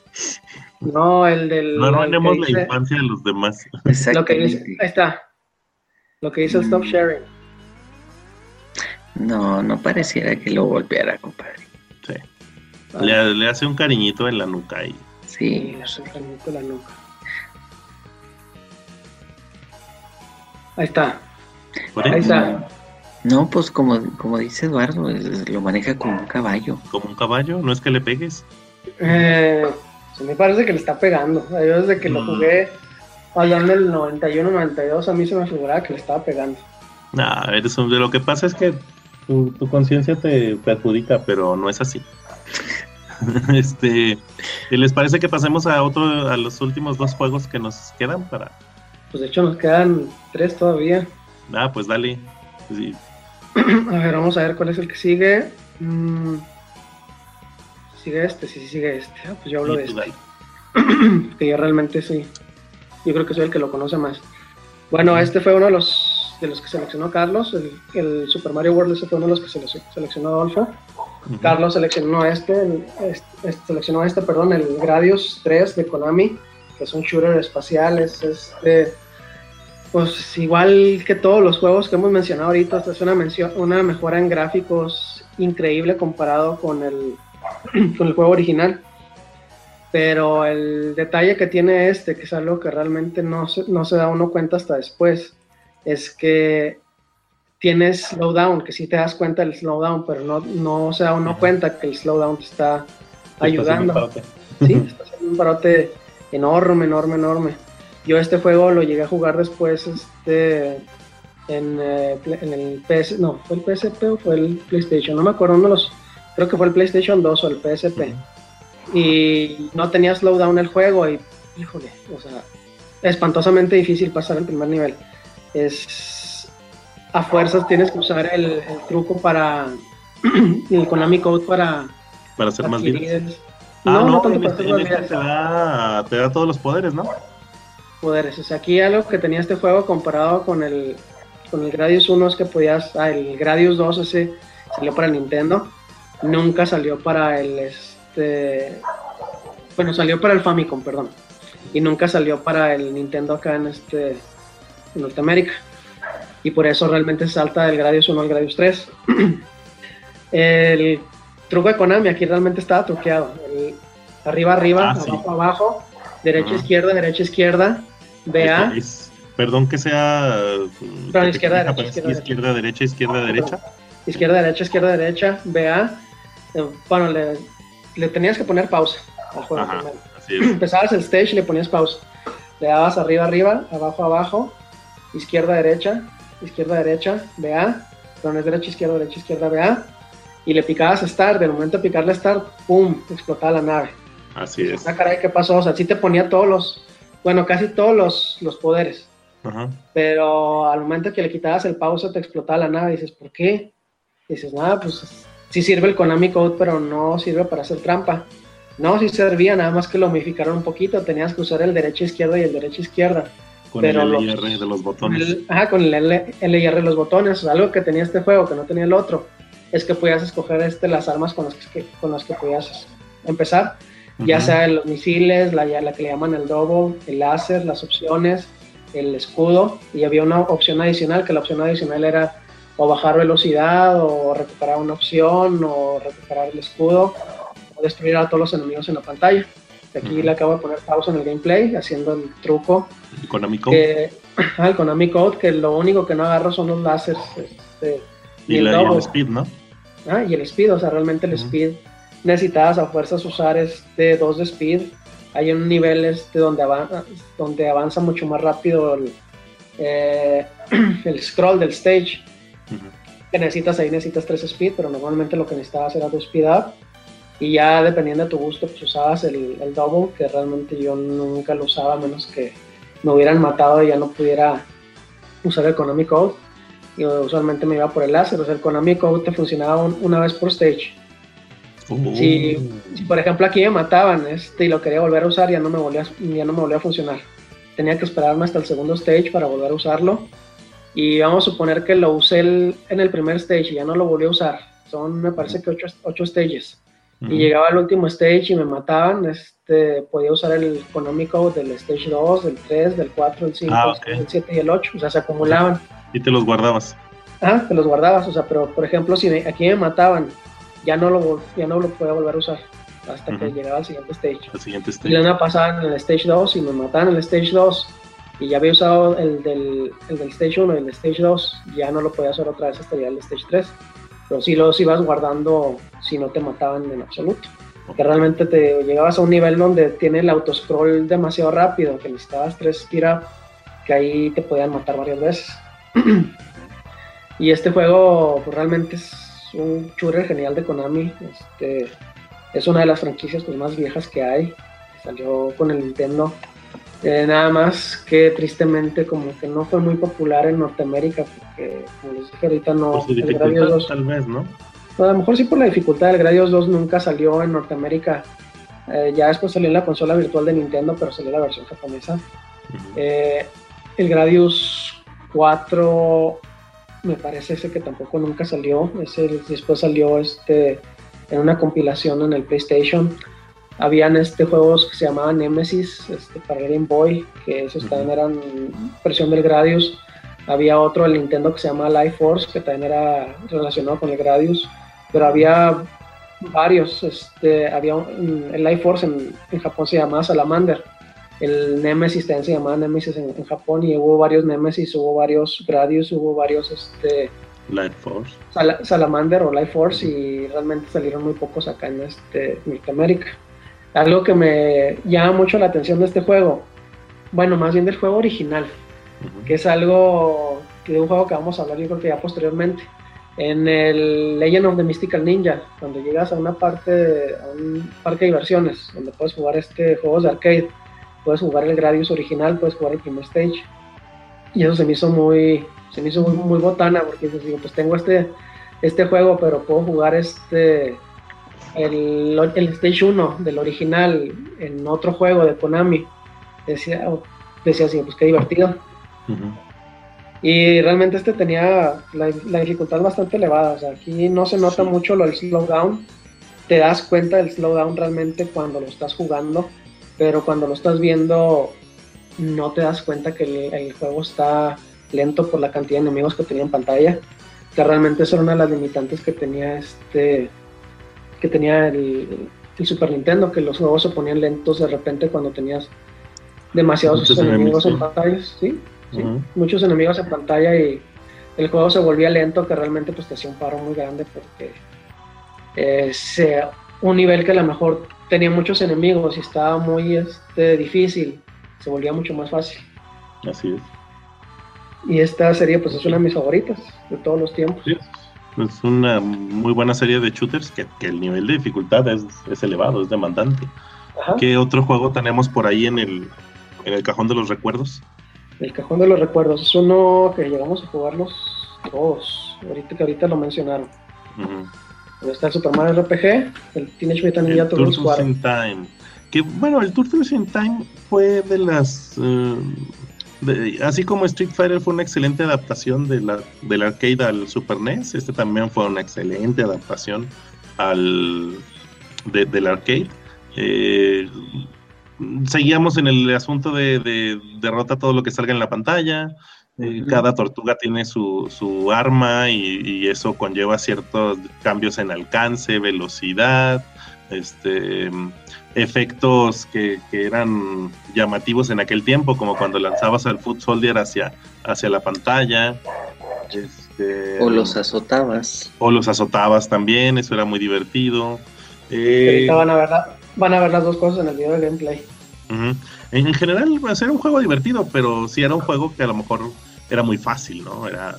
No, el del... No arruinemos la infancia de los demás. Lo que dice, ahí está. Lo que dice el stop sharing. No pareciera que lo golpeara, compadre. Sí. Le hace un cariñito en la nuca y... Sí. Le hace un cariñito en la nuca. Ahí está. Ahí está. No, pues como dice Eduardo, lo maneja como un caballo. ¿Como un caballo? ¿No es que le pegues? Me parece que le está pegando. Yo desde que lo jugué, hablando del 91-92, a mí se me figuraba que le estaba pegando. A ver, lo que pasa es que tu conciencia te perjudica, pero no es así. ¿Les parece que pasemos a los últimos 2 juegos que nos quedan para...? Pues de hecho nos quedan 3 todavía. Pues dale. Sí. A ver, vamos a ver cuál es el que sigue. ¿Sigue este? Sí, sigue este. Pues yo hablo de este. Que yo realmente sí. Yo creo que soy el que lo conoce más. Bueno, este fue uno de los que seleccionó Carlos. El Super Mario World, ese fue uno de los que seleccionó Adolfo. Carlos seleccionó el Gradius 3 de Konami, que es un shooter espacial. Pues igual que todos los juegos que hemos mencionado ahorita, esta es una mejora en gráficos increíble comparado con el juego original. Pero el detalle que tiene que es algo que realmente no se da uno cuenta hasta después, es que tiene slowdown, que sí te das cuenta del slowdown, pero no se da uno cuenta que el slowdown te está ayudando. Sí, está haciendo un parote enorme. Yo este juego lo llegué a jugar después en el PS, no, ¿fue el PSP o fue el PlayStation? No me acuerdo, creo que fue el PlayStation 2 o el PSP. Y no tenía slowdown el juego y, híjole, o sea, espantosamente difícil pasar el primer nivel. A fuerzas tienes que usar el truco para el Konami Code para hacer más vidas. No tanto para hacer más vidas. Te da todos los poderes, ¿no? Poderes. O sea, aquí algo que tenía este juego comparado con el Gradius 1 es que el Gradius 2 ese salió para el Nintendo, nunca salió para salió para el Famicom, perdón, y nunca salió para el Nintendo acá en Norteamérica, y por eso realmente salta del Gradius 1 al Gradius 3. El truco de Konami aquí realmente estaba truqueado, arriba, abajo, derecha, izquierda, BA. Perdón que sea... Pero izquierda, derecha. Izquierda, derecha, BA. Bueno, le tenías que poner pausa al juego. Así es. Empezabas el stage y le ponías pausa. Le dabas arriba, abajo, izquierda, derecha, BA. Perdón, es derecha, izquierda, BA. Y le picabas Start. Del momento de picarle Start, ¡pum!, explotaba la nave. Así es. Caray, ¿qué pasó? O sea, sí te ponía casi todos los poderes. Pero al momento que le quitabas el pausa te explotaba la nave y dices, ¿por qué? Y dices, nada, pues sí sirve el Konami Code, pero no sirve para hacer trampa. No, sí servía, nada más que lo modificaron un poquito, tenías que usar el derecha-izquierda y el derecha-izquierda. Con el LR de los botones. Con el LR de los botones. Algo que tenía este juego que no tenía el otro es que podías escoger las armas con las que podías empezar. Ya sea los misiles, la que le llaman el double, el láser, las opciones, el escudo, y había una opción adicional, que la opción adicional era o bajar velocidad, o recuperar una opción, o recuperar el escudo, o destruir a todos los enemigos en la pantalla. Aquí le acabo de poner pausa en el gameplay, haciendo el truco. ¿El Konami Code? El Konami Code, que lo único que no agarro son los láseres. Y el speed, ¿no? Y el speed, o sea, realmente el speed necesitabas a fuerzas usar 2 de speed. Hay un nivel donde avanza mucho más rápido el scroll del stage, que necesitas 3 speed, pero normalmente lo que necesitabas era 2 speed up, y ya dependiendo de tu gusto pues usabas el double, que realmente yo nunca lo usaba a menos que me hubieran matado y ya no pudiera usar el Konami Code, y usualmente me iba por el láser. O sea, el Konami Code te funcionaba una vez por stage. Si por ejemplo aquí me mataban y lo quería volver a usar, ya no me volvía a funcionar. Tenía que esperarme hasta el segundo stage para volver a usarlo, y vamos a suponer que lo usé en el primer stage y ya no lo volví a usar. Son, me parece que 8 stages, y llegaba al último stage y me mataban. Podía usar el Konami Code del stage 2, del 3, del 4, del 5, del 7 y el 8, o sea, se acumulaban. Y te los guardabas. Te los guardabas, o sea, pero por ejemplo, si aquí me mataban, ya no lo podía volver a usar hasta que llegaba al siguiente stage. Y me pasaban en el stage 2 y me mataban en el stage 2 y ya había usado el del stage 1 y el del stage 2, ya no lo podía hacer otra vez hasta llegar al stage 3. Pero sí los ibas guardando si no te mataban en absoluto. Que realmente te llegabas a un nivel donde tiene el autoscroll demasiado rápido, que necesitabas 3 speed up, que ahí te podían matar varias veces. Y este juego pues, realmente es un shooter genial de Konami. Es una de las franquicias pues, más viejas que hay. Salió con el Nintendo. Nada más que tristemente como que no fue muy popular en Norteamérica, porque como les dije ahorita no... Por su dificultad 2, tal vez, ¿no? A lo mejor sí por la dificultad. El Gradius 2 nunca salió en Norteamérica. Ya después salió en la consola virtual de Nintendo, pero salió la versión japonesa. El Gradius 4 me parece ese que tampoco nunca salió. Después salió en una compilación en el PlayStation. Habían juegos que se llamaban Nemesis para Game Boy, que esos también eran versión del Gradius. Había otro del Nintendo que se llama Life Force, que también era relacionado con el Gradius. Pero había varios. Había el Life Force en Japón se llamaba Salamander. El Nemesis también se llamaba Nemesis en Japón, y hubo varios Nemesis, hubo varios Gradius, hubo varios Life Force. Salamander o Life Force, y realmente salieron muy pocos acá en Norteamérica. Algo que me llama mucho la atención de este juego, bueno, más bien del juego original, que es algo de un juego que vamos a hablar yo creo que ya posteriormente. En el Legend of the Mystical Ninja, cuando llegas a un parque de diversiones, donde puedes jugar juegos de arcade, puedes jugar el Gradius original, puedes jugar el primer stage, y eso se me hizo muy botana, porque digo, pues tengo este juego, pero puedo jugar el stage 1 del original en otro juego de Konami. Decía así, pues qué divertido. Y realmente tenía la dificultad bastante elevada. O sea, aquí no se nota mucho el slowdown. Te das cuenta del slowdown realmente cuando lo estás jugando, pero cuando lo estás viendo no te das cuenta que el juego está lento por la cantidad de enemigos que tenía en pantalla, que realmente esa era una de las limitantes que tenía el Super Nintendo, que los juegos se ponían lentos de repente cuando tenías demasiados enemigos en pantalla, ¿sí? Muchos enemigos en pantalla, y el juego se volvía lento, que realmente pues te hacía un paro muy grande, porque un nivel que a lo mejor tenía muchos enemigos y estaba muy difícil, se volvía mucho más fácil. Así es. Y esta serie pues es una de mis favoritas de todos los tiempos. Sí. Es una muy buena serie de shooters que el nivel de dificultad es elevado, es demandante. Ajá. ¿Qué otro juego tenemos por ahí en el cajón de los recuerdos? El cajón de los recuerdos es uno que llegamos a jugarlos todos, ahorita lo mencionaron. Está el Super Mario RPG, el Teenage Mutant Ninja Turtles 4. In Time. Que bueno, el Turtles in Time fue de las... así como Street Fighter fue una excelente adaptación del arcade al Super NES, también fue una excelente adaptación del arcade. Seguíamos en el asunto de derrota todo lo que salga en la pantalla. Cada tortuga tiene su arma, y eso conlleva ciertos cambios en alcance, velocidad, efectos que eran llamativos en aquel tiempo, como cuando lanzabas al Foot Soldier hacia la pantalla. O los azotabas. O los azotabas también, eso era muy divertido. Ahorita van a ver las dos cosas en el video de gameplay. En general, pues, era un juego divertido, pero sí era un juego que a lo mejor era muy fácil, ¿no? Era...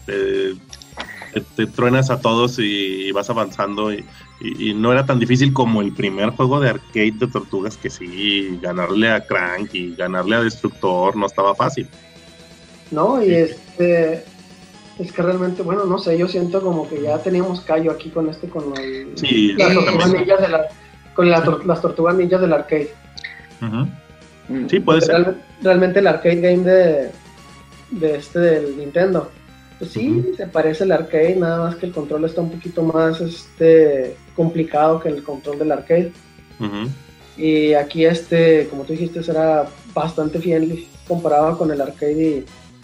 te truenas a todos y vas avanzando, y no era tan difícil como el primer juego de arcade de tortugas, que sí, ganarle a Crank y ganarle a Destructor no estaba fácil. No, y es que realmente, bueno, no sé, yo siento como que ya teníamos callo aquí con las tortugas ninjas las tortugas ninjas del arcade. Sí, puede ser. Realmente el arcade game del Nintendo, pues sí, se parece al arcade, nada más que el control está un poquito más complicado que el control del arcade. Y aquí como tú dijiste, era bastante fiel comparado con el arcade,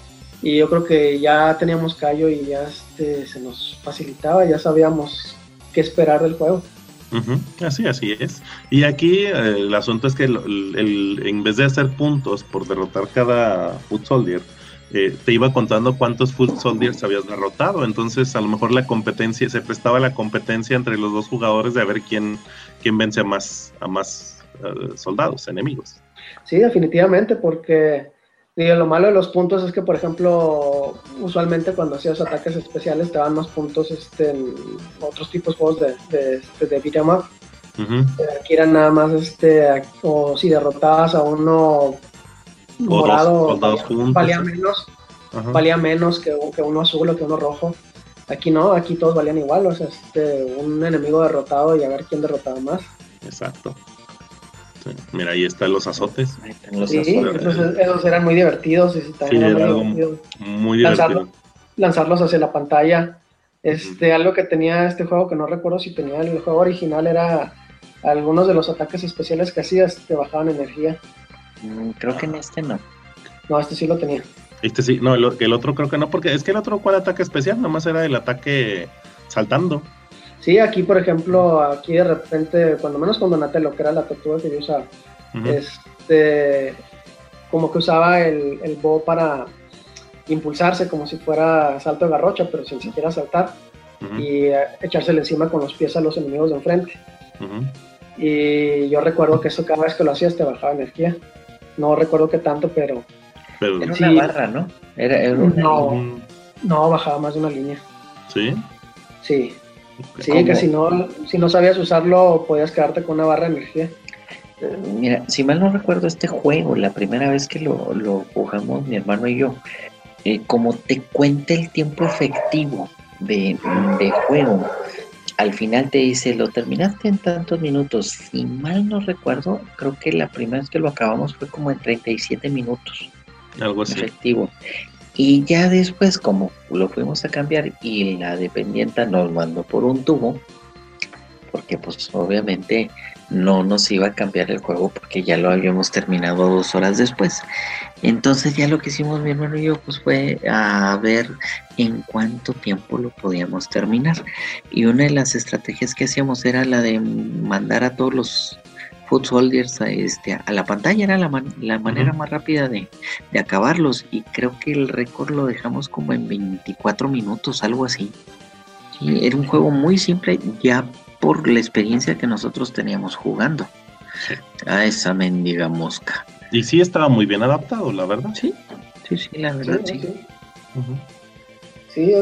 y yo creo que ya teníamos callo y ya se nos facilitaba, ya sabíamos qué esperar del juego. Así es. Y aquí el asunto es que en vez de hacer puntos por derrotar cada Foot Soldier, te iba contando cuántos Foot Soldiers habías derrotado. Entonces a lo mejor la competencia, se prestaba la competencia entre los dos jugadores de a ver quién vence a más soldados, enemigos. Sí, definitivamente, porque lo malo de los puntos es que, por ejemplo, usualmente cuando hacías ataques especiales te daban más puntos en otros tipos de juegos de beat 'em up. Aquí era nada más o si derrotabas a uno morado, valía menos que uno azul o que uno rojo. Aquí no, aquí todos valían igual, o sea, un enemigo derrotado y a ver quién derrotaba más. Exacto. Sí. Mira, ahí están los azotes. Esos eran muy divertidos. Muy divertido. Lanzarlos hacia la pantalla. Algo que tenía este juego que no recuerdo si tenía el juego original era algunos de los ataques especiales que hacías te bajaban energía. Creo que en este no. No, este sí lo tenía. Este sí, no, el otro creo que no, porque es que el otro, ¿cuál ataque especial? Nomás era el ataque saltando. Sí, aquí por ejemplo, aquí de repente, cuando menos con Donatello, que era la tortuga que yo usaba, como que usaba el bow para impulsarse como si fuera salto de garrocha, pero sin siquiera saltar, y echársele encima con los pies a los enemigos de enfrente. Y yo recuerdo que eso cada vez que lo hacías te bajaba energía. No recuerdo qué tanto, pero era una barra, ¿no? No, bajaba más de una línea. ¿Sí? Sí. Sí, ¿cómo? Que si no sabías usarlo, podías quedarte con una barra de energía. Mira, si mal no recuerdo, este juego, la primera vez que lo jugamos mi hermano y yo, como te cuenta el tiempo efectivo de juego, al final te dice, lo terminaste en tantos minutos. Si mal no recuerdo, creo que la primera vez que lo acabamos fue como en 37 minutos. Algo así. Efectivo. Y ya después, como lo fuimos a cambiar y la dependienta nos mandó por un tubo, porque pues obviamente no nos iba a cambiar el juego porque ya lo habíamos terminado 2 horas después. Entonces ya lo que hicimos mi hermano y yo pues fue a ver en cuánto tiempo lo podíamos terminar. Y una de las estrategias que hacíamos era la de mandar a todos los Foot Soldiers a la pantalla. Era la manera más rápida de acabarlos, y creo que el récord lo dejamos como en 24 minutos, algo así. Y era un juego muy simple ya por la experiencia que nosotros teníamos jugando a esa mendiga mosca. Y sí estaba muy bien adaptado, la verdad. Sí, la verdad sí. Sí,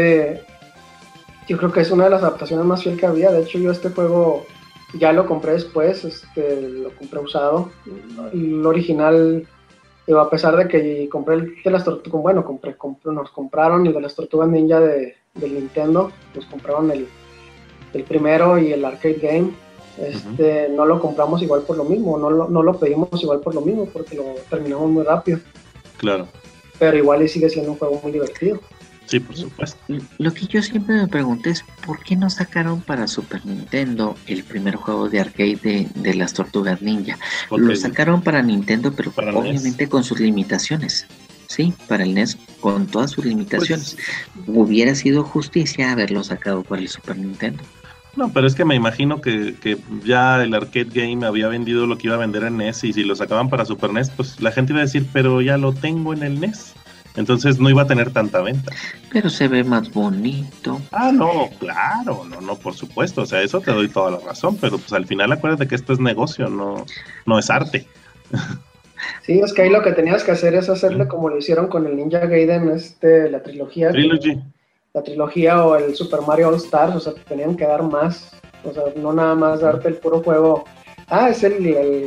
yo creo que es una de las adaptaciones más fiel que había. De hecho, yo este juego ya lo compré después, lo compré usado. El original, a pesar de que compré el de las tortugas, bueno, nos compraron el de las Tortugas Ninja del Nintendo, nos compraron el primero y el arcade game. No lo compramos igual por lo mismo, no lo pedimos igual por lo mismo, porque lo terminamos muy rápido. Claro. Pero igual sigue siendo un juego muy divertido. Sí, por supuesto. Lo que yo siempre me pregunté es ¿por qué no sacaron para Super Nintendo el primer juego de arcade de las Tortugas Ninja? Okay. Lo sacaron para Nintendo, pero para obviamente NES, con sus limitaciones. Sí, para el NES, con todas sus limitaciones. Pues, hubiera sido justicia haberlo sacado para el Super Nintendo. No, pero es que me imagino que ya el arcade game había vendido lo que iba a vender en NES, y si lo sacaban para Super NES, pues la gente iba a decir, pero ya lo tengo en el NES. Entonces no iba a tener tanta venta. Pero se ve más bonito. Ah, no, claro, no, por supuesto. O sea, eso te doy toda la razón, pero pues al final acuérdate que esto es negocio, no es arte. Sí, es que ahí lo que tenías que hacer es hacerle como lo hicieron con el Ninja Gaiden, la trilogía. La trilogía o el Super Mario All Stars, o sea, te tenían que dar más. O sea, no nada más darte el puro juego. Ah, es el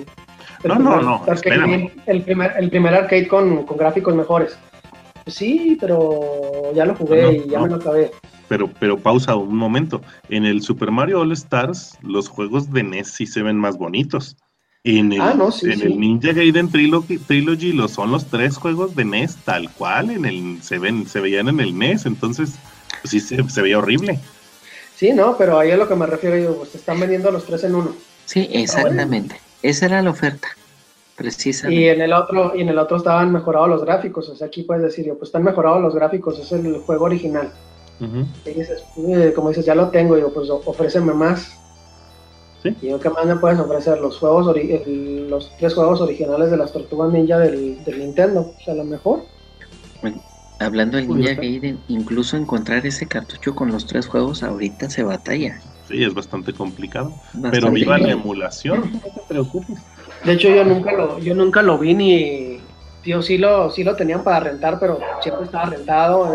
primer arcade con gráficos mejores. Sí, pero ya lo jugué y ya me lo acabé. Pero pausa un momento. En el Super Mario All Stars, los juegos de NES sí se ven más bonitos. En el Ninja Gaiden Trilogy son los 3 juegos de NES tal cual. Se veían en el NES, entonces pues sí se veía horrible. Sí, no, pero ahí es a lo que me refiero yo. Pues te están vendiendo los 3 en 1. Sí, exactamente. Esa era la oferta. Precisamente. Y en el otro estaban mejorados los gráficos. O sea, aquí puedes decir, pues están mejorados los gráficos, es el juego original. Y dices, como dices, ya lo tengo, digo, pues ofréceme más. ¿Sí? Y yo, ¿qué más me puedes ofrecer? Los 3 juegos originales de las Tortugas Ninja del Nintendo, o sea, lo mejor. Bueno, hablando del Ninja Gaiden, incluso encontrar ese cartucho con los 3 juegos ahorita se batalla. Sí, es bastante complicado. Pero viva la emulación, no te preocupes. De hecho, yo nunca lo vi ni... Tío, sí lo tenían para rentar, pero siempre estaba rentado,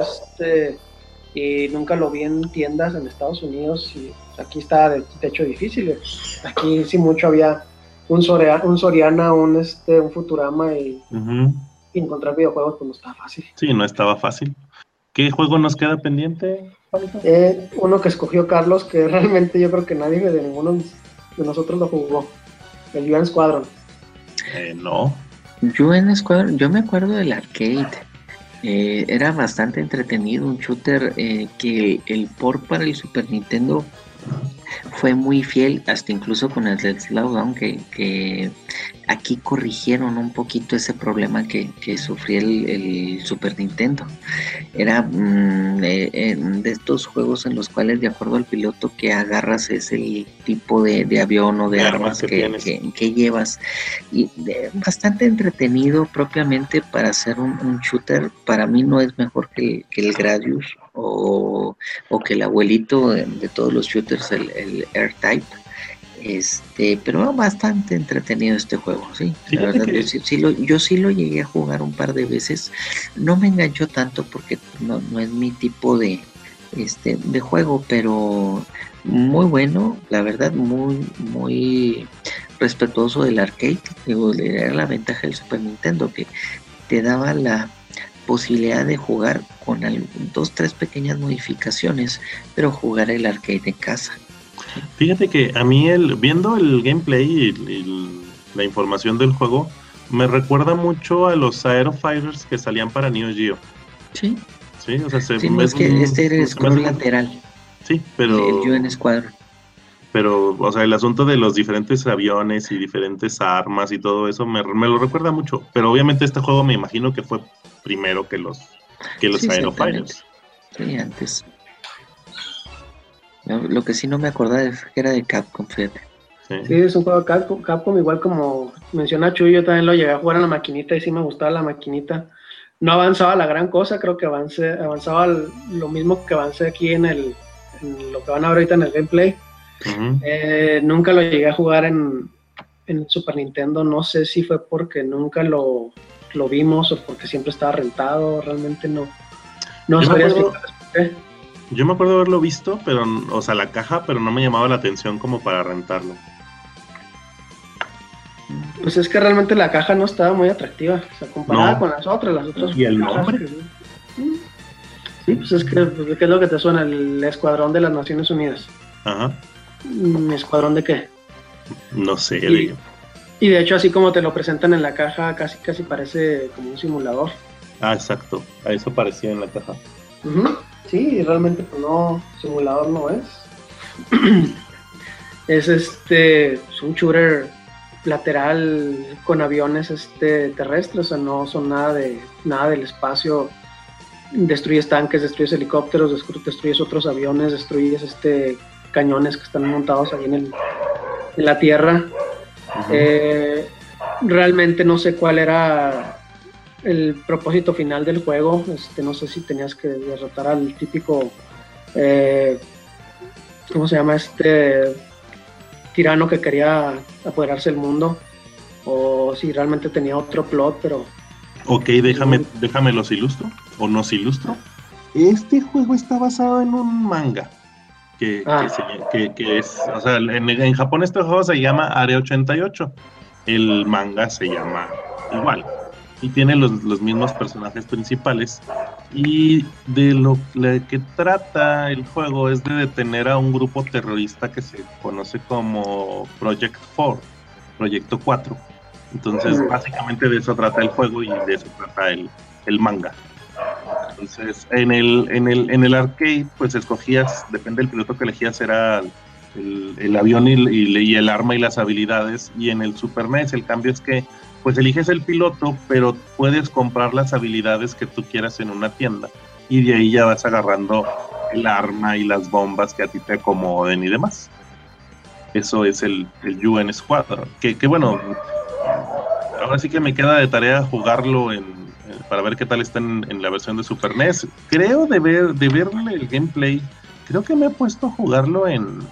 y nunca lo vi en tiendas en Estados Unidos, y aquí está de hecho difícil. Aquí sí mucho había un Soriana, un Futurama, y encontrar videojuegos pues no estaba fácil. Sí, no estaba fácil. ¿Qué juego nos queda pendiente, Juanito? Uno que escogió Carlos, que realmente yo creo que nadie de ninguno de nosotros lo jugó, el UN Squadron. No. UN Squadron, yo me acuerdo del arcade. Era bastante entretenido, un shooter que el port para el Super Nintendo fue muy fiel, hasta incluso con el Slowdown, que aquí corrigieron un poquito ese problema que sufría el Super Nintendo. Era de estos juegos en los cuales, de acuerdo al piloto que agarras, es el tipo de avión o de armas que llevas, y bastante entretenido propiamente para hacer un shooter. Para mí no es mejor que el Gradius o que el abuelito de todos los shooters, el R-Type, pero bastante entretenido este juego, sí. La verdad, yo sí lo llegué a jugar un par de veces. No me enganchó tanto porque no es mi tipo de juego, pero muy bueno, la verdad, muy respetuoso del arcade. Digo, era la ventaja del Super Nintendo, que te daba la posibilidad de jugar con 2-3 pequeñas modificaciones, pero jugar el arcade en casa. Fíjate que a mí viendo el gameplay y la información del juego me recuerda mucho a los Aerofighters que salían para Neo Geo. Sí. Sí, o sea, es que era el scroll lateral. Sí, pero el UN Squadron. Pero, o sea, el asunto de los diferentes aviones y diferentes armas y todo eso me lo recuerda mucho. Pero obviamente este juego me imagino que fue primero que los Aerofighters. Sí, antes. Lo que sí no me acordaba es que era de Capcom, fíjate. Sí, es un juego de Capcom, igual como menciona Chuy, yo también lo llegué a jugar en la maquinita y sí me gustaba la maquinita. No avanzaba la gran cosa, creo que avanzaba lo mismo que avancé aquí en lo que van a ver ahorita en el gameplay. Nunca lo llegué a jugar en Super Nintendo, no sé si fue porque nunca lo vimos o porque siempre estaba rentado, realmente no sabría explicar por qué. Yo me acuerdo haberlo visto, pero, o sea, la caja, pero no me llamaba la atención como para rentarlo. Pues es que realmente la caja no estaba muy atractiva, o sea, comparada con las otras. ¿Y el nombre? Sí, pues es que, ¿qué es lo que te suena? El Escuadrón de las Naciones Unidas. Ajá. ¿Escuadrón de qué? No sé. Y de hecho, así como te lo presentan en la caja, casi parece como un simulador. Ah, exacto. A eso parecía en la caja. Sí, realmente pues no, simulador no es. Es un shooter lateral con aviones terrestres, o sea, no son nada del espacio. Destruyes tanques, destruyes helicópteros, destruyes otros aviones, destruyes cañones que están montados ahí en la tierra. Realmente no sé cuál era el propósito final del juego. No sé si tenías que derrotar al típico ¿cómo se llama? Tirano que quería apoderarse del mundo, o si realmente tenía otro plot, pero... Ok, déjame los ilustro, o nos ilustro. Este juego está basado en un manga, que es, o sea, en Japón este juego se llama Area 88, el manga se llama igual, y tiene los mismos personajes principales, y de lo que trata el juego es de detener a un grupo terrorista que se conoce como Proyecto 4. Entonces básicamente de eso trata el juego y de eso trata el manga. Entonces en el arcade pues escogías, depende del piloto que elegías, era el avión y el arma y las habilidades, y en el Super NES el cambio es que pues eliges el piloto, pero puedes comprar las habilidades que tú quieras en una tienda y de ahí ya vas agarrando el arma y las bombas que a ti te acomoden y demás. Eso es el UN Squadron, que bueno, ahora sí que me queda de tarea jugarlo para ver qué tal está en la versión de Super NES. Creo de verle el gameplay, creo que me he puesto a jugarlo en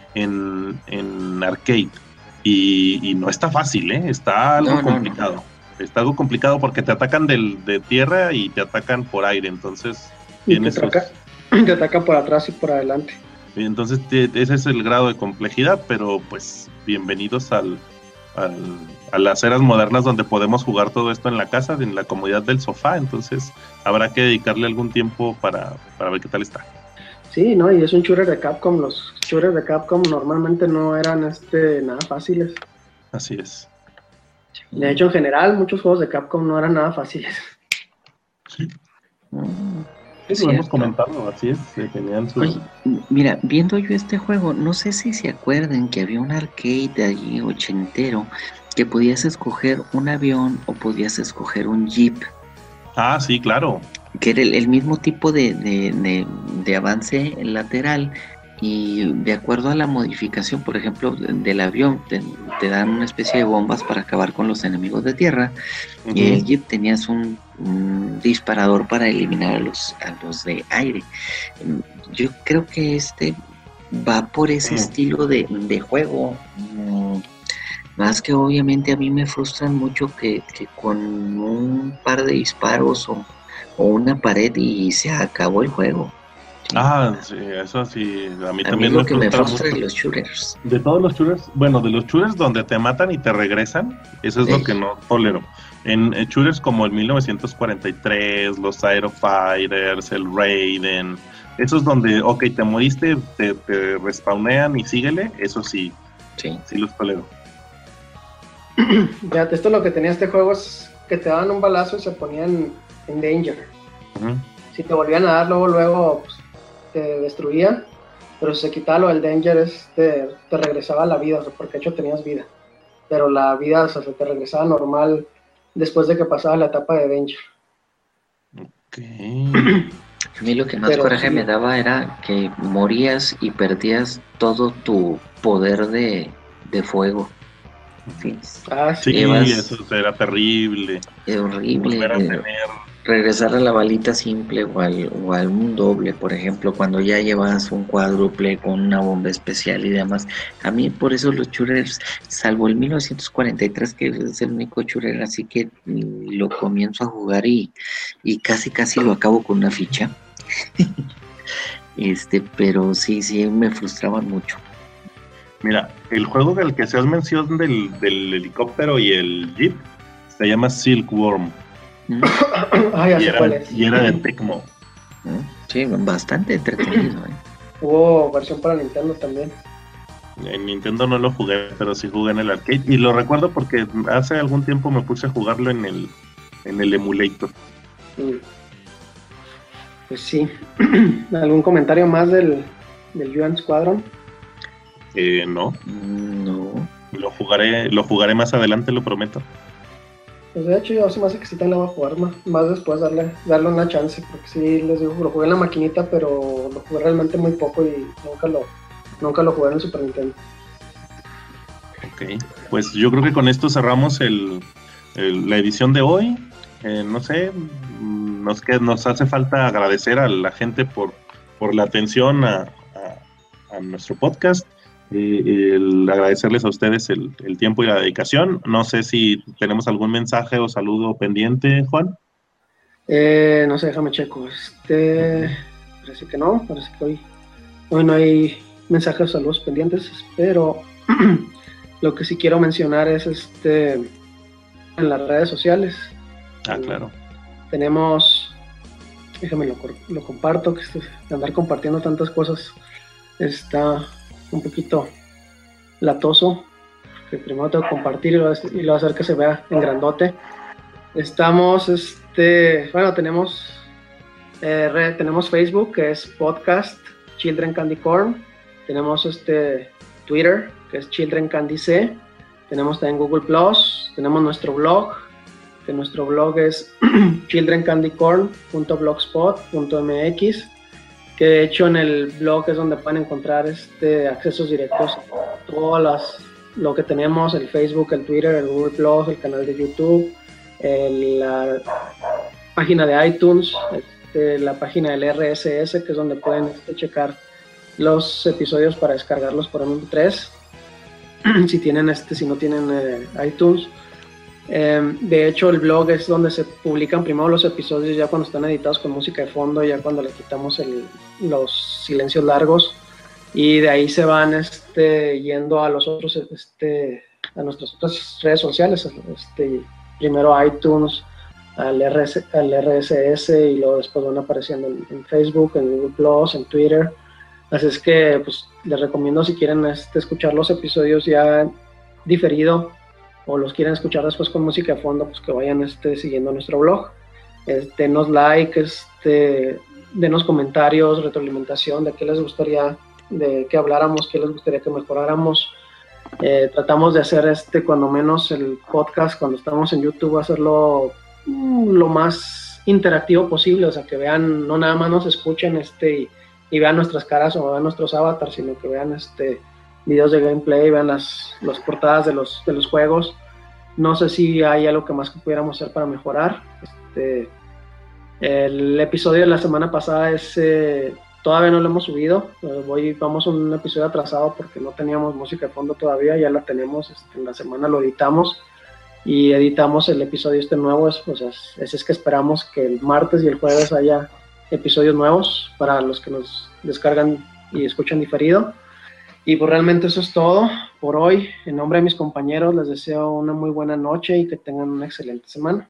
arcade y no está fácil, está algo complicado. No. Está algo complicado porque te atacan de tierra y te atacan por aire, entonces te atacan por atrás y por adelante. Entonces ese es el grado de complejidad, pero pues bienvenidos a las eras modernas donde podemos jugar todo esto en la casa, en la comodidad del sofá, entonces habrá que dedicarle algún tiempo para ver qué tal está. Sí, no, y es un shooter de Capcom. Los shooters de Capcom normalmente no eran nada fáciles. Así es. De hecho, en general, muchos juegos de Capcom no eran nada fáciles. Sí. Eso lo hemos comentado, así es. Tenían su... Oye, mira, viendo yo este juego, no sé si se acuerdan que había un arcade allí ochentero que podías escoger un avión o podías escoger un jeep. Ah, sí, claro. Que era el mismo tipo de avance lateral, y de acuerdo a la modificación, por ejemplo, del avión, te dan una especie de bombas para acabar con los enemigos de tierra, y el jeep tenías un disparador para eliminar a los de aire. Yo creo que este va por ese estilo de juego. Más que obviamente a mí me frustran mucho que con un par de disparos o una pared y se acabó el juego. Ah, sí, eso sí, a mí también lo que me frustra de los shooters. De todos los shooters, bueno, de los shooters donde te matan y te regresan, eso es lo que no tolero. En shooters como el 1943, los Aero Fighters, el Raiden, esos donde, ok, te moriste, te respawnean y síguele, eso sí los tolero. Ya, esto lo que tenía este juego es que te daban un balazo y se ponían en danger. Si te volvían a dar luego pues, te destruían, pero si se quitaba lo del danger te regresaba la vida, o sea, porque de hecho tenías vida, pero la vida, o sea, se te regresaba normal después de que pasaba la etapa de danger. A mí lo que más coraje me daba era que morías y perdías todo tu poder de fuego. Sí, eso era terrible. Es horrible. Regresar a la balita simple o al un doble, por ejemplo, cuando ya llevas un cuádruple con una bomba especial y demás. A mí por eso los shooters, salvo el 1943, que es el único shooter así que lo comienzo a jugar y casi lo acabo con una ficha. Pero sí me frustraban mucho. Mira, el juego del que se has mencionado del helicóptero y el jeep se llama Silkworm. Y era de Tecmo. Sí, bastante entretenido. Hubo versión para Nintendo también. En Nintendo no lo jugué, pero sí jugué en el arcade. Y lo recuerdo porque hace algún tiempo me puse a jugarlo en el emulator. Pues sí. ¿Algún comentario más del UN Squadron? No. Lo jugaré más adelante, lo prometo. Pues de hecho yo se me hace que sí tengo que jugar más después, darle una chance, porque sí, les digo, lo jugué en la maquinita, pero lo jugué realmente muy poco y nunca lo jugué en el Super Nintendo. Ok, pues yo creo que con esto cerramos la edición de hoy. No sé, nos hace falta agradecer a la gente por la atención a nuestro podcast. Agradecerles a ustedes el tiempo y la dedicación. No sé si tenemos algún mensaje o saludo pendiente, Juan. No sé, déjame checo. Parece que no, parece que hoy no hay mensajes o saludos pendientes, pero lo que sí quiero mencionar es en las redes sociales. Claro. Tenemos, déjame lo comparto, que de andar compartiendo tantas cosas está un poquito latoso, que primero tengo que compartir y lo voy a hacer que se vea en grandote. Estamos, tenemos Facebook, que es Podcast Children Candy Corn. Tenemos Twitter, que es Children Candy C. Tenemos también Google Plus, tenemos nuestro blog, que nuestro blog es childrencandycorn.blogspot.mx, que de hecho en el blog es donde pueden encontrar accesos directos a todas lo que tenemos, el Facebook, el Twitter, el Google Plus, el canal de YouTube, la página de iTunes, la página del RSS, que es donde pueden checar los episodios para descargarlos por MP3, si tienen si no tienen iTunes. De hecho, el blog es donde se publican primero los episodios, ya cuando están editados con música de fondo, ya cuando le quitamos los silencios largos, y de ahí se van yendo a los otros, a nuestras otras redes sociales, primero iTunes, al RSS, y luego después van apareciendo en Facebook, en Google Plus, en Twitter. Así es que pues les recomiendo, si quieren escuchar los episodios ya diferido, o los quieren escuchar después con música de fondo, pues que vayan siguiendo nuestro blog. Denos like, denos comentarios, retroalimentación de qué les gustaría de que habláramos, qué les gustaría que mejoráramos. Tratamos de hacer cuando menos el podcast, cuando estamos en YouTube, hacerlo lo más interactivo posible, o sea, que vean, no nada más nos escuchen y vean nuestras caras o vean nuestros avatars, sino que vean videos de gameplay, vean las portadas de los juegos. No sé si hay algo que más que pudiéramos hacer para mejorar. El episodio de la semana pasada todavía no lo hemos subido. Vamos a un episodio atrasado porque no teníamos música de fondo todavía, ya la tenemos. En la semana lo editamos y editamos el episodio nuevo. Es que esperamos que el martes y el jueves haya episodios nuevos para los que nos descargan y escuchan diferido. Y pues realmente eso es todo por hoy. En nombre de mis compañeros les deseo una muy buena noche y que tengan una excelente semana.